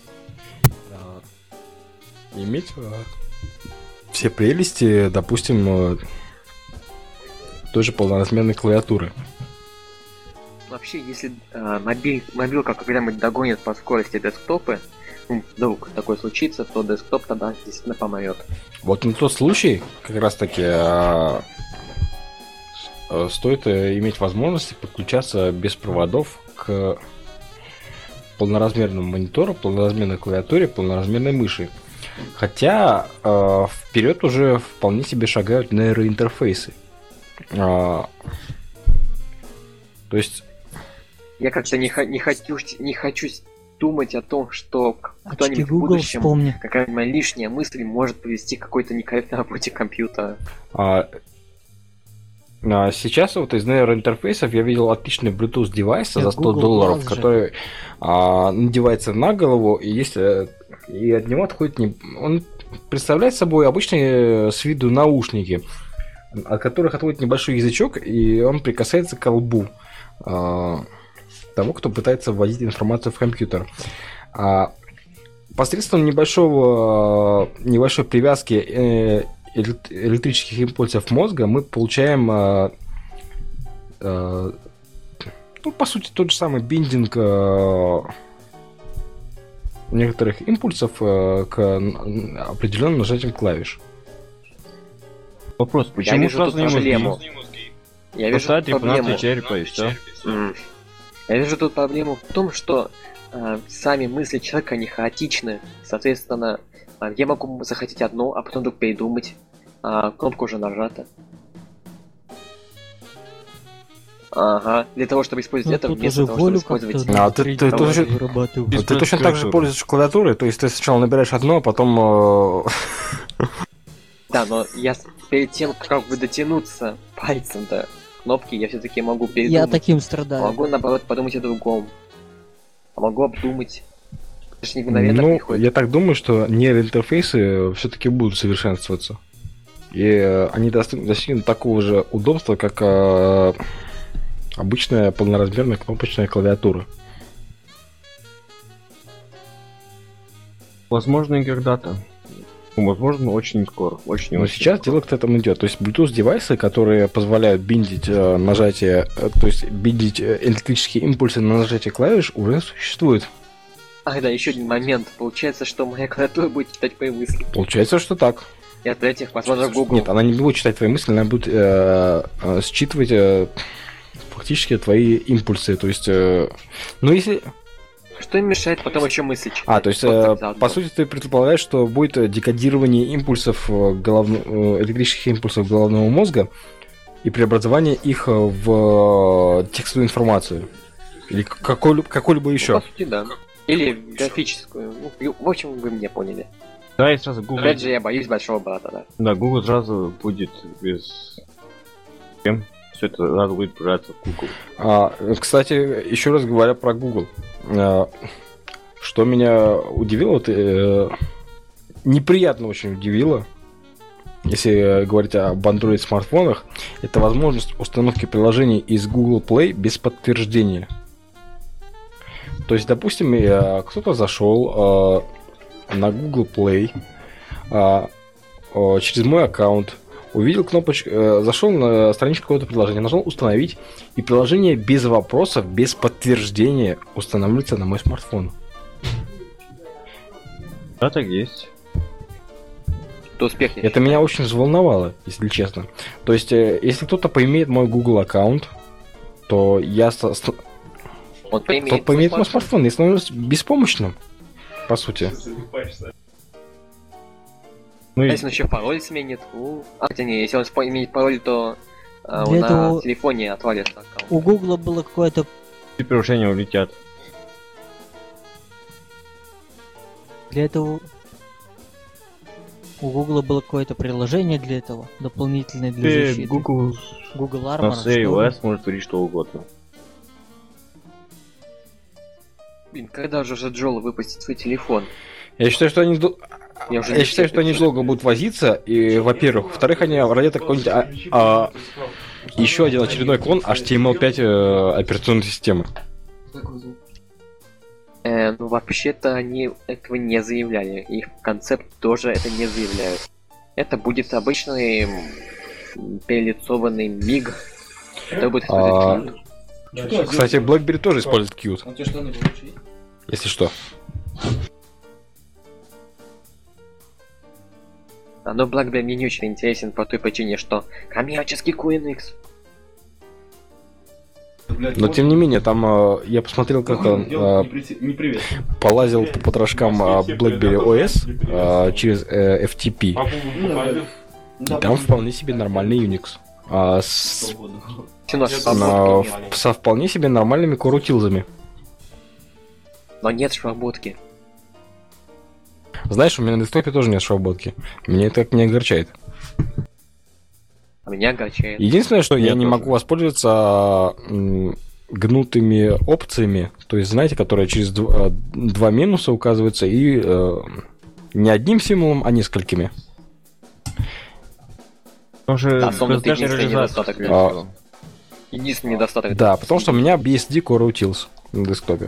Иметь все прелести, допустим, той же полноразмерной клавиатуры. Вообще, если мобилка когда-нибудь догонит по скорости десктопы, ну, вдруг такое случится, то десктоп тогда действительно помрет. Вот на тот случай, как раз таки, стоит иметь возможность подключаться без проводов к полноразмерному монитору, полноразмерной клавиатуре, полноразмерной мыши. Хотя вперед уже вполне себе шагают нейроинтерфейсы. То есть... Я как-то не хочу думать о том, что кто-нибудь в Google будущем, вспомни. какая-нибудь лишняя мысль может привести к какой-то некорректной работе компьютера. Сейчас вот из нейроинтерфейсов я видел отличный Bluetooth девайс за $100, Google Glass же. который надевается на голову, и и от него отходит он представляет собой обычные с виду наушники, от которых отходит небольшой язычок, и он прикасается к лбу того, кто пытается вводить информацию в компьютер. Посредством небольшой привязки электрических импульсов мозга мы получаем, по сути, тот же самый биндинг некоторых импульсов к определенным нажатиям клавиш. Вопрос, почему вижу сразу тут не проблему. мозги? Я вижу Поставить тут проблему. репутацию черепа и все. Я вижу тут проблему в том, что сами мысли человека не хаотичны. Соответственно, я могу захотеть одно, а потом вдруг передумать. Кнопка уже нажата. Ага, для того, чтобы использовать это, тут вместо уже того, чтобы волю использовать... как-то ты третий тоже- вырабатываю. Без Ты точно так же клавиатуры. пользуешься клавиатурой, то есть ты сначала набираешь одно, а потом... Да, но я перед тем, как бы дотянуться пальцем до кнопки, я все-таки могу передумать. Я таким страдаю. Могу, наоборот, подумать о другом. А могу обдумать. Это же не мгновенно приходит. я так думаю, что нейроинтерфейсы все-таки будут совершенствоваться. И они достигнут такого же удобства, как обычная полноразмерная кнопочная клавиатура. Возможно, и когда-то. Ну, возможно, очень скоро. Очень Но сейчас дело к этому идет. То есть Bluetooth девайсы, которые позволяют биндить нажатие, то есть биндить электрические импульсы на нажатие клавиш, уже существуют. Ах да, еще один момент. Получается, что моя клавиатура будет читать мои мысли. Получается, что так. И отправить их, возможно, в Google. Нет, она не будет читать твои мысли, она будет считывать фактически твои импульсы. То есть, если... Что им мешает потом еще мысли читать? То есть, Вот так заодно. по сути, ты предполагаешь, что будет декодирование импульсов электрических импульсов головного мозга и преобразование их в текстовую информацию. Или какую-либо еще. По сути, да. Или графическую. Ну, в общем, вы меня поняли. Да, и сразу Google. Опять же, я боюсь большого брата, да. Да, Google сразу будет без... Все это сразу будет браться в Google. Кстати, еще раз говоря про Google. Что меня удивило, неприятно очень удивило, если говорить об Android смартфонах, это возможность установки приложений из Google Play без подтверждения. То есть, допустим, кто-то зашел на Google Play через мой аккаунт, увидел кнопочку, зашел на страничку какого-то приложения, нажал «Установить», и приложение без вопросов, без подтверждения устанавливается на мой смартфон. Да, так есть. Это успех. Это меня очень взволновало, если честно. То есть, если кто-то поимеет мой Google аккаунт, то я Он тот поимеет мой смартфон и становлюсь беспомощным, по сути. Ну А и если он еще пароль сменит? Хотя не, если он имеет пароль, то Для на этого- телефоне отвалится аккаунт. У Гугла было какое-то... все приложения улетят. Для этого... У Гугла было какое-то приложение для этого, дополнительное для защиты. Google Google на Armor. что ли? iOS может творить что угодно. Блин, когда же Джола выпустит свой телефон? Я считаю, что они Я считаю, что они долго будут возиться, и, во-первых. Во-вторых, они родят какой-нибудь еще один очередной клон HTML5 операционной системы. Ну, вообще-то они этого не заявляли. Их концепт тоже это не заявляют. Это будет обычный перелицованный миг. Это будет использовать Qt. Кстати, BlackBerry тоже использует Qt, А у тебя штаны получили? если что. Но BlackBerry мне не очень интересен по той причине, что коммерческий QNX. Но тем не менее, там я посмотрел, как он Не привет. полазил по потрошкам BlackBerry OS через FTP. И там вполне себе нормальный Unix. У нас Со вполне себе нормальными корутилзами. но нет шваботки. Знаешь, у меня на десктопе тоже нет шваботки. Меня это как не огорчает. А меня огорчает. Единственное, что я Меня не тоже. могу воспользоваться гнутыми опциями, то есть, знаете, которые через два минуса указываются и не одним символом, а несколькими. Потому что Особенно это даже единственный реализация недостаток. этого. Единственный недостаток. Да, потому что у меня BSD Core Utils на десктопе.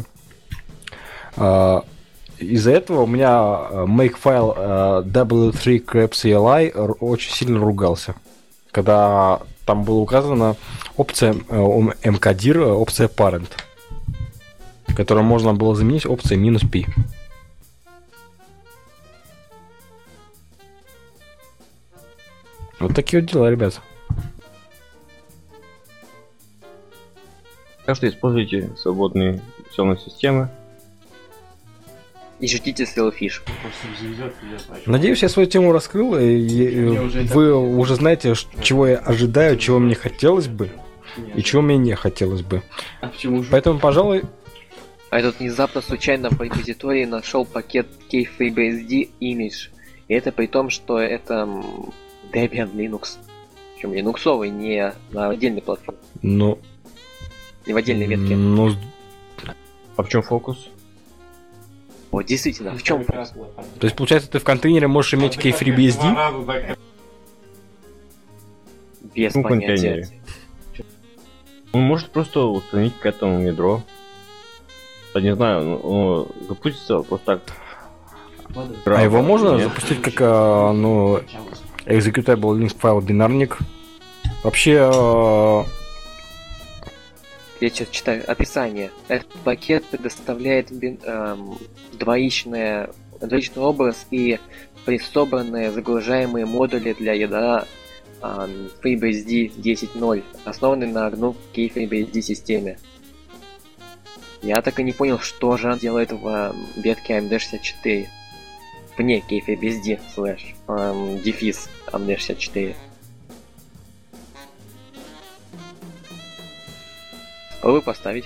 Из-за этого у меня makefile W3 Crab CLI очень сильно ругался. Когда там была указана опция mkdir, опция parent, которую можно было заменить опцией -p. Вот такие вот дела, ребят. Так что используйте свободные операционные системы. И ждите Sailfish. Надеюсь, я свою тему раскрыл, и вы уже знаете, чего я ожидаю, чего мне хотелось бы, и чего мне не хотелось бы. А почему же? Поэтому, пожалуй, А этот внезапно случайно в репозитории нашел пакет KFreeBSD image. И это при том, что это Debian Linux. Причем линуксовый, не на отдельной платформе, ну... не в отдельной ветке. Ну, А в чем фокус? Вот действительно, в чем вопрос? то есть, получается, ты в контейнере можешь иметь KFreeBSD? Без Ну, понятия. контейнере. Он может просто установить к этому ядро. Я не знаю, ну, запустится просто так. А его можно Нет. запустить как, executable Linux файл бинарник? Вообще, Я сейчас читаю описание. Этот пакет предоставляет двоичный образ и присобранные загружаемые модули для ядра FreeBSD 10.0, основанный на GNU KFreeBSD системе. Я так и не понял, что же он делает в ветке AMD64. Вне KFreeBSD / дефис AMD64. Попробуй поставить.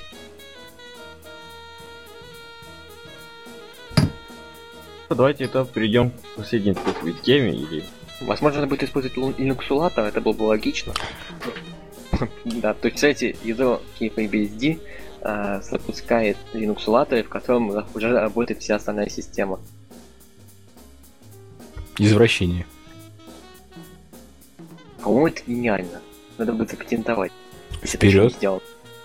Давайте это перейдем к последней такой теме или. Возможно, надо будет использовать Linuxulator, это было бы логично. Да, то есть, кстати, ядро KFreeBSD запускает Linuxulator, в котором уже работает вся остальная система. Извращение. По-моему, это гениально. Надо будет запатентовать. Если это Вперед. еще не сделал.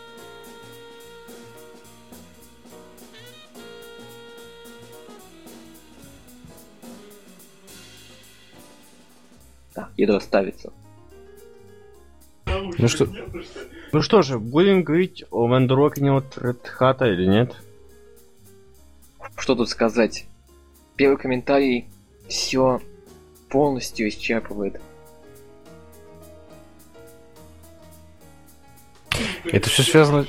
Так, ядро ставится. Ну что, Ну что же, будем говорить о Вендорокине от Red Hat или нет? Что тут сказать? Первый комментарий все полностью исчерпывает. это все связано...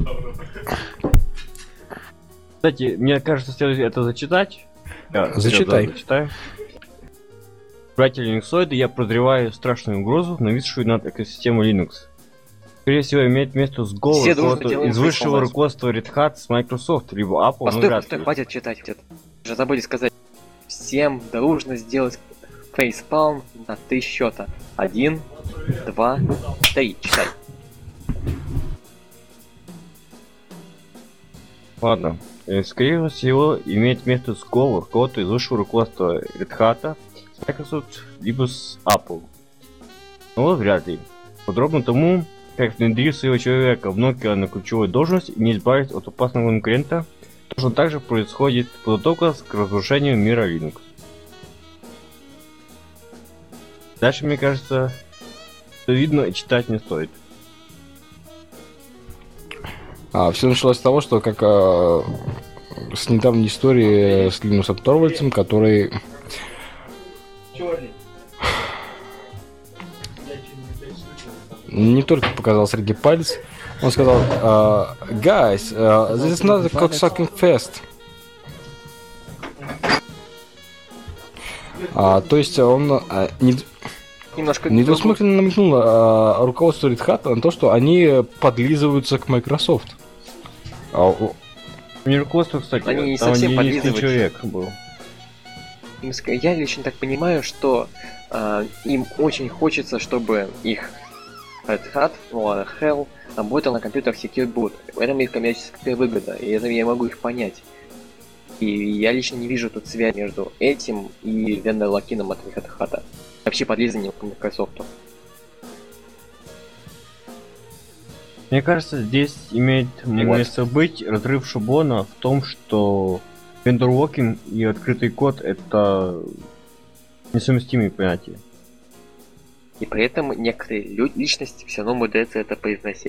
Кстати, мне кажется, следует это зачитать. Зачитай. Зачитаю. Братья линуксоиды, я прозреваю страшную угрозу, нависшую над экосистемой Linux. Скорее всего, имеет место сговор Все дружно кого-то делаем из высшего фейспалм. руководства Red Hat с Microsoft, либо Apple, но Постой, вряд постой, ли. хватит читать. Уже забыли сказать. Всем дружно сделать фейспалм на 3 счета. 1, 2, 3. Читай. Ладно. Скорее всего, имеет место сговор кого-то из высшего руководства Red Hat с Microsoft, либо с Apple. Но вряд ли. Подробно тому, как внедрить своего человека в Nokia на ключевую должность и не избавить от опасного конкурента, точно так же происходит подготовка к разрушению мира Linux. Дальше, мне кажется, что видно и читать не стоит. все началось с того, что как с недавней истории с Линусом Торвальдсом, который... не только показал средний палец, он сказал, guys, this is not a cocksucking fest. То есть он Немножко недвусмысленно намекнул руководству Red Hat на то, что они подлизываются к Microsoft. Не руководство, кстати, Они не там совсем единственный подлизываются. человек был. Я лично так понимаю, что им очень хочется, чтобы их Red Hat, Hell, работал на компьютерах Secure Boot. В этом их коммерческая выгода, и это я могу их понять. И я лично не вижу тут связи между этим и вендор-локином от Red Hat. Вообще подлизанием к Microsoft. Мне кажется, здесь имеет место быть разрыв шаблона в том, что вендор-локинг и открытый код — это несовместимые понятия. И при этом некоторые личности все равно умудряются это произносить.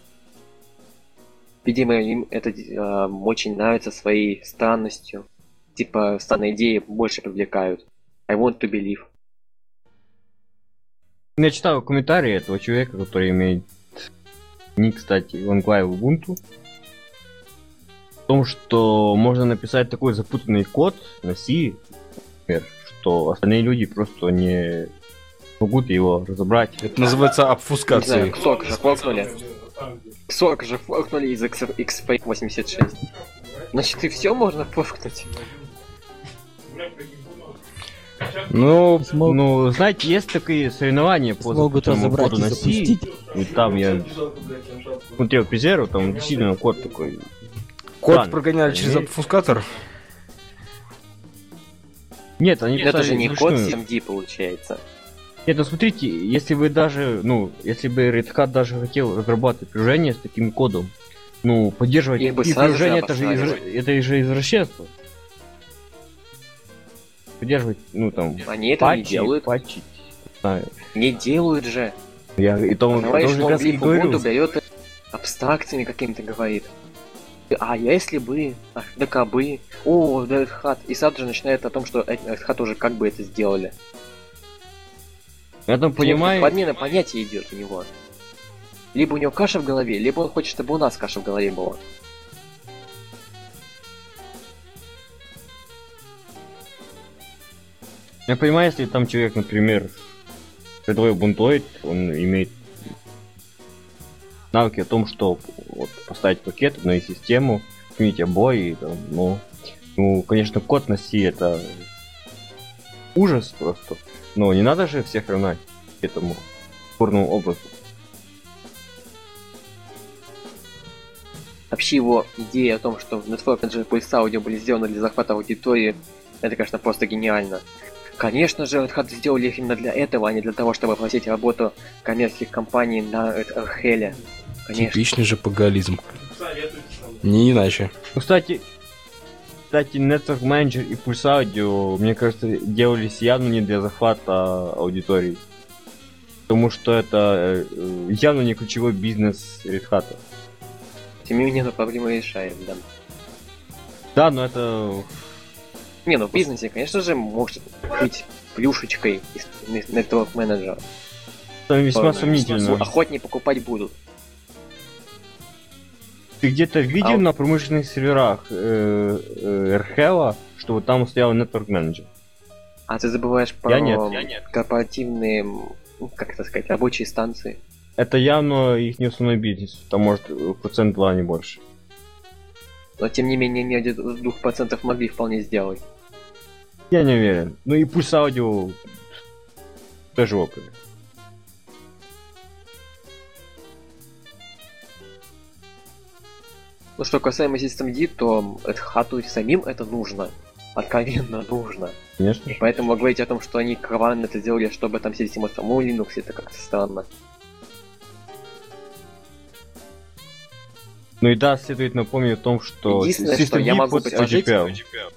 Видимо, им это очень нравится своей странностью. Типа, странные идеи больше привлекают. I want to believe. Я читал комментарии этого человека, который имеет ник, кстати, Enclave Ubuntu, в том, что можно написать такой запутанный код на C, например, что остальные люди просто не могут его разобрать. Это называется Не знаю, обфускацией. Xorg же форкнули. Xorg же форкнули из XFake 86. Значит, и все можно форкнуть. Ну, Ну, знаете, есть такие соревнования по Смогут запутанному разобрать коду и на C, запустить. и там я смотрел Пизеру, там действительно код такой. код Странно. прогоняли через обфускатор. Нет, они Это писали же не код вручную. CMD получается. Нет, ну смотрите, если вы даже, если бы Red Hat даже хотел разрабатывать приложение с таким кодом, поддерживать Их бы такие сразу же приложения, это обосрали. же извращенство. Поддерживать, Они это не патчи, делают. патчить, не знаю. Не делают же. И то он Понимаешь, тоже как он раз и Leaf говорил, Ubuntu берет абстракциями какими-то говорит. А если бы, да кабы, Red Hat, и сразу же начинает о том, что Red Hat уже как бы это сделали. я там понимаю, Подмена понятия идет у него. Либо у него каша в голове, либо он хочет, чтобы у нас каша в голове была. я понимаю, если там человек, например, рядовой бунтоид, он имеет навыки о том, что поставить пакет, обновить систему, сменить обои, конечно, код на C это ужас просто. Но не надо же всех равнять к этому спорному образу. Вообще его идея о том, что Network Manager Pulse Audio были сделаны для захвата аудитории, это, конечно, просто гениально. Конечно же, Red Hat сделали их именно для этого, а не для того, чтобы оплатить работу коммерческих компаний на Red Hat. Конечно. Типичный же пагализм. Советуйте со мной. Не иначе. Ну, кстати, Network Manager и Pulse Audio, мне кажется, делались явно не для захвата аудитории. Потому что это явно не ключевой бизнес Red Hat. Тем не менее, эта проблема решает, да. Да, но это... Не, ну в бизнесе, конечно же, может быть плюшечкой из Network Manager. это весьма Ладно, сомнительно. Охотнее покупать будут. Ты где-то видел на промышленных серверах RHEL, что вот там стоял Network Manager? А ты забываешь про Я нет. корпоративные, как это сказать, рабочие станции. Это явно их не основной бизнес. Там может процент 2, не больше. Но тем не менее, они 2% могли вполне сделать. Я не уверен. Ну и Pulse Audio тоже опыт. Ну что касаемо Systemd, то Red Hat самим это нужно. Откровенно нужно. Конечно же. Поэтому говорить о том, что они кровавно это сделали, чтобы там система саму Linux, это как-то странно. Ну и да, следует напомнить о том, что Единственное, что я Systemd могу под предложить- GPL.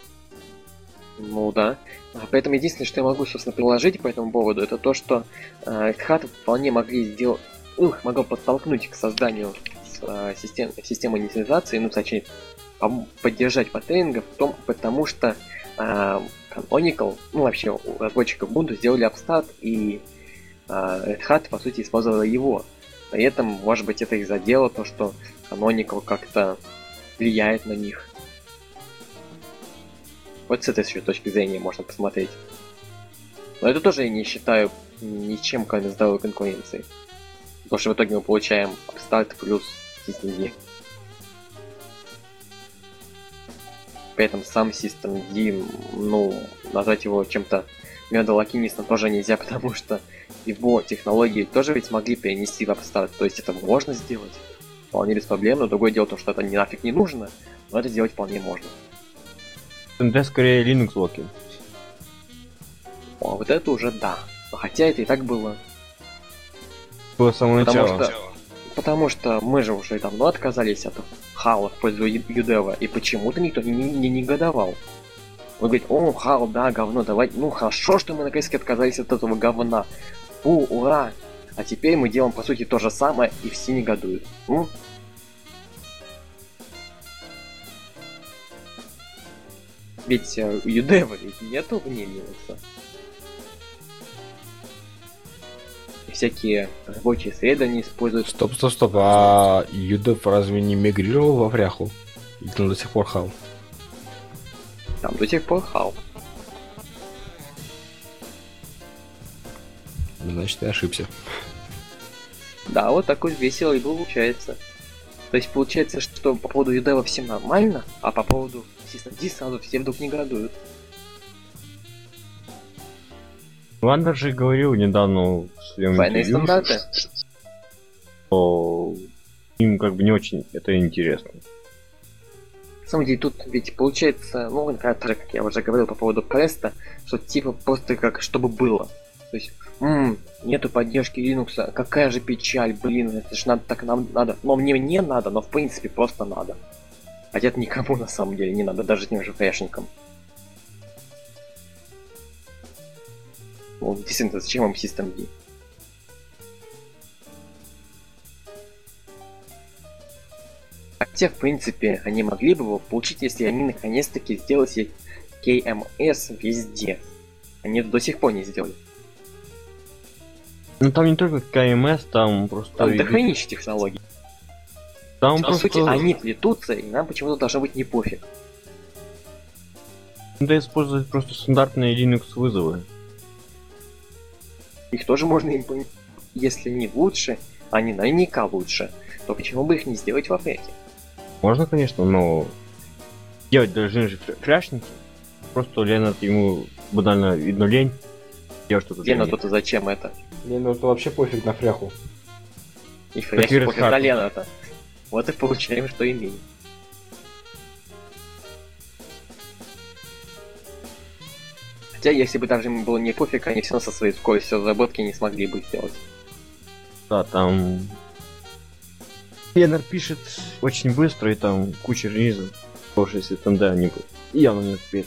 Ну да. Поэтому единственное, что я могу, собственно, приложить по этому поводу, это то, что Red Hat вполне могли сделать, могу подтолкнуть к созданию системы инициализации, ну, точнее, поддержать паттернингов в том, потому что Canonical, ну, вообще, у разработчиков Ubuntu сделали Upstart, и Red Hat, по сути, использовала его. При этом, может быть, это их задело, то, что Canonical как-то влияет на них. Вот с этой точки зрения можно посмотреть. Но это тоже я не считаю ничем, кроме здоровой конкуренции. Потому что в итоге мы получаем Upstart плюс Systemd. При этом сам Systemd, ну, назвать его чем-то медолакинистом тоже нельзя, потому что его технологии тоже ведь смогли перенести в Upstart. То есть это можно сделать вполне без проблем, но другое дело то, что это нафиг не нужно, но это сделать вполне можно. SSD скорее Linux локи. А вот это уже да. Хотя это и так было. Было с самого начала. Потому что мы же уже давно отказались от HAL в пользу UDEV, и почему-то никто не негодовал. Он говорит: о, HAL, да, говно, давайте, ну хорошо, что мы наконец-таки отказались от этого говна. Фу, ура! А теперь мы делаем по сути то же самое, и все негодуют. Ведь у UDEV ведь нету вне Linux. Всякие рабочие исследования используют. Стоп. А UDEV разве не мигрировал во Вряху? Или там до сих пор хал? Там до сих пор HAL. Значит, я ошибся. Да, вот такой весело и получается. То есть получается, что по поводу UDEV всем нормально, а по поводу Systemd сразу все вдруг негодуют. Вандер же говорил недавно в своем Двойные интервью, стандарты. что им как бы не очень это интересно. На самом деле тут ведь получается, ну, например, тоже, как я уже говорил по поводу Креста, что типа просто как чтобы было. То есть, нету поддержки Linux, какая же печаль, блин, это ж надо, так нам надо. Но мне не надо, но в принципе просто надо. Хотя это никому на самом деле не надо, даже тем же фрешникам. Ну, действительно, зачем вам Systemd? Хотя, в принципе, они могли бы его получить, если они наконец-таки сделали KMS везде. Они это до сих пор не сделали. Ну там не только КМС, там просто... Там дохренища технологий. Там По просто... сути, они плетутся, и нам почему-то должно быть не пофиг. Надо использовать просто стандартные Linux вызовы. Их тоже можно имплементировать. Если не лучше, они наверняка лучше, то почему бы их не сделать в апрете? Можно, конечно, но делать должны же фляшники. Просто Ленард ему банально видно лень. Делать что-то для Лена, них. то зачем это? Мне ну это вообще пофиг на Фряху. И Как фряхи Red пофиг Hat. на Лена-то. Вот и получаем, что имеем. Хотя, если бы даже им было не пофиг, они все равно со своей скоростью разработки не смогли бы сделать. Да, там... Пеннер пишет очень быстро, и там куча релизов. Потому что если ТНД они бы явно не успеют.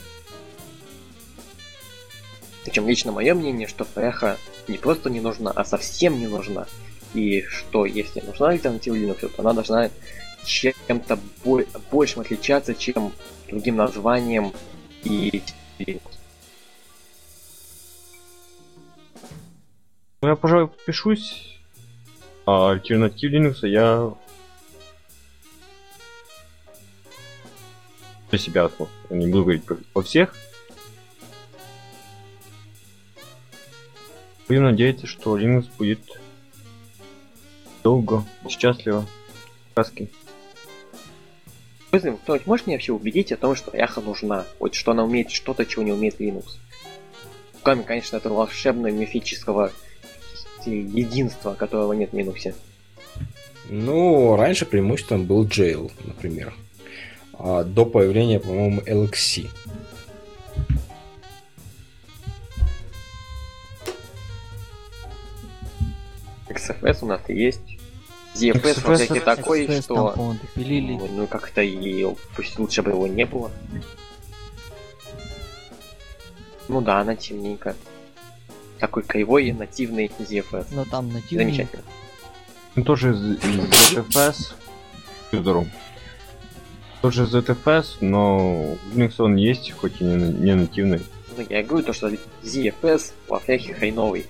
Причем лично мое мнение, что Фреха не просто не нужна, а совсем не нужна. И что, если нужна альтернатива Linux, то она должна чем-то большим отличаться, чем другим названием и Linux. Ну, я, пожалуй, подпишусь. А альтернатив Linux я... Для себя, не буду говорить про всех. Будем надеяться, что Linux будет долго, счастливо, сказки. Кто-нибудь может меня вообще убедить о том, что Яха нужна? Вот что она умеет что-то, чего не умеет Linux. Кроме, конечно, этого волшебного мифического единства, которого нет в Linux. Ну, раньше преимуществом был Jail, например. А до появления, по-моему, LXC. XFS у нас есть. ZFS XFS он всякий такой, XFS что... там, по-моему, допилили. Ну, как-то и... Пусть лучше бы его не было. Ну да, нативненько. Такой кривой нативный ZFS. Но там нативный. Замечательно. Ну, тоже из ZFS. Здорово. Тоже ZFS, но Linux он есть, хоть и не нативный. Ну, я говорю то, что ZFS во фляхе хреновый.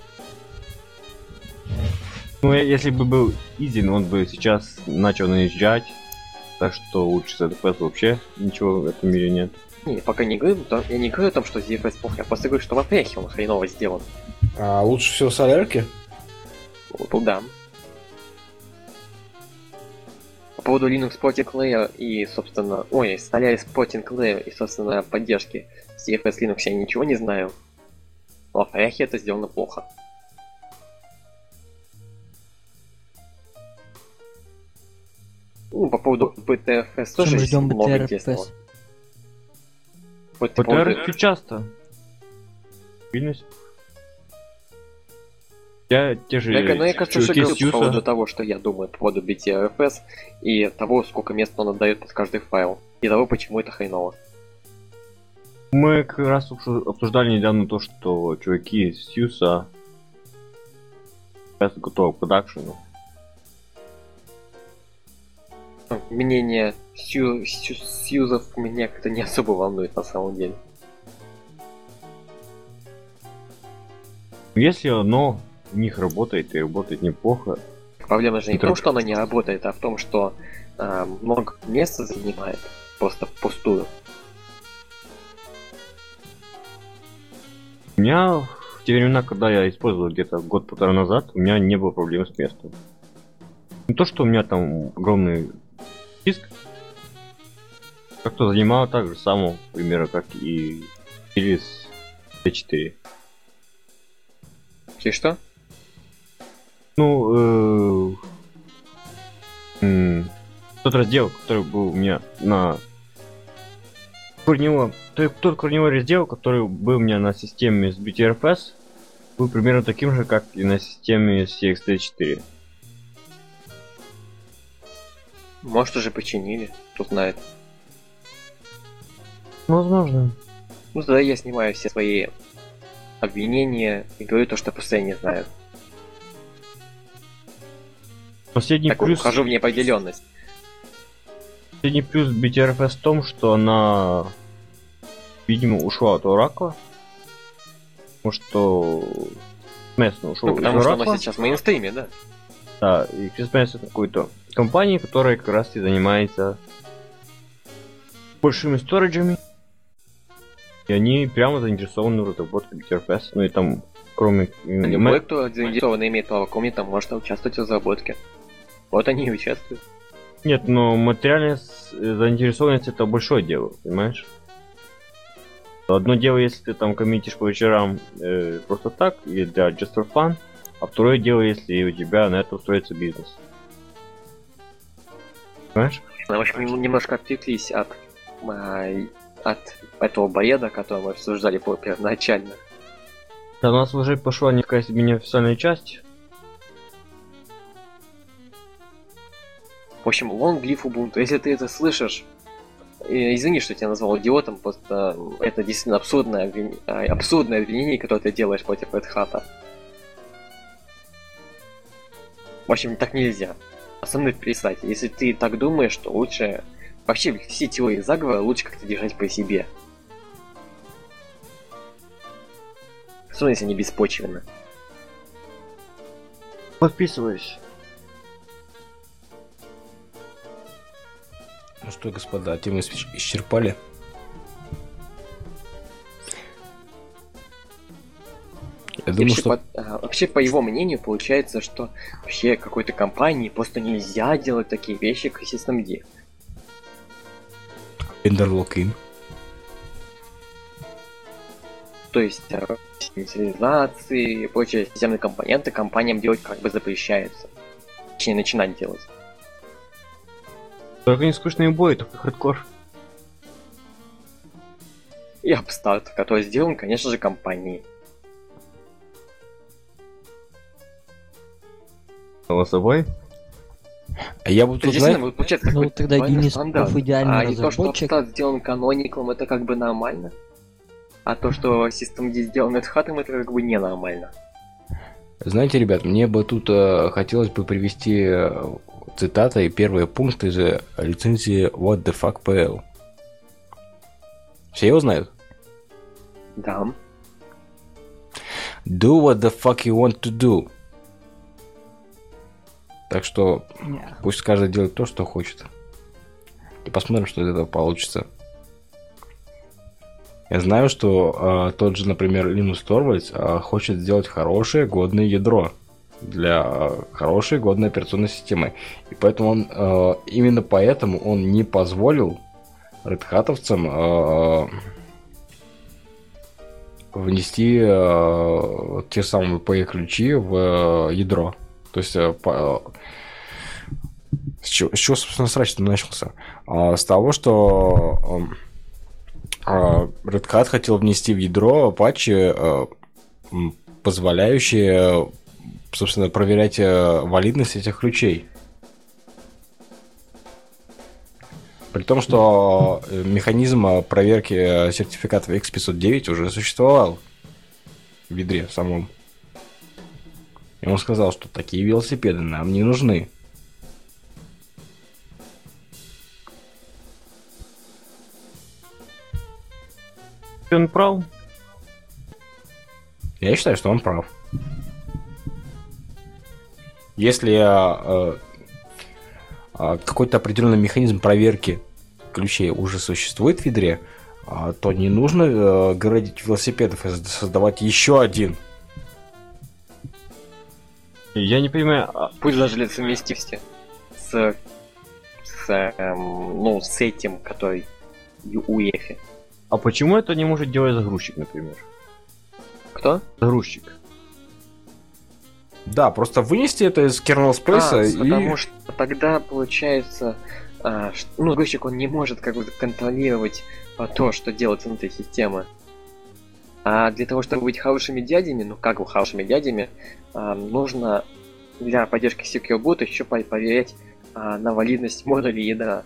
Ну, если бы был Easy, он бы сейчас начал наезжать. Так что лучше ZFS вообще ничего в этом мире нет. Не, пока не говорю, я не говорю о том, что ZFS плохо, я просто говорю, что во фляхе он хреново сделан. А лучше всего солярки? Вот, да. По поводу Linux Porting Layer и, собственно... Ой, Solaris Porting Layer и, собственно, поддержки ZFS Linux я ничего не знаю. Но в фляхе это сделано плохо. Ну, по поводу BTFS тоже Чем есть ждем много BTRFS? интересного. Вот по поводу- ПТР часто. Видность. Я те же Ну, я, кажется, чуваки шагал с по поводу Юса. того, что я думаю по поводу BTRFS и того, сколько места он отдает под каждый файл. И того, почему это хреново. Мы как раз обсуждали недавно то, что чуваки с Юса сейчас готовы к продакшену. Мнение сьюзов меня как-то не особо волнует на самом деле. Если оно у них работает и работает неплохо, Проблема же не в Это- том, что она не работает, а в том, что много места занимает просто впустую. у меня в те времена, когда я использовал где-то год-полтора назад, у меня не было проблем с местом. Не то, что у меня там огромный диск, как-то занимало так же само, к примеру, как и через T4. И что? Ну, тот раздел, который был у меня на тот корневой раздел, который был у меня на системе с BTRFS, был примерно таким же, как и на системе с CXT4. Может, уже починили, кто знает. Возможно. Ну, тогда я снимаю все свои обвинения и говорю то, что просто я не знаю. Последний Так плюс ухожу в неопределенность. BTRFS в том, что она, видимо, ушла от Oracle. Потому что Мессно ушел Ну, из потому что Oracle. оно сейчас в мейнстриме, да? Да, и Chris Messon какой-то компании, которая как раз и занимается большими сториджами. И они прямо заинтересованы в разработке BTRFS. Ну и там, кроме... Любой, кто заинтересован и имеет право комнаты, может участвовать в разработке. Вот они и участвуют. Нет, но материальная заинтересованность это большое дело, понимаешь? Одно дело, если ты там коммитишь по вечерам просто так, или для just for fun, а второе дело, если у тебя на это устроится бизнес. Понимаешь? Мы, в общем, немножко отвлеклись от этого боеда, который мы обсуждали первоначально. Да, у нас уже пошла некая себе неофициальная часть. В общем, long live Ubuntu. Если ты это слышишь, извини, что я тебя назвал идиотом, просто это действительно абсурдное обвинение, которое ты делаешь против Red Hat. В общем, так нельзя. Основной перестать. Если ты так думаешь, то лучше... Вообще, все теории заговора лучше как-то держать при себе. Особенно, если они беспочвенны. Подписываюсь. Ну что, господа, тему исчерпали. Я думаю, что... Вообще, по его мнению, получается, что вообще какой-то компании просто нельзя делать такие вещи, как SystemD. Vendor lock-in. То есть, инициализации и прочие системные компоненты компаниям делать как бы запрещается. Точнее, начинать делать. Только не скучные бои, только хардкор. И апстарт, который сделан, конечно же, компанией. Голосовой? А я буду тут, Действительно, вот получается Ну, такой тогда двойной Денис стандарт. Пух идеальный И то, что разработчик. апстарт сделан канониклом, это как бы нормально. А то, что Systemd сделан Red Hat, это как бы ненормально. знаете, ребят, мне бы тут хотелось бы привести цитаты и первые пункты из лицензии What the fuck PL. Все его знают? Да. Do what the fuck you want to do. Так что пусть каждый делает то, что хочет. И посмотрим, что из этого получится. Я знаю, что тот же, например, Linus Torvalds хочет сделать хорошее, годное ядро для хорошей, годной операционной системы. И поэтому он, именно поэтому он не позволил Red Hat'овцам внести те самые PE-ключи в ядро. То есть, с чего, собственно, срач начался? С того, что Red Hat хотел внести в ядро патчи, позволяющие, собственно, проверять валидность этих ключей. При том, что механизм проверки сертификатов X509 уже существовал в ядре самом. И он сказал, что такие велосипеды нам не нужны. Он прав? Я считаю, что он прав. Если какой-то определенный механизм проверки ключей уже существует в ядре, то не нужно городить велосипедов и создавать еще один. Я не понимаю, Пусть даже для совместимости с этим, который у EFI. а почему это не может делать загрузчик, например? Кто? Загрузчик. Да, просто вынести это из kernel space и... Потому что тогда получается, загрузчик он не может как бы контролировать то, что делается внутри системы. А для того, чтобы быть хорошими дядями, хорошими дядями, нужно для поддержки Secure Boot еще проверять на валидность модуля ядра.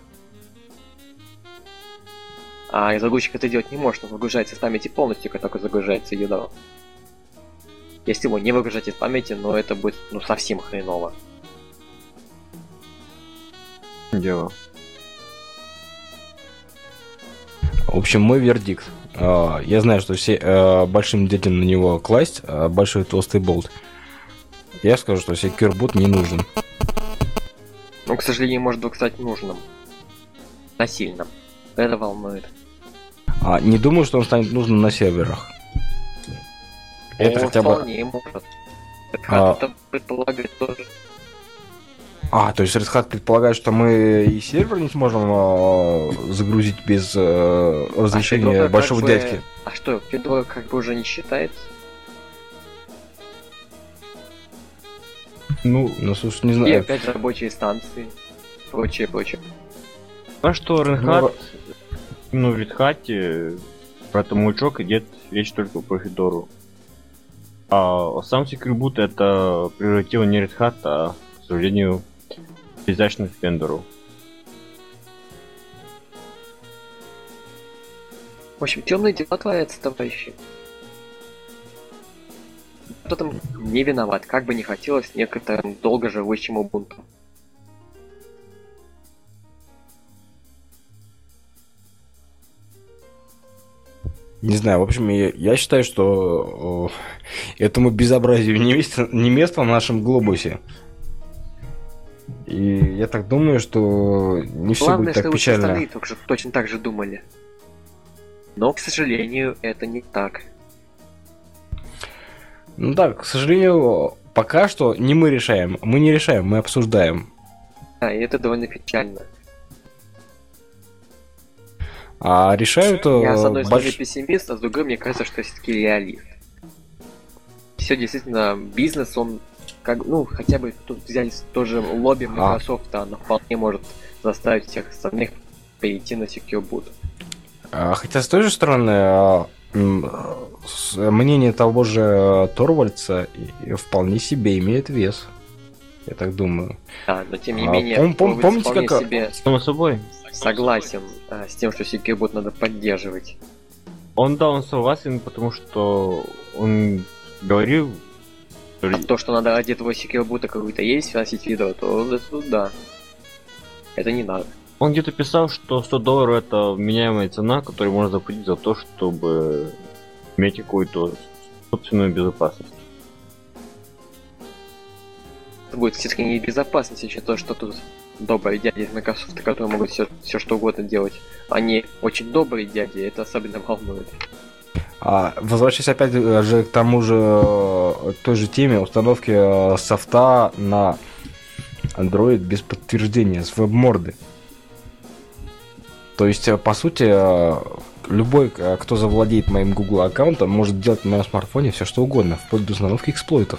А загрузчик это делать не может, он выгружается из памяти полностью, как только загружается ядро. Если его не выгружать из памяти, это будет совсем хреново. Дело. В общем, мой вердикт. Я знаю, что все большим детям на него класть, большой толстый болт. Я скажу, что Secure Boot не нужен. К сожалению, может быть, кстати, нужным. Насильным. Это волнует. Не думаю, что он станет нужным на серверах. Это хотя бы... вполне может. Это предполагает тоже. То есть Red Hat предполагает, что мы и сервер не сможем загрузить без разрешения большого дядьки. А что, Fedora как бы уже не считается? Слушай, не И знаю. опять рабочие станции. Прочее. А что Red Hat, в Red Hat Про это мужичок идет речь только про Федору. А сам Secure Boot это превратил не Red Hat, а, к сожалению, изящных вендоров. В общем, темные дела творятся, товарищи. Кто там не виноват, как бы не хотелось некоторым долго живущим Ubuntu. Не знаю, в общем, я считаю, что этому безобразию не место на нашем глобусе. И я так думаю, что не все Главное, будет так что печально. остальные только что точно так же думали. Но, к сожалению, это не так. Ну да, к сожалению, пока что не мы решаем. Мы не решаем, мы обсуждаем. Да, и это довольно печально. А решают... Я, с одной стороны, пессимист, а с другой, мне кажется, что я все-таки реалист. Все действительно, бизнес, он как, ну, хотя бы тут взяли тоже лобби Microsoft, оно вполне может заставить всех остальных перейти на Secure Boot. Хотя, с той же стороны, мнение того же Торвальдса вполне себе имеет вес. Я так думаю. Да, но тем не менее, помните, вполне как... себе Само собой. согласен с тем, что Secure Boot надо поддерживать. Он согласен, потому что он говорил... А то, что надо ради этого Secure Boot какой-то есть, вносить видео, то это да. Это не надо. Он где-то писал, что $100 это меняемая цена, которую можно заплатить за то, чтобы иметь какую-то собственную безопасность. Это будет все-таки не безопасность, еще то, что тут добрые дяди из Microsoft, которые могут все что угодно делать. Они очень добрые дяди, это особенно волнует. Возвращаясь опять же к тому же той же теме установки софта на Android без подтверждения с веб-морды. То есть, по сути, любой, кто завладеет моим Google аккаунтом, может делать на моем смартфоне все что угодно, вплоть до установки эксплойтов.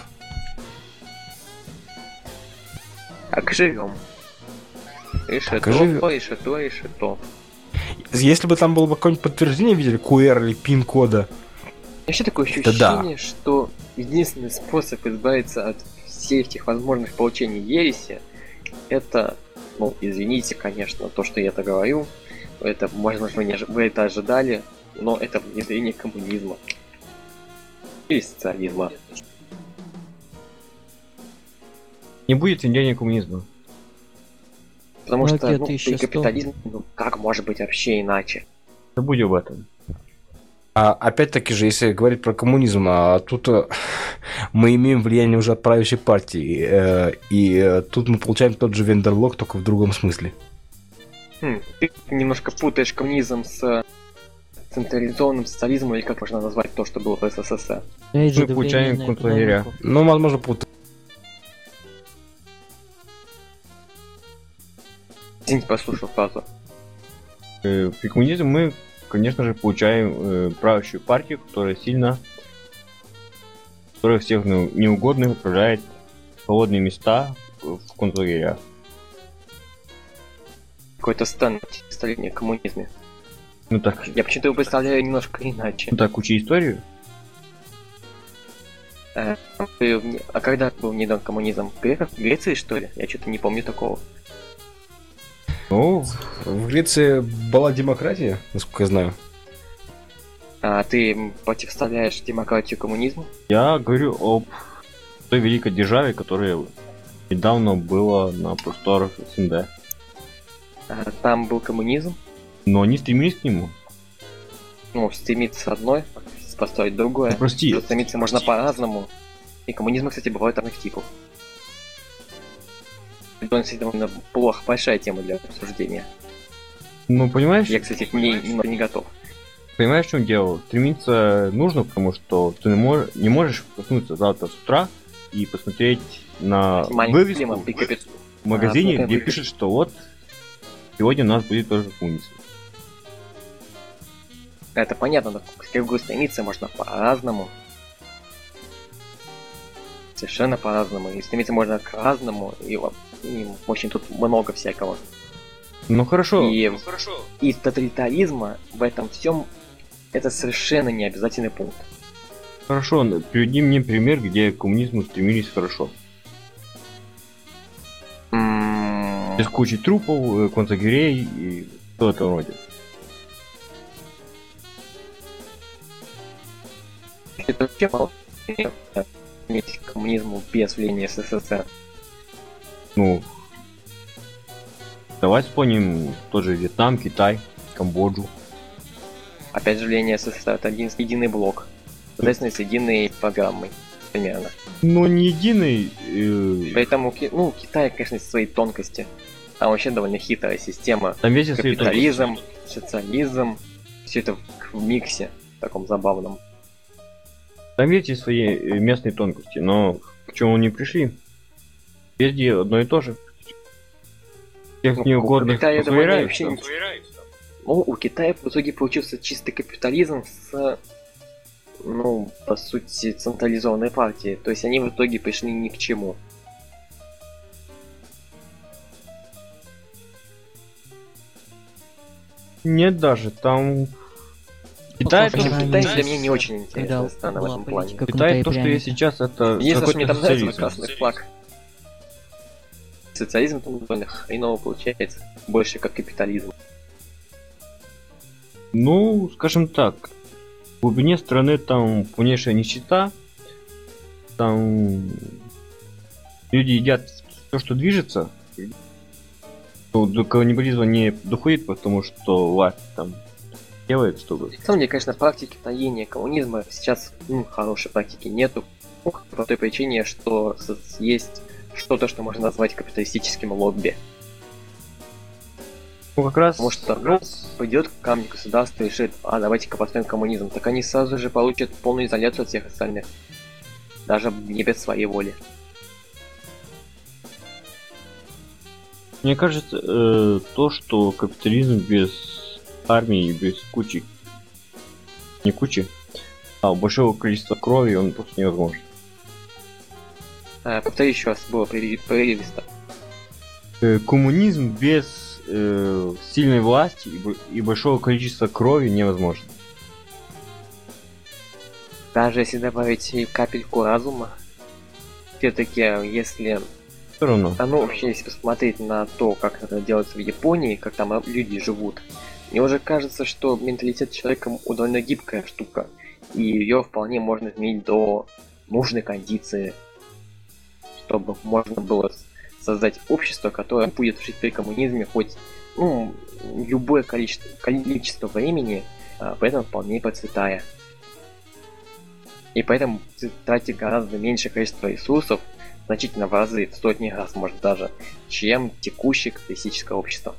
Так живем. Ишь то. Если бы там было бы какое-нибудь подтверждение в виде QR или пин-кода. Вообще такое ощущение, что единственный способ избавиться от всех этих возможных получений ереси, это, ну, извините, конечно, то, что я это говорю, это, возможно, вы это ожидали, но это внедрение коммунизма. Или социализма. Не будет внедрения коммунизма. Потому что, где ну, ты и капитализм, ну, как может быть вообще иначе? Забудь об этом. Опять-таки же, если говорить про коммунизм, тут мы имеем влияние уже от правящей партии, и тут мы получаем тот же вендорлог, только в другом смысле. Ты немножко путаешь коммунизм с централизованным социализмом, или как можно назвать то, что было в СССР. Мы получаем концлагеря. Ну, возможно, путать. Извините, послушал фразу. При коммунизме мы, конечно же, получаем правящую партию, которая всех неугодных отправляет в холодные места в концлагеря. Какой-то стан представления о коммунизме. Ну так. Я почему-то его представляю немножко иначе. Ну так, учи историю. А когда был недавно коммунизм? В Греции, что ли? Я что-то не помню такого. Ну, в Греции была демократия, насколько я знаю. А ты противоставляешь демократию коммунизму? Я говорю об той великой державе, которая недавно была на просторах СНГ. Там был коммунизм? Но они стремились к нему. Ну, стремиться одной, построить другое. Ну, прости. Стремиться можно по-разному. И коммунизм, кстати, бывает разных типов. Это, кстати, довольно плохо, большая тема для обсуждения. Ну, понимаешь? Я, кстати, к ней не готов. Понимаешь, в чем дело? Стремиться нужно, потому что ты не можешь проснуться завтра с утра и посмотреть на вывеску в магазине, где пишет, что вот сегодня у нас будет тоже коммунизм. Это понятно, но к какой стремиться можно по-разному. Совершенно по-разному. И стремиться можно к разному. И в общем, тут много всякого. Ну хорошо. И из тоталитаризма в этом всем это совершенно не обязательный пункт. Хорошо, приведи мне пример, где к коммунизму стремились хорошо. Без кучи трупов, концлагерей и что это вроде. Это вообще мало иметь к коммунизму без влияния СССР. Ну, давай вспомним тот же Вьетнам, Китай, Камбоджу. Опять же, влияние СССР это один единый блок. Соответственно, с единой программой. Примерно. Но не единый. Поэтому, Китай, конечно, с своей тонкости. Там вообще довольно хитрая система. Там весь свои Капитализм, социализм, все это в миксе, таком забавном. Там есть свои местные тонкости, но к чему они пришли? Везде одно и то же. Всех неугодных посвящаются. У Китая в итоге получился чистый капитализм с, по сути, централизованной партией. То есть они в итоге пришли ни к чему. Нет даже, там... Китай, Китай для меня не очень интересная страна в этом плане. Китай, то, что есть сейчас, это единственное, мне там нравится социализм. красный флаг. Социализм там довольно хреново получается. Больше как капитализм. Ну, скажем так, в глубине страны там полнейшая нищета, там люди едят все, что движется. До каннибализма не доходит, потому что власть там делает, чтобы... На самом деле, конечно, практики таения коммунизма сейчас хорошей практики нету. По той причине, что есть что-то, что можно назвать капиталистическим лобби. Ну, как раз... Потому что пойдет к камню государства и решит, давайте-ка построим коммунизм, так они сразу же получат полную изоляцию от всех остальных. Даже не без своей воли. Мне кажется, то, что капитализм без армии, без кучи, не кучи, а большого количества крови, он просто невозможен. Повтори еще раз, было прерывисто. Коммунизм без сильной власти и большого количества крови невозможно. Даже если добавить капельку разума, все-таки, если... Все равно. Вообще, если посмотреть на то, как это делается в Японии, как там люди живут, мне уже кажется, что менталитет человека довольно гибкая штука, и ее вполне можно изменить до нужной кондиции, чтобы можно было создать общество, которое будет жить при коммунизме хоть любое количество времени, при этом вполне процветая. И поэтому тратить гораздо меньше количество ресурсов, значительно в разы, в сотни раз, может даже, чем текущее капиталистическое общество.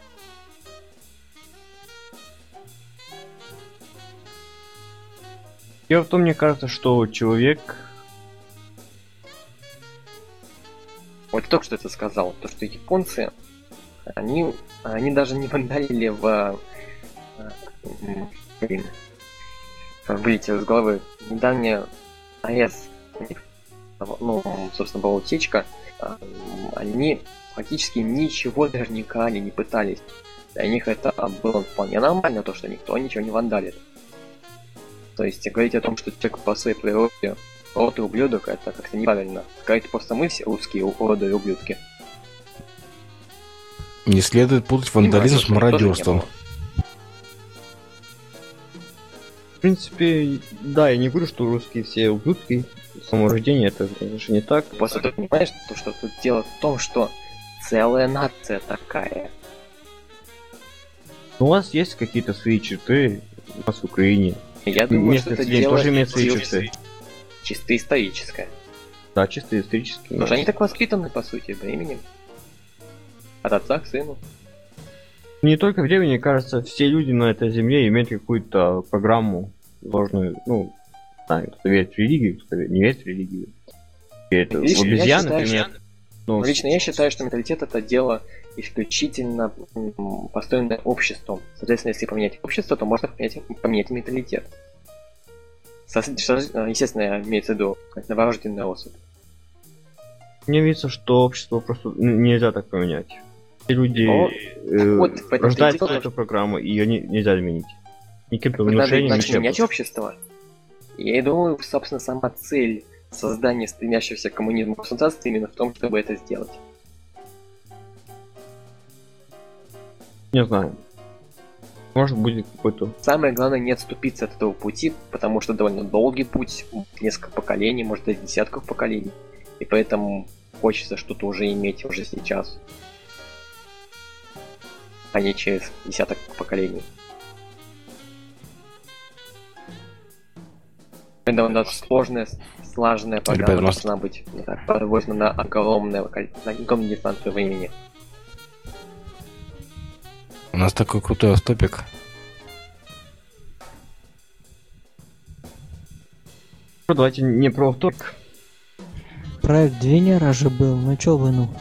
Дело в том, мне кажется, что человек... Вот только что ты сказал, то что японцы, они даже не вандалили вылетело из головы недавняя АЭС, собственно, была утечка, они практически ничего даже не крали, не пытались. Для них это было вполне нормально, то, что никто ничего не вандалит. То есть говорить о том, что человек по своей природе урод и ублюдок, это как-то неправильно. Сказать просто мы все русские уроды и ублюдки. Не следует путать вандализм с мародерством. В принципе, да, я не говорю, что русские все ублюдки. С самого рождения это, конечно, не так. Просто ты понимаешь, что тут дело в том, что целая нация такая. У вас есть какие-то свои черты, у нас в Украине. Я думаю, что это дело тоже имеет свои черты. Чисто историческое. Да, чисто исторически. Потому что они так воспитаны, по сути, временем. От отца к сыну. Не только времени, кажется, все люди на этой земле имеют какую-то программу ложную, кто верит в религию, кто не верит в религию. Верит в обезьян, например. Лично я считаю, что менталитет это дело исключительно построенное обществом. Соответственно, если поменять общество, то можно поменять менталитет. Естественно, имеется в виду новорожденный особь. Мне видится, что общество просто нельзя так поменять. Все люди рождаются эту программу, и ее нельзя изменить. никаким Надо внушением, иначе ничем. менять общество. Я и думаю, собственно, сама цель создания стремящегося к коммунизму государства именно в том, чтобы это сделать. Не знаю. Может будет какой-то... Самое главное не отступиться от этого пути, потому что довольно долгий путь, несколько поколений, может даже десятков поколений. И поэтому хочется что-то уже иметь уже сейчас, а не через десяток поколений. Это довольно сложная, слаженная программа Ребята, у нас- должна быть подвозена на огромную дистанцию времени. У нас такой крутой автопик. Ну, давайте не про вторник. Проект Венера же был, ну чё вы, ну?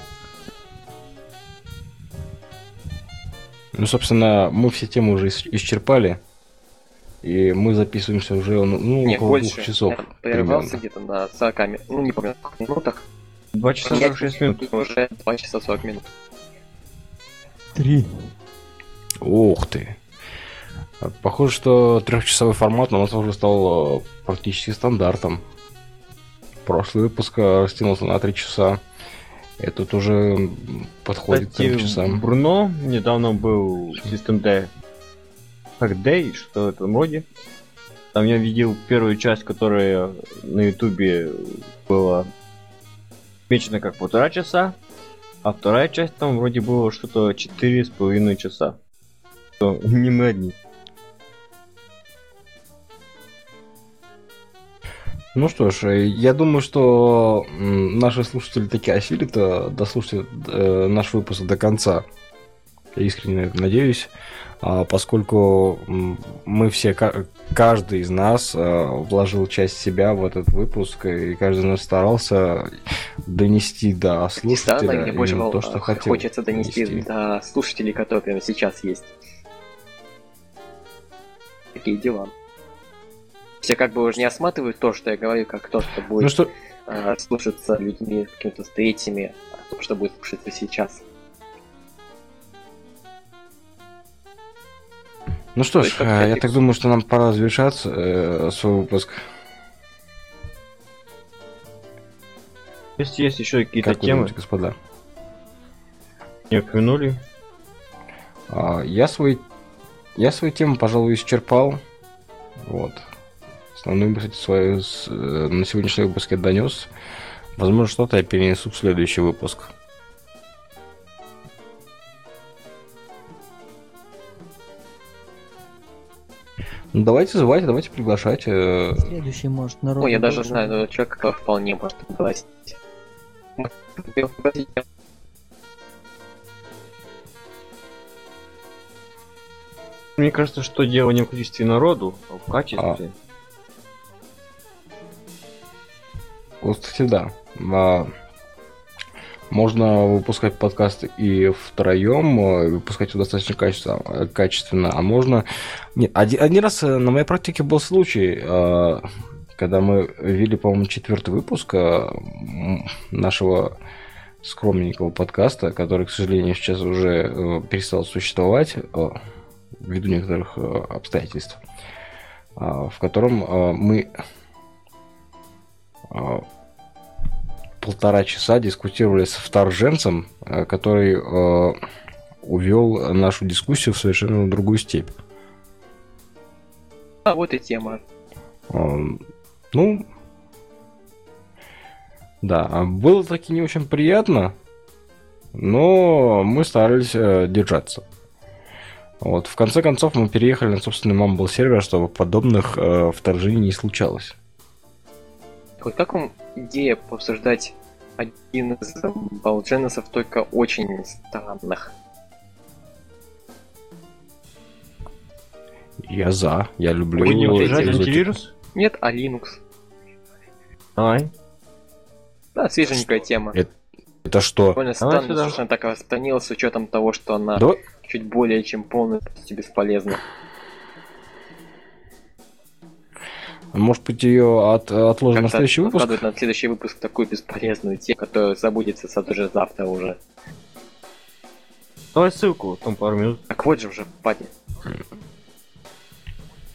Ну, собственно, мы все темы уже исчерпали. И мы записываемся уже Не, около больше. 2 часов. Я прервался примерно. где-то на 40 ну не помню, сколько минутах. 2 часа 46 минут. Уже 2 часа 40 минут. 3. Ух ты. Похоже, что 3-часовой формат у нас уже стал практически стандартом. Прошлый выпуск растянулся на 3 часа. Этот уже подходит к 3 Кстати, часам. Бруно недавно был System D Hack Day, что в этом роде. Там я видел первую часть, которая на ютубе была отмечена как 1,5 часа, а вторая часть там вроде было что-то 4,5 часа. То не мы одни. Ну что ж, я думаю, что наши слушатели таки осилят дослушать наш выпуск до конца. Я искренне на это надеюсь, поскольку мы все, каждый из нас вложил часть себя в этот выпуск, и каждый из нас старался донести до Не слушателя странно, мне больше именно то, что хотел хочется донести до слушателей, которые прямо сейчас есть. Такие дела. Все как бы уже не осматривают то, что я говорю, как то, что будет Ну что, слушаться людьми какими-то третьими, а то, что будет слушаться сейчас. ну что То ж, есть, как я фикс. так думаю, что нам пора завершать свой выпуск. Если есть еще какие-то Как вы темы, думаете, господа? не упомянули. Я свою тему, пожалуй, исчерпал. Вот. Основную, кстати, свою на сегодняшний выпуск я донес. Возможно, что-то я перенесу в следующий выпуск. Ну, давайте звать, давайте приглашать. Следующий, может, народ. Ну, я даже знаю, но человек который вполне может пригласить. Мне кажется, что дело не в количестве народу, а в качестве. Вот, кстати, да. Можно выпускать подкасты и втроем, выпускать его достаточно качественно, а можно... Нет, один раз на моей практике был случай, когда мы вели, по-моему, 4-й выпуск нашего скромненького подкаста, который, к сожалению, сейчас уже перестал существовать ввиду некоторых обстоятельств, в котором мы 1,5 часа дискутировали с вторженцем, который увел нашу дискуссию в совершенно другую степь. А вот и тема. Ну, да, было таки не очень приятно, но мы старались держаться. Вот, в конце концов, мы переехали на собственный Mumble сервер, чтобы подобных вторжений не случалось. Вот как вам идея пообсуждать один из балдженосов, только очень странных? Я за, я люблю Будем вот держать эти экзотику. антивирус? Нет, а Linux? Давай. Да, свеженькая тема. Это что? Довольно странно, сюда. что она так распространилась с учетом того, что она Да? чуть более чем полностью бесполезна. Может быть, ее отложим на Как-то следующий выпуск? откладывать на следующий выпуск такую бесполезную тему, которая забудется сразу же завтра уже. Давай ссылку, там пару минут. Так вот же уже, парень.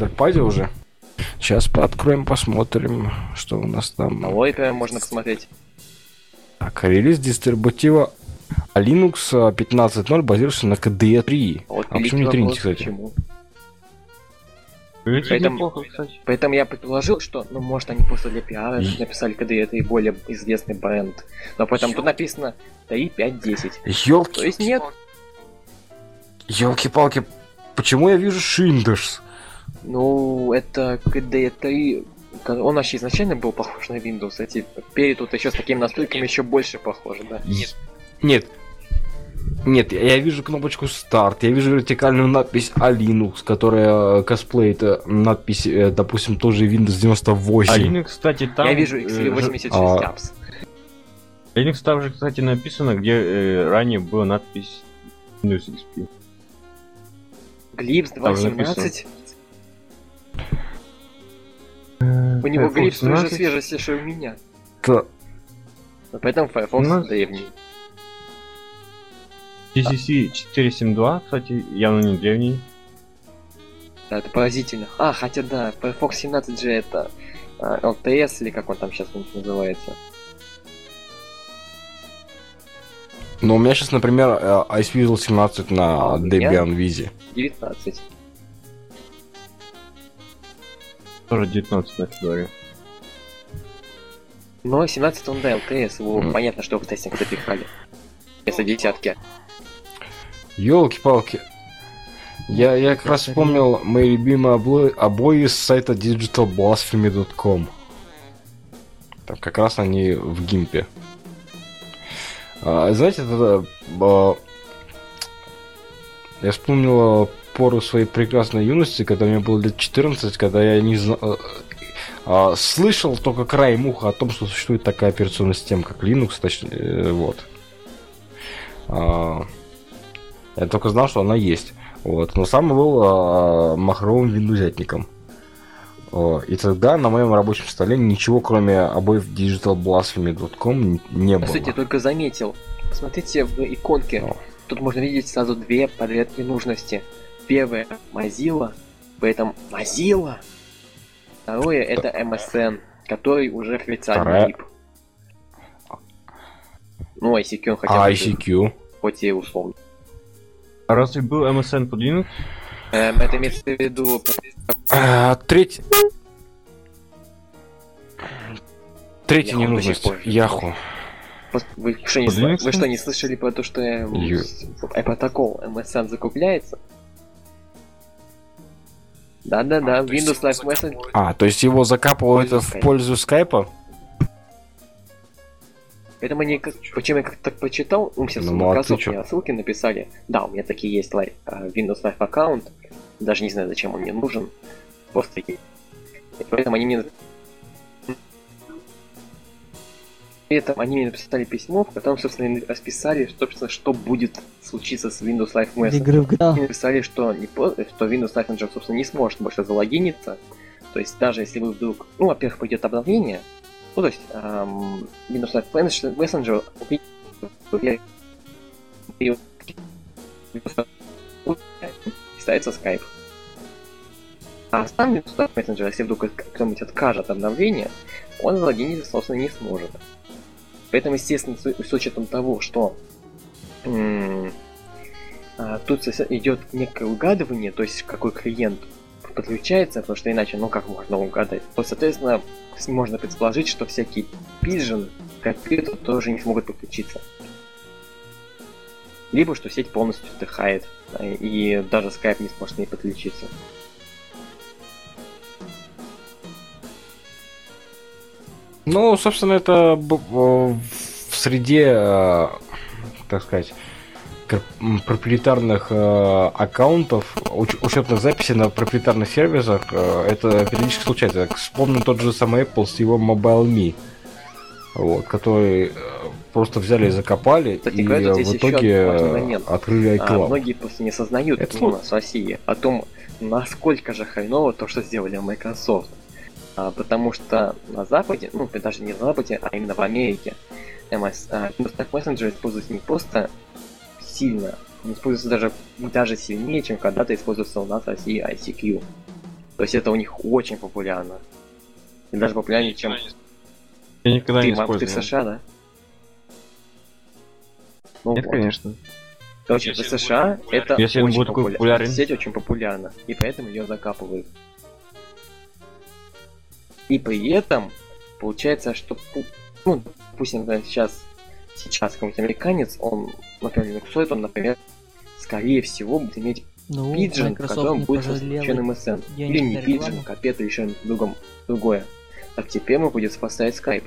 Enterprise уже. Сейчас откроем, посмотрим, что у нас там. На Лойпе можно посмотреть. Так, релиз дистрибутива Linux 15.0 базируется на KDE 3. Вот А почему не великий 3, вопрос, кстати? почему? Выглядит Поэтому- неплохо, кстати. Поэтому я предположил, что, ну, может, они просто для пиара И- написали KDE, это и более известный бренд. Но поэтому тут написано 3, 5, 10. То есть нет. Ёлки-палки, почему я вижу Шиндерс? Ну, это KDE 3. Он вообще изначально был похож на Windows, а теперь тут еще с такими настройками еще больше похож, да? Нет. Нет, я вижу кнопочку старт, я вижу вертикальную надпись Linux, которая косплеит надпись, допустим, тоже Windows 98. А Linux, кстати, там... Я вижу X86 а- apps. Linux там же, кстати, написано, где ранее была надпись Windows XP. Глипс Там же 2.17. У него Firefox Глипс тоже 17. свежий, что у меня. Та- Но поэтому Firefox 17. древний. GCC 4.7.2, кстати, явно не древний. Да, это поразительно. А, хотя да, Firefox 17 же это LTS, или как он там сейчас называется. Но у меня сейчас, например, Iceweasel 17 на А у меня? Debian Vizi. 19. Тоже 19 на Федоре. Но 17 он, да, LTS, его понятно, что в тестинг запихали. Вместо десятки. Ёлки-палки. Я как раз вспомнил мои любимые обои с сайта digitalblasphemy.com. Там как раз они в гимпе. Знаете, я вспомнил пору своей прекрасной юности, когда мне было лет 14, когда я не знал... слышал только краем уха о том, что существует такая операционная система, как Linux, точнее, вот. Я только знал, что она есть. Вот. Но сам был махровым виндузятником. И тогда на моем рабочем столе ничего, кроме обоев digitalblasphemy.com не По было. сути, я только заметил. Посмотрите в иконке. О. Тут можно видеть сразу две подряд ненужности. Первое Mozilla, поэтому Mozilla. Второе это MSN, который уже официально Вторая. рип. Ну, ICQ он хотя бы ICQ. хоть и условно. А разве был MSN под Linux? Это имеется в виду... Третий Yahoo ненужность. до сих пор. Yahoo. Вы что, не, Под Linux? вы что, не слышали про то, что протокол MSN закупляется? Да-да-да, Windows Live Messenger. То есть его закапывают Пользу в Skype. пользу скайпа? Поэтому они, почему я как-то так почитал, сейчас Ну, в молодцы, Microsoft чё. мне ссылки написали. Да, у меня такие есть Windows Live аккаунт. Даже не знаю, зачем он мне нужен. Просто есть. И поэтому они мне... При этом они мне написали письмо, в котором, собственно, расписали, собственно, что будет случиться с Windows Live Messenger. Игры в Они написали, что, что Windows Live Messenger, собственно, не сможет больше залогиниться. То есть, даже если вы вдруг... Ну, во-первых, пойдет обновление. Ну, то есть, Windows Live Messenger ставится Skype. А сам Windows Live Messenger, если вдруг кто-нибудь откажет обновление, он залогиниться, собственно, не сможет. Поэтому, естественно, с учетом того, что тут идет некое угадывание, то есть какой клиент подключается, потому что иначе, ну как можно угадать? Вот, соответственно, можно предположить, что всякие Pigeon, компьютеры тоже не смогут подключиться. Либо что сеть полностью вздыхает, и даже Skype не сможет к ней подключиться. Ну, собственно, это в среде, так сказать, проприетарных аккаунтов, учетных записей на проприетарных сервисах, это периодически случается. Вспомним тот же самый Apple с его MobileMe, вот, который просто взяли и закопали, Кстати, и говоря, тут в есть еще итоге важный момент. открыли iCloud. Многие просто не осознают Это у нас в России о том, насколько же хреново то, что сделали Microsoft. Потому что на Западе, ну даже не на Западе, а именно в Америке, Windows Live Messenger используется не просто сильно, он используется даже сильнее, чем когда-то используется у нас в России ICQ. То есть это у них очень популярно. И даже популярнее, чем... Я никогда не Ты в использовал. США, да? Ну Нет, вот. конечно. Короче, в США это Если он очень будет такой популярен. Сеть очень популярна, и поэтому ее закапывают. И при этом получается, что, ну, допустим, например, сейчас какой-нибудь американец, он, например, Linux, он, например, скорее всего будет иметь Ну, пиджин, в Microsoft котором не будет пожалела включен MSN. Или денег не на пиджин, рекламу. капет или что-нибудь другое. Так теперь ему придется поставить Skype.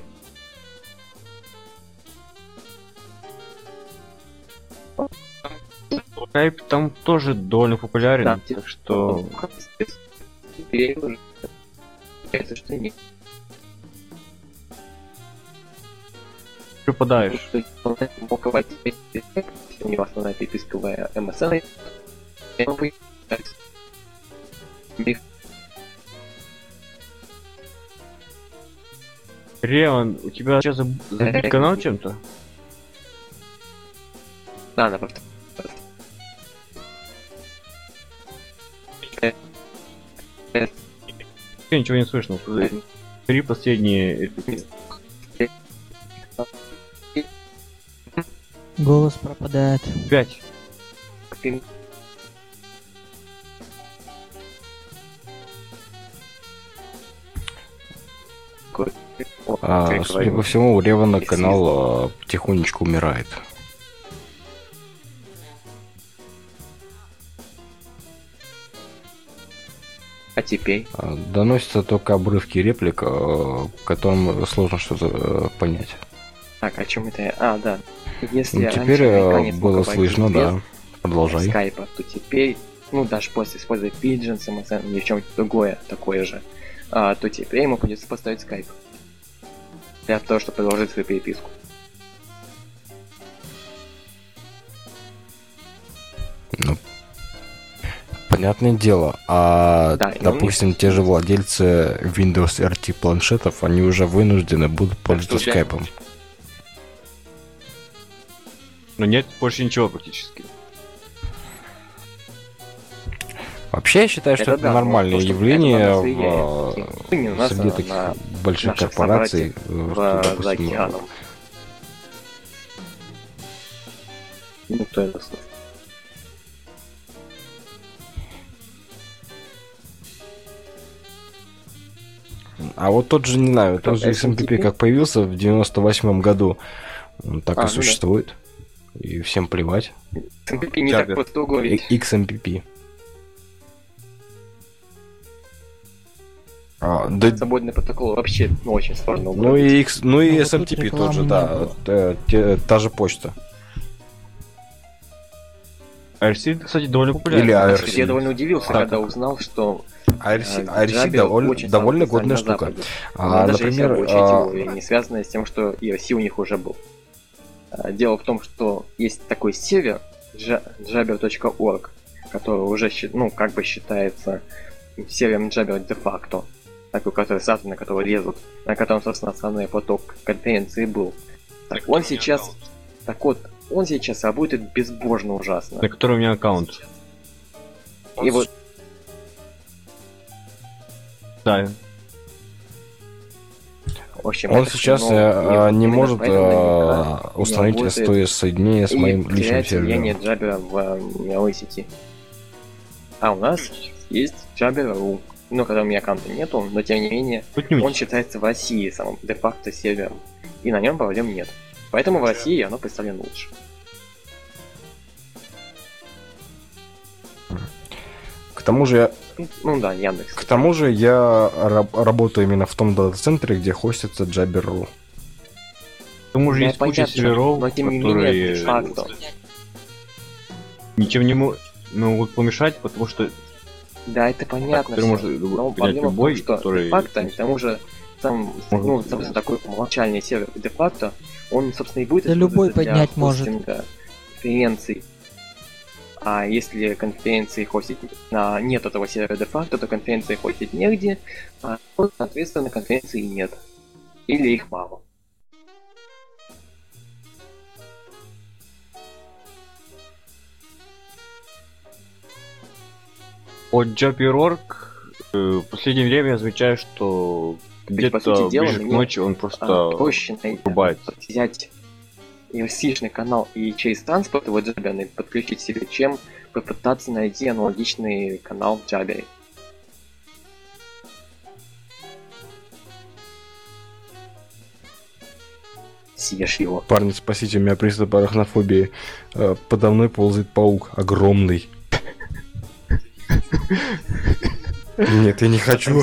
Skype там тоже довольно популярен, Да, так что... Теперь уже получается, что нет. Преподаешь. То есть он мог говорить, если у него основная переписка в MSN, и он появляется. Реон, у тебя сейчас забит канал чем-то? Да, на повтор. Я ничего не слышно. Три последние реплики. Голос пропадает. 5. Судя по всему, у Ревана канал потихонечку умирает. А теперь? Доносятся только обрывки реплик, которым сложно что-то понять. Так, о чем это? А, да. Если Ну, теперь раньше американец мог было говорить слышно, без да. Продолжай. скайпа, то теперь, ну, даже после использовать Pigeon, MSN или чем-нибудь другое такое же, то теперь ему придется поставить скайп. Для того, чтобы продолжить свою переписку. Ну, понятное дело. А, Да, и допустим, те же владельцы Windows RT планшетов, они уже вынуждены будут пользоваться что, скайпом. Но нет больше ничего практически. Вообще, я считаю, что это да, но нормальное то, что явление это влияет. Не, у нас среди таких на больших наших корпораций. собратьев что, за допустим, океаном. Ну, кто это слышит? А вот тот же, не знаю, тот же SMPP как появился в 98-м году, он так и ну да. существует. И всем плевать. SMPP не так просто уговорить. XMPP. Свободный протокол вообще очень сложно Ну уговорить. и, X, ну и Ну, вот тут SMTP рекламы тоже, не да. было. Та же почта. IRC, кстати, довольно популярен. Или ARC. Я довольно удивился, Так. когда узнал, что IRC Jabber очень довольно слабо годная на штука. Западе. Даже Например, если обучить его, не связанное с тем, что ERC у них уже был. Дело в том, что есть такой сервер jabber.org, который уже как бы считается сервером Jabber де-факто, такой, который сразу, на который лезут, на котором, собственно, основной поток конференции был. Так он сейчас, он сейчас работает безбожно ужасно. На котором у меня аккаунт. И вот Да. в общем, он это сейчас всё новое. И не именно может поэтому наверняка не установить работает STS соединение с моим и личным теряет влияние сервером. Джабера в мировой сети. А у нас есть Jabber.ru. Ну, когда у меня аккаунта нету, но тем не менее, он считается в России самым де-факто сервером. И на нем проблем нет. Поэтому в России оно представлено лучше. К тому же, Ну да, Яндекс. к тому же я работаю именно в том дата-центре, где хостится Jabber.ru. К тому же Да, есть куча понятно, серверов, но тем не менее, которые де-факто. ничем не могут помешать, потому что Да, это понятно. который всё. может Но принять проблема в любой, том, что который... де-факто, к тому же, собственно, такой умолчальный сервер де-факто, он, собственно, и будет Да любой использоваться поднять для может. хостинга конференций. А если конференции хостить нет этого сервера де-факто, то конференции хостить негде, а, соответственно, конференций нет. Или их мало. От Jabber.org В последнее время я замечаю, что Ведь, по где-то сути дела, ближе к мне, ночи он просто проще врубается. взять инвестичный канал и через транспорт его джаберный подключить себе, чем попытаться найти аналогичный канал в джабере. Съешь его. Парни, спасите, у меня приступ арахнофобии. Подо мной ползает паук. Огромный. Нет, я не хочу.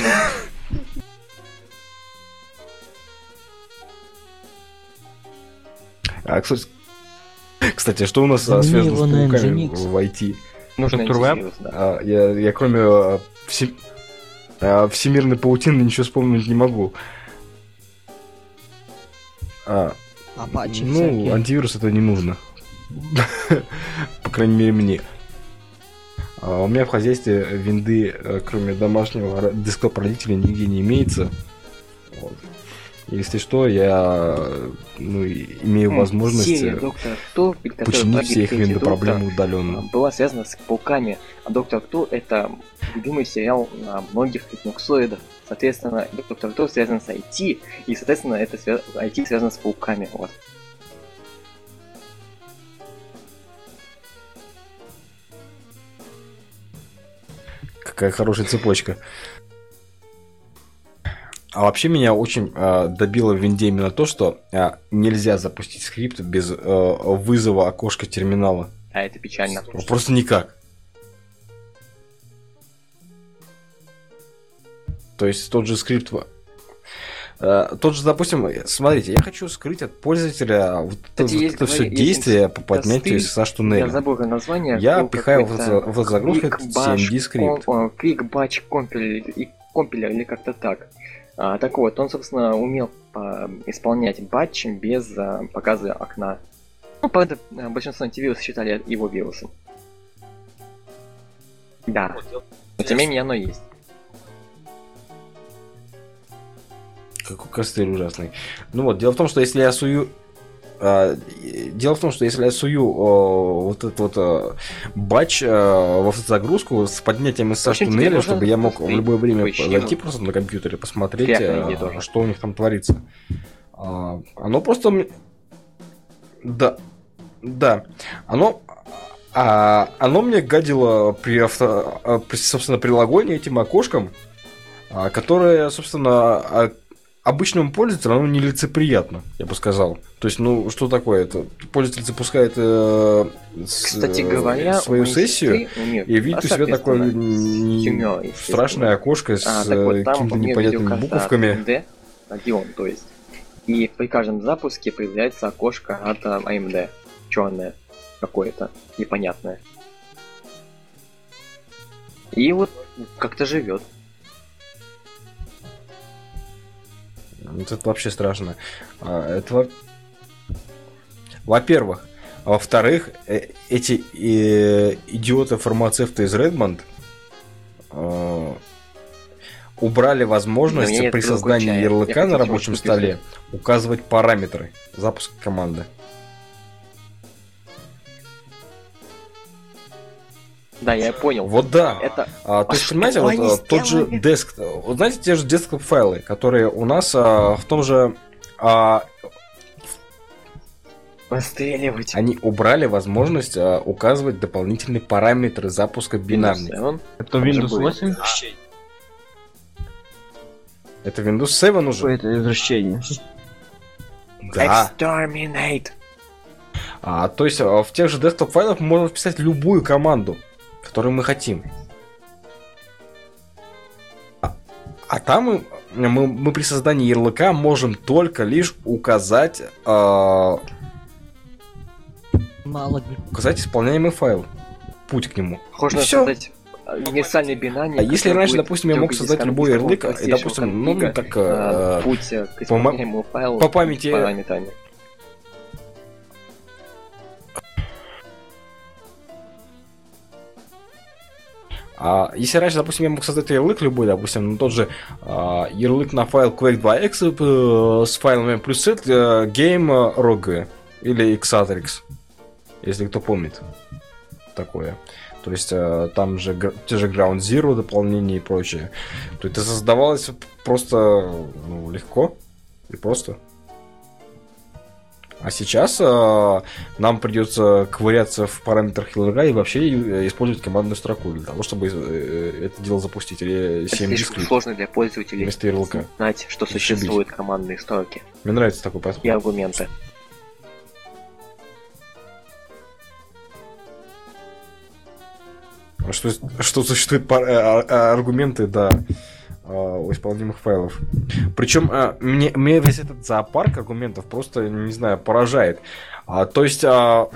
Кстати, что у нас Замени связано его с на пауками Nginx. в IT? Нужно Доктор Веб? антивирус, да. Я кроме всемирной паутины ничего вспомнить не могу. Апачи Ну, всякие. антивирус это не нужно. По крайней мере, мне. У меня в хозяйстве винды, кроме домашнего десктопа родителей, нигде не имеется. Вот. Если что, я имею возможность Серия Доктора Кто, перед которой починить погиб все их третий виндопроблемы доктор, удаленно. была связана с пауками. А Доктор Кто — это любимый сериал многих линуксоидов. Соответственно, Доктор Кто связан с IT, и, соответственно, это IT связано с пауками. Вот. Какая хорошая цепочка. А вообще меня очень добило в винде именно то, что нельзя запустить скрипт без вызова окошка терминала. А это печально. Просто никак. То есть тот же скрипт... Тот же, допустим, смотрите, я хочу скрыть от пользователя вот это все действие по поднятию SSH Я туннеля. забыл название. Я был пихаю какой-то в загрузку CMD скрипт. Quick Batch компилер или как-то так. Так вот, он, собственно, умел исполнять батч без показа окна. Ну, правда, большинство антивирусов считали его вирусом. Да. Но тем не менее оно есть. Какой костыль ужасный. Ну вот, дело в том, что если я сую... вот этот вот батч в автозагрузку с поднятием из общем, тебе туннеля, нужен чтобы я мог в любое время поищи зайти его. просто на компьютере, посмотреть, Приятно, где тоже. что у них там творится. Оно просто... Да. Оно мне гадило при собственно, прилагании этим окошком, которое, собственно, обычному пользователю оно нелицеприятно, я бы сказал. То есть, ну, что такое это? Пользователь запускает Кстати говоря, свою у моей сессию сестры, у нее, и видит у себя такое тюрьмёр, естественно. страшное окошко с так вот, там какими-то у неё непонятными видеокарта буковками. AMD, Radeon, то есть. И при каждом запуске появляется окошко от AMD. Черное какое-то, непонятное. И вот как-то живет. Это вообще страшно. Это во-первых. А во-вторых, эти идиоты-фармацевты из Redmond убрали возможность Да, при это создании другой чай. ярлыка Я на хотел рабочем чего-то столе указывать параметры запуска команды. Да, я понял. Вот да. Это То есть, понимаете, что они вот тот же сделали? деск, вот знаете, те же десктоп файлы, которые у нас в том же Постреливать. они убрали возможность указывать дополнительные параметры запуска бинарных. Windows 7. Это Там же Windows будет. 8? Это Windows 7 уже? Это извращение. Да. Exterminate. То есть в тех же десктоп файлах мы можем вписать любую команду, которую мы хотим. А там мы при создании ярлыка можем только лишь указать исполняемый файл, путь к нему. Можно И всё. создать универсальный бинарник. А если который раньше, будет допустим, я мог дёргать создать из любой ярлык, и, простейшего допустим, конфига, так путь к исполняемому файлу по памяти- с параметрами. если раньше, допустим, я мог создать ярлык любой, допустим, тот же ярлык на файл Quake 2x с файлами плюс game.rog или xatrix, если кто помнит такое, то есть там же те же Ground Zero дополнения и прочее, то это создавалось просто легко и просто. А сейчас нам придется ковыряться в параметрах языка и вообще использовать командную строку для того, чтобы это дело запустить. Или Это 7 слишком дискрет сложно для пользователей вместо ярлыка. знать, что существуют командные строки Мне нравится такой и подход. аргументы. Что существуют аргументы, да, у исполнимых файлов. Причем мне весь этот зоопарк аргументов просто, не знаю, поражает. То есть та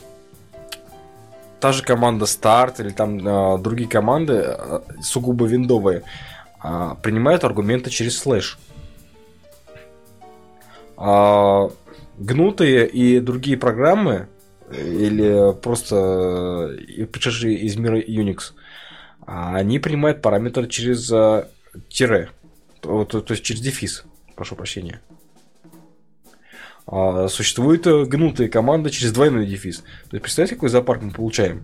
же команда Start или там другие команды, сугубо виндовые, принимают аргументы через слэш. Гнутые и другие программы или просто пришедшие из мира Unix, они принимают параметр через тире, то есть через дефис, прошу прощения. Существуют гнутые команды через двойной дефис. То есть представьте, какой зоопарк мы получаем.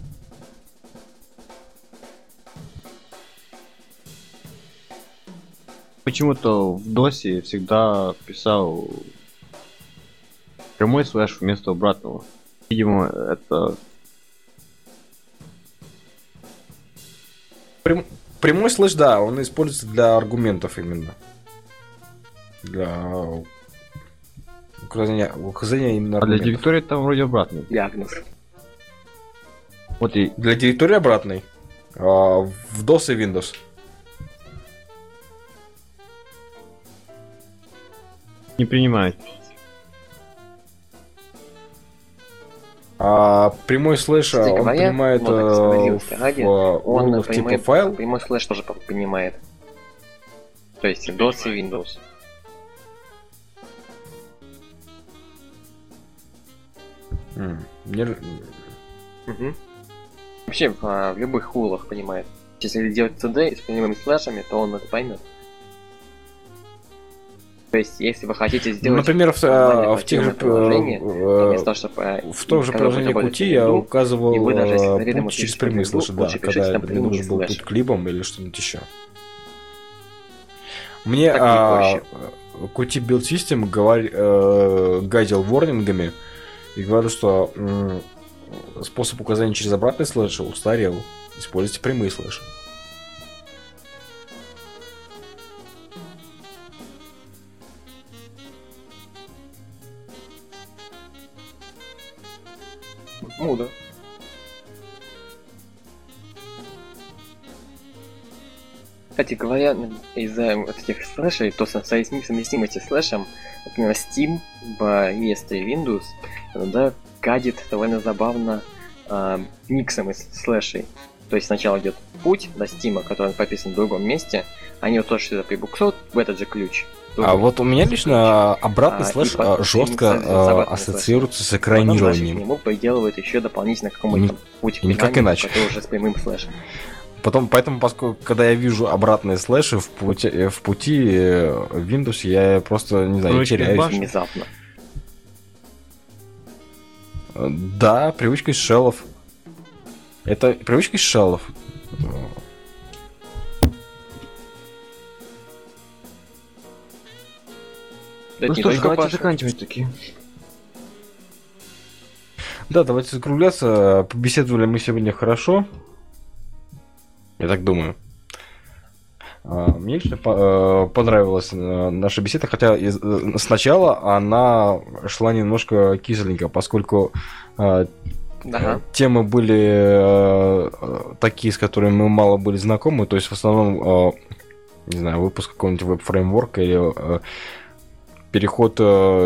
Почему-то в DOS всегда писал прямой слэш вместо обратного. Видимо, это... Прямой слэш, да, он используется для аргументов именно. Для указания именно А для аргументов. директории там вроде обратный. Диагноз. Вот и Для директории обратный. В DOS и Windows. не принимает. Прямой слэш Кстати он говоря, принимает ну, так говорил ради, в он URL типа принимает, файл. прямой слэш тоже понимает. То есть DOS и Windows. Мне- Мгм. Вообще в любых улах понимает. Если делать CD с прямыми слэшами, то он это поймет. То есть, если вы хотите сделать Например, нормальное в тех же приложение, то вместо того, чтобы в том же когда вы приложении работаете Qt в я Windows, указывал и вы даже если заведомо путь через пишете прямые в Windows, слэши, да, лучше пишите когда там мне прямые нужен был слэши. путь клибом или что-нибудь еще. Мне Так Qt Build System гайдил ворнингами и говорил, что способ указания через обратный слэш устарел. Используйте прямые слэши. Мудро. Кстати говоря, из-за вот этих слэшей, то совместимости с слэшем, например, Steam вместо Windows иногда гадит довольно забавно миксом из слэшей. То есть сначала идет путь до Steam, который прописан в другом месте, они вот тоже сюда прибуксуют в этот же ключ. Вот у меня лично обратный слэш и потом жестко обратный ассоциируется с Потом дальше к экранированием. нему приделывают еще дополнительно какой-то путь к никак экрану, иначе. который уже с прямым слэшем. Поэтому, поскольку, когда я вижу обратные слэши в пути в Windows, я просто, не знаю, Короче, теряюсь. баш- Внезапно. Да, привычка из шеллов. Это привычка из шеллов. Да Ну не что ж, только давайте Паша. заканчивать таки. Да, давайте закругляться. Побеседовали мы сегодня хорошо. Я так думаю. Мне лично понравилась наша беседа, хотя сначала она шла немножко кисленько, поскольку Ага. темы были такие, с которыми мы мало были знакомы, то есть в основном, не знаю, выпуск какого-нибудь веб-фреймворка или переход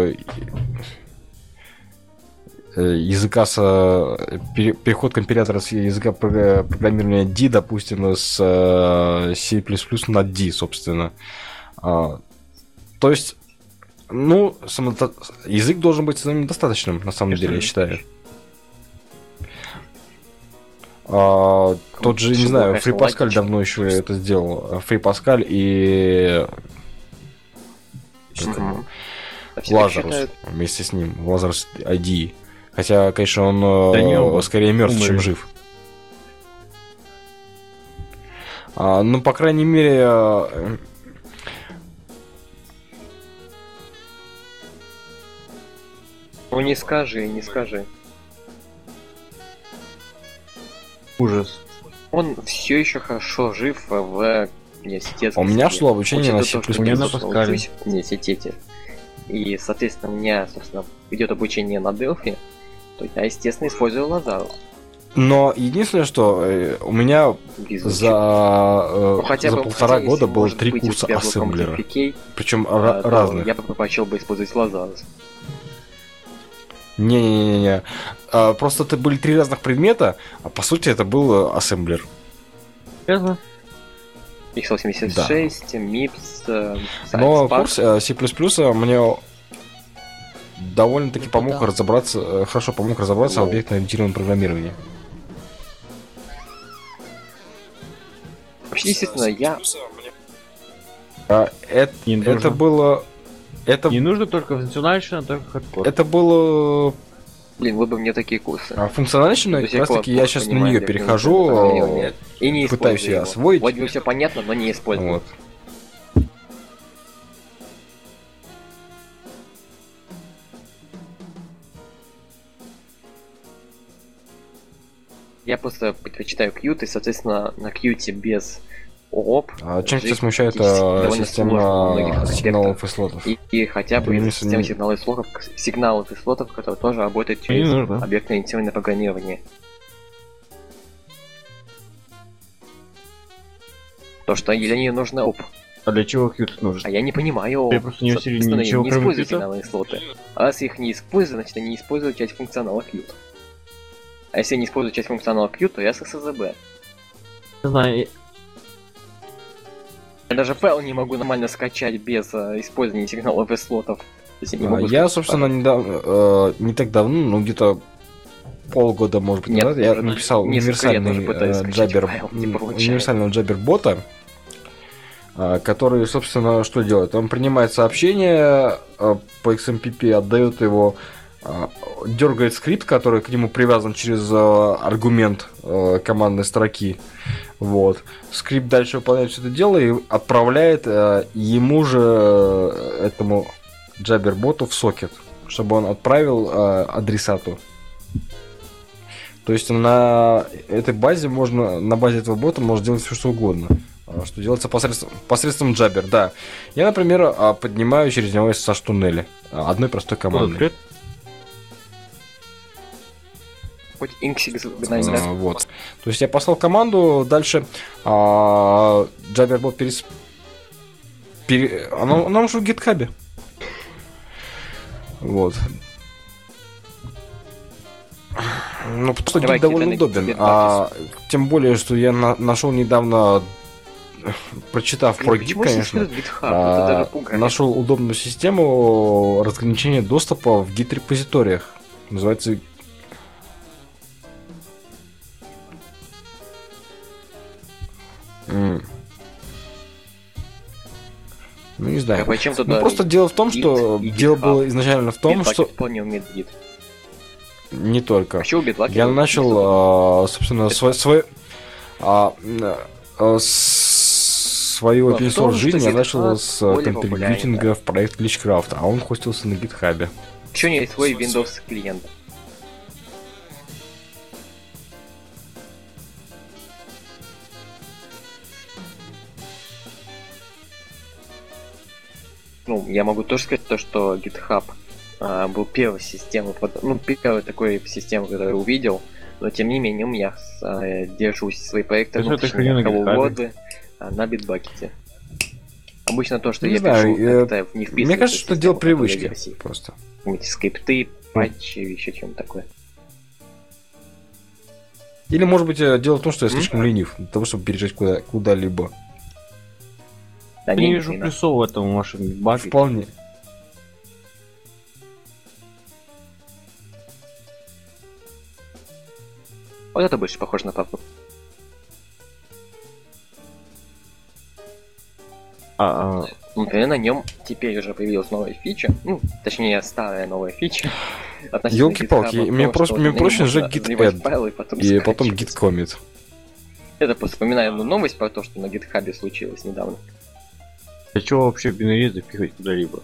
языка переход компилятора с языка программирования D, допустим, с C++ на D, собственно. То есть, ну, язык должен быть самодостаточным, на самом деле, я считаю. Тот же, не знаю, FreePascal давно еще это сделал. FreePascal и Мгм. А все так Lazarus считают. вместе с ним, Lazarus IDE. Хотя, конечно, он Да не, он скорее мертв, чем умер. жив. Ну, по крайней мере, Ну не скажи, не скажи. Ужас. Он все еще хорошо жив в университетской у меня среде. шло обучение на C++. Учитывая то, что У меня я на собственно, Паскале. учусь в университете. И, соответственно, у меня, собственно, идет обучение на Delphi, то я, естественно, использую Lazarus. Но единственное, что у меня Ну, хотя за бы, полтора хотя, года если, было может 3 быть, у курса тебя был ассемблера. Compute.pk, Причем то разных. я бы предпочел бы использовать Lazarus. Не-не-не-не. Просто это были 3 разных предмета, а по сути это был ассемблер. Серьезно? x86, MIPS, Но Science Park. курс C++ мне довольно-таки Ну, помог да. разобраться, хорошо помог разобраться в Ну. объектно-ориентированном программировании. Вообще, естественно, я... Не Это нужно. было... Это, Не нужно только функциональщина, только хардкор. это было Блин, вы бы мне такие курсы. функциональщина, До как сих раз пор таки я плохо сейчас на понимаю нее объектное перехожу, программирование. И не пытаюсь использую ее его. освоить. Вроде бы все понятно, но не использую. Вот. Я просто предпочитаю Qt, и, соответственно, на Qt без ООП. А чем тебя жить смущает практически довольно сложно во система многих аспектах. сигналов и слотов? И хотя бы Примерно из системы не- сигналов и слотов, которые тоже работают Не через нужно. объектно-ориентированное программирование. То, что для нее нужно ОП. А для чего Qt нужен? А я не понимаю. Я просто не усилил Соответственно, ничего, не кроме использую Qt. сигналы и слоты. А раз их не использую, значит я не использую часть функционала Qt. А если я не использую часть функционала Qt, то я с SSB. Не знаю, Я даже файл не могу нормально скачать без использования сигналов и слотов. То есть я не могу Я, скачать собственно, файл. недавно, не так давно, ну где-то полгода, может быть, Нет, назад, я уже написал несколько лет универсальный уже пытаюсь скачать джабер, файл, не получается. универсального джабер-бота, который, собственно, что делает? Он принимает сообщение по XMPP, отдает его, дергает скрипт, который к нему привязан через аргумент командной строки. Вот. Скрипт дальше выполняет все это дело и отправляет ему же, этому джабер-боту, в сокет, чтобы он отправил адресату. То есть на этой базе можно, на базе этого бота можно делать все что угодно. Что делается посредством джабер, да. Я, например, поднимаю через него SSH-туннели одной простой командой. открыт. Хоть инксик загнать. Вот. То есть я послал команду, дальше джабер-бот она уже в гитхабе. Вот. Ну, потому что Давай гид довольно какие-то удобен. анекдоты. Тем более, что я нашел недавно, прочитав про гид, Почему конечно, существует GitHub? Это даже пугает. нашел удобную систему разграничения доступа в гид-репозиториях. Называется... Ну, не знаю. А почему Ну, туда просто дело в том, Git что и дело GitHub? было изначально в том, Bitbucket что... вполне умеет Git. Не только. А что у Bitbucket? Я начал, собственно, свою в open том, source что жизнь я GitHub начал с более контрибьютинга в проект Glitchcraft, а он хостился на GitHub. Еще у него есть свой Windows клиент. Ну, я могу тоже сказать то, что GitHub был первой системой, первой такой системой, которую я увидел, но тем не менее у меня держусь свои проекты То есть это хрень на коугоды на Bitbucket. Обычно то, что Не я знаю, пишу, как-то не вписывается Мне кажется, в что дело систему контроля привычки. версий. Просто. Какие-нибудь скрипты, патчи, еще чем-то такое. Или, может быть, дело в том, что я слишком ленив для того, чтобы переезжать куда-либо. Да Я не не, вижу не плюсов в этом вашем баге. Вполне. Вот это больше похоже на папу. Например, на нем теперь уже появилась новая фича, ну, точнее, старая новая фича. относительно Ёлки-палки, GitHub, мне потому что мне на нем проще можно нажать git заливать add файлы и потом и потом скачивать. git commit. Это просто вспоминаю одну новость про то, что на гитхабе случилось недавно. Для чего вообще бинари запихивать куда-либо?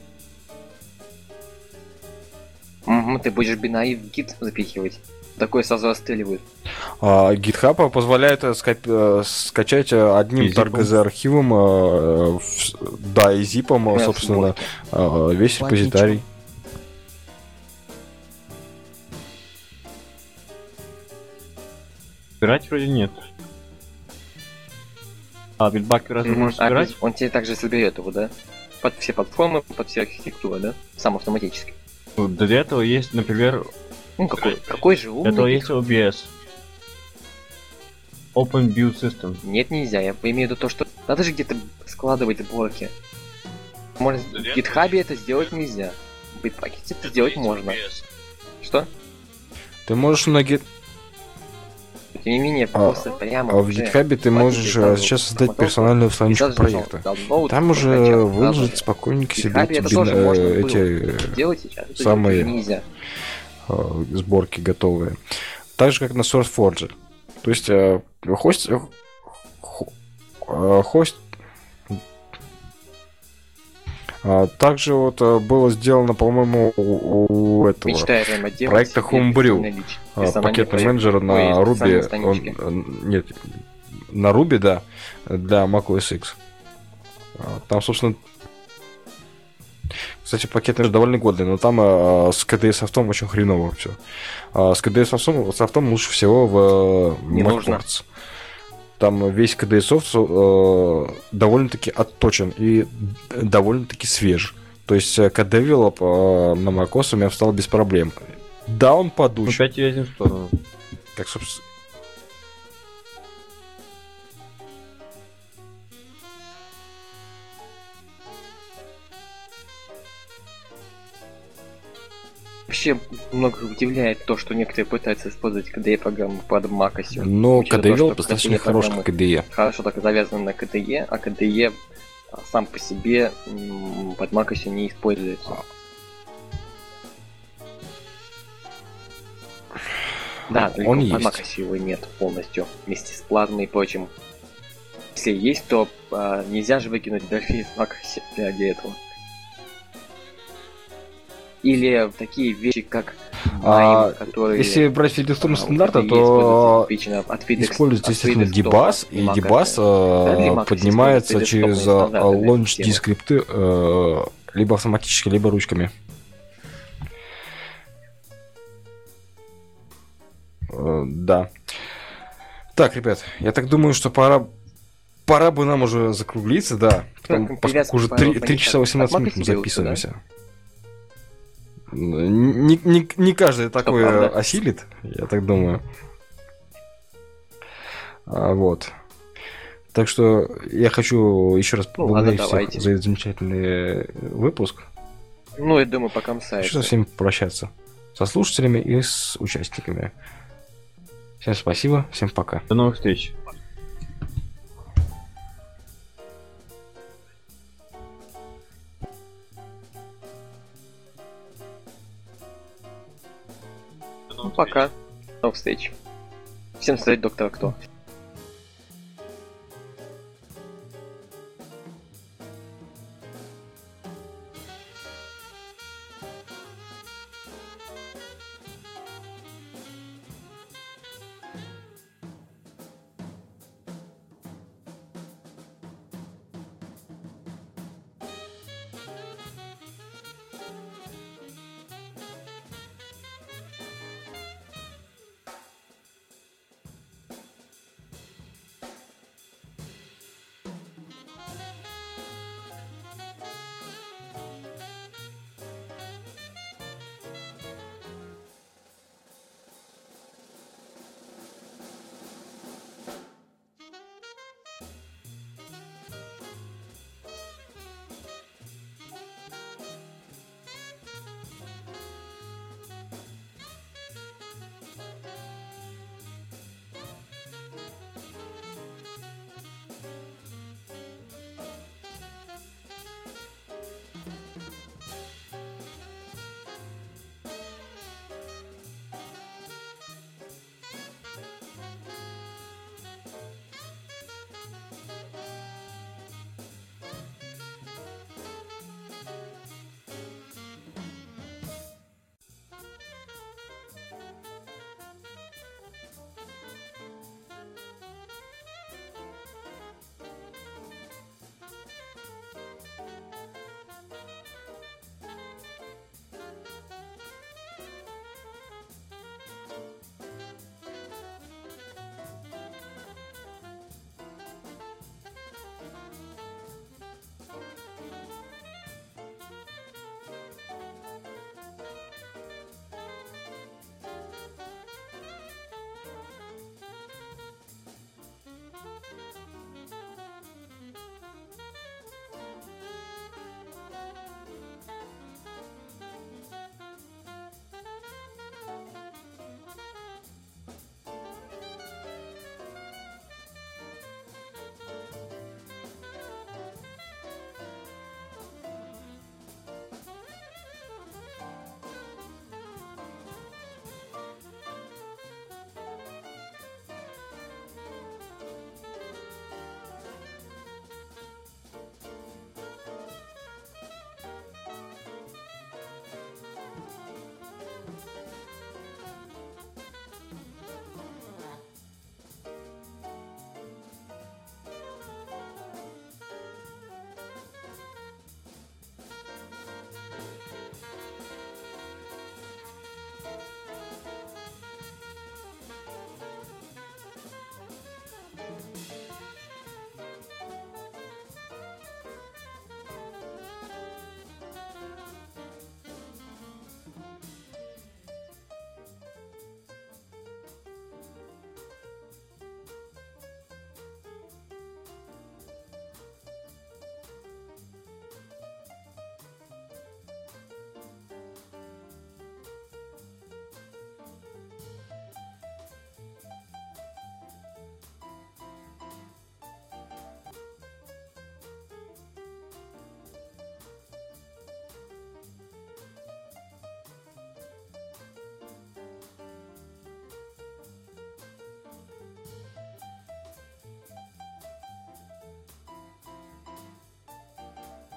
Угу, ты будешь бинари в гит запихивать. Такое сразу расстреливают. GitHub позволяет скачать одним И зипом. targz архивом, да, и зипом, Прям в собственно, сборке. весь репозиторий. Собирать вроде нет. А, битбакер разве может собирать? Он тебе также соберет его, да? Под все платформы, под все архитектуры, да? Сам автоматически. Ну, для этого есть, например, Ну какой же для умный. этого есть OBS. Open Build System. Нет, нельзя. Я имею в виду то, что надо же где-то складывать сборки. Может, в гитхабе это сделать нельзя. В битпакете это сделать можно. Что? Ты можешь на Git... Тем не менее, просто прямо в уже GitHub ты можешь сейчас создать персональную страничку проекта. Там уже выложить спокойненько себе GitHub это тоже можно было эти делать сейчас. Это самые нельзя. сборки готовые. Так же, как на SourceForge. То есть хост также вот было сделано, по-моему, у этого Мечтаю прямо делать проекта себе Homebrew, персональный пакетный проект. менеджер на Ой, Ruby, специальной страничке. нет, на Ruby, да, для macOS X. Там, собственно, кстати, пакеты довольно годные, но там с KDE софтом очень хреново все. С KDE софтом лучше всего в Не нужно. MacWorks. Там весь KDE софт довольно-таки отточен и довольно-таки свеж. То есть KDevelop на macOS у меня встал без проблем. Да, он подуч. Опять едем в сторону. Как, собственно... Вообще много удивляет то, что некоторые пытаются использовать KDE программу под macOS. Но Учитывая то, KDevelop что достаточно KDE хороший программы KDE. Хорошо так завязаны на KDE, а KDE сам по себе под macOS не используется. Да, только Он под есть. macOS его нет полностью, вместе с плазмой и прочим. Если есть, то нельзя же выкинуть интерфейс macOS для этого. Или такие вещи, как Mime, которые... Если брать фидекстурные вот стандарты, KDE то используется от FedEx используется, от естественно, FedEx debus, и и Mac debus OS. Для Mac поднимается используется через десктопные стандарты для launch системы. скрипты либо автоматически, либо ручками. Да. Так, ребят, я так думаю, что пора бы нам уже закруглиться, да. Так, Поскольку уже привязка 3 часа 18 минут мы Mac себе записываемся. Не каждый такое правда. осилит, я так думаю. Вот. Так что я хочу еще раз Ну, поблагодарить ладно, всех давайте. за этот замечательный выпуск. Ну, я думаю, пока сайт. Хочу со всеми прощаться. Со слушателями и с участниками. Всем спасибо, всем пока. До новых встреч. Ну, пока. До новых встреч. Всем сказать доктора кто.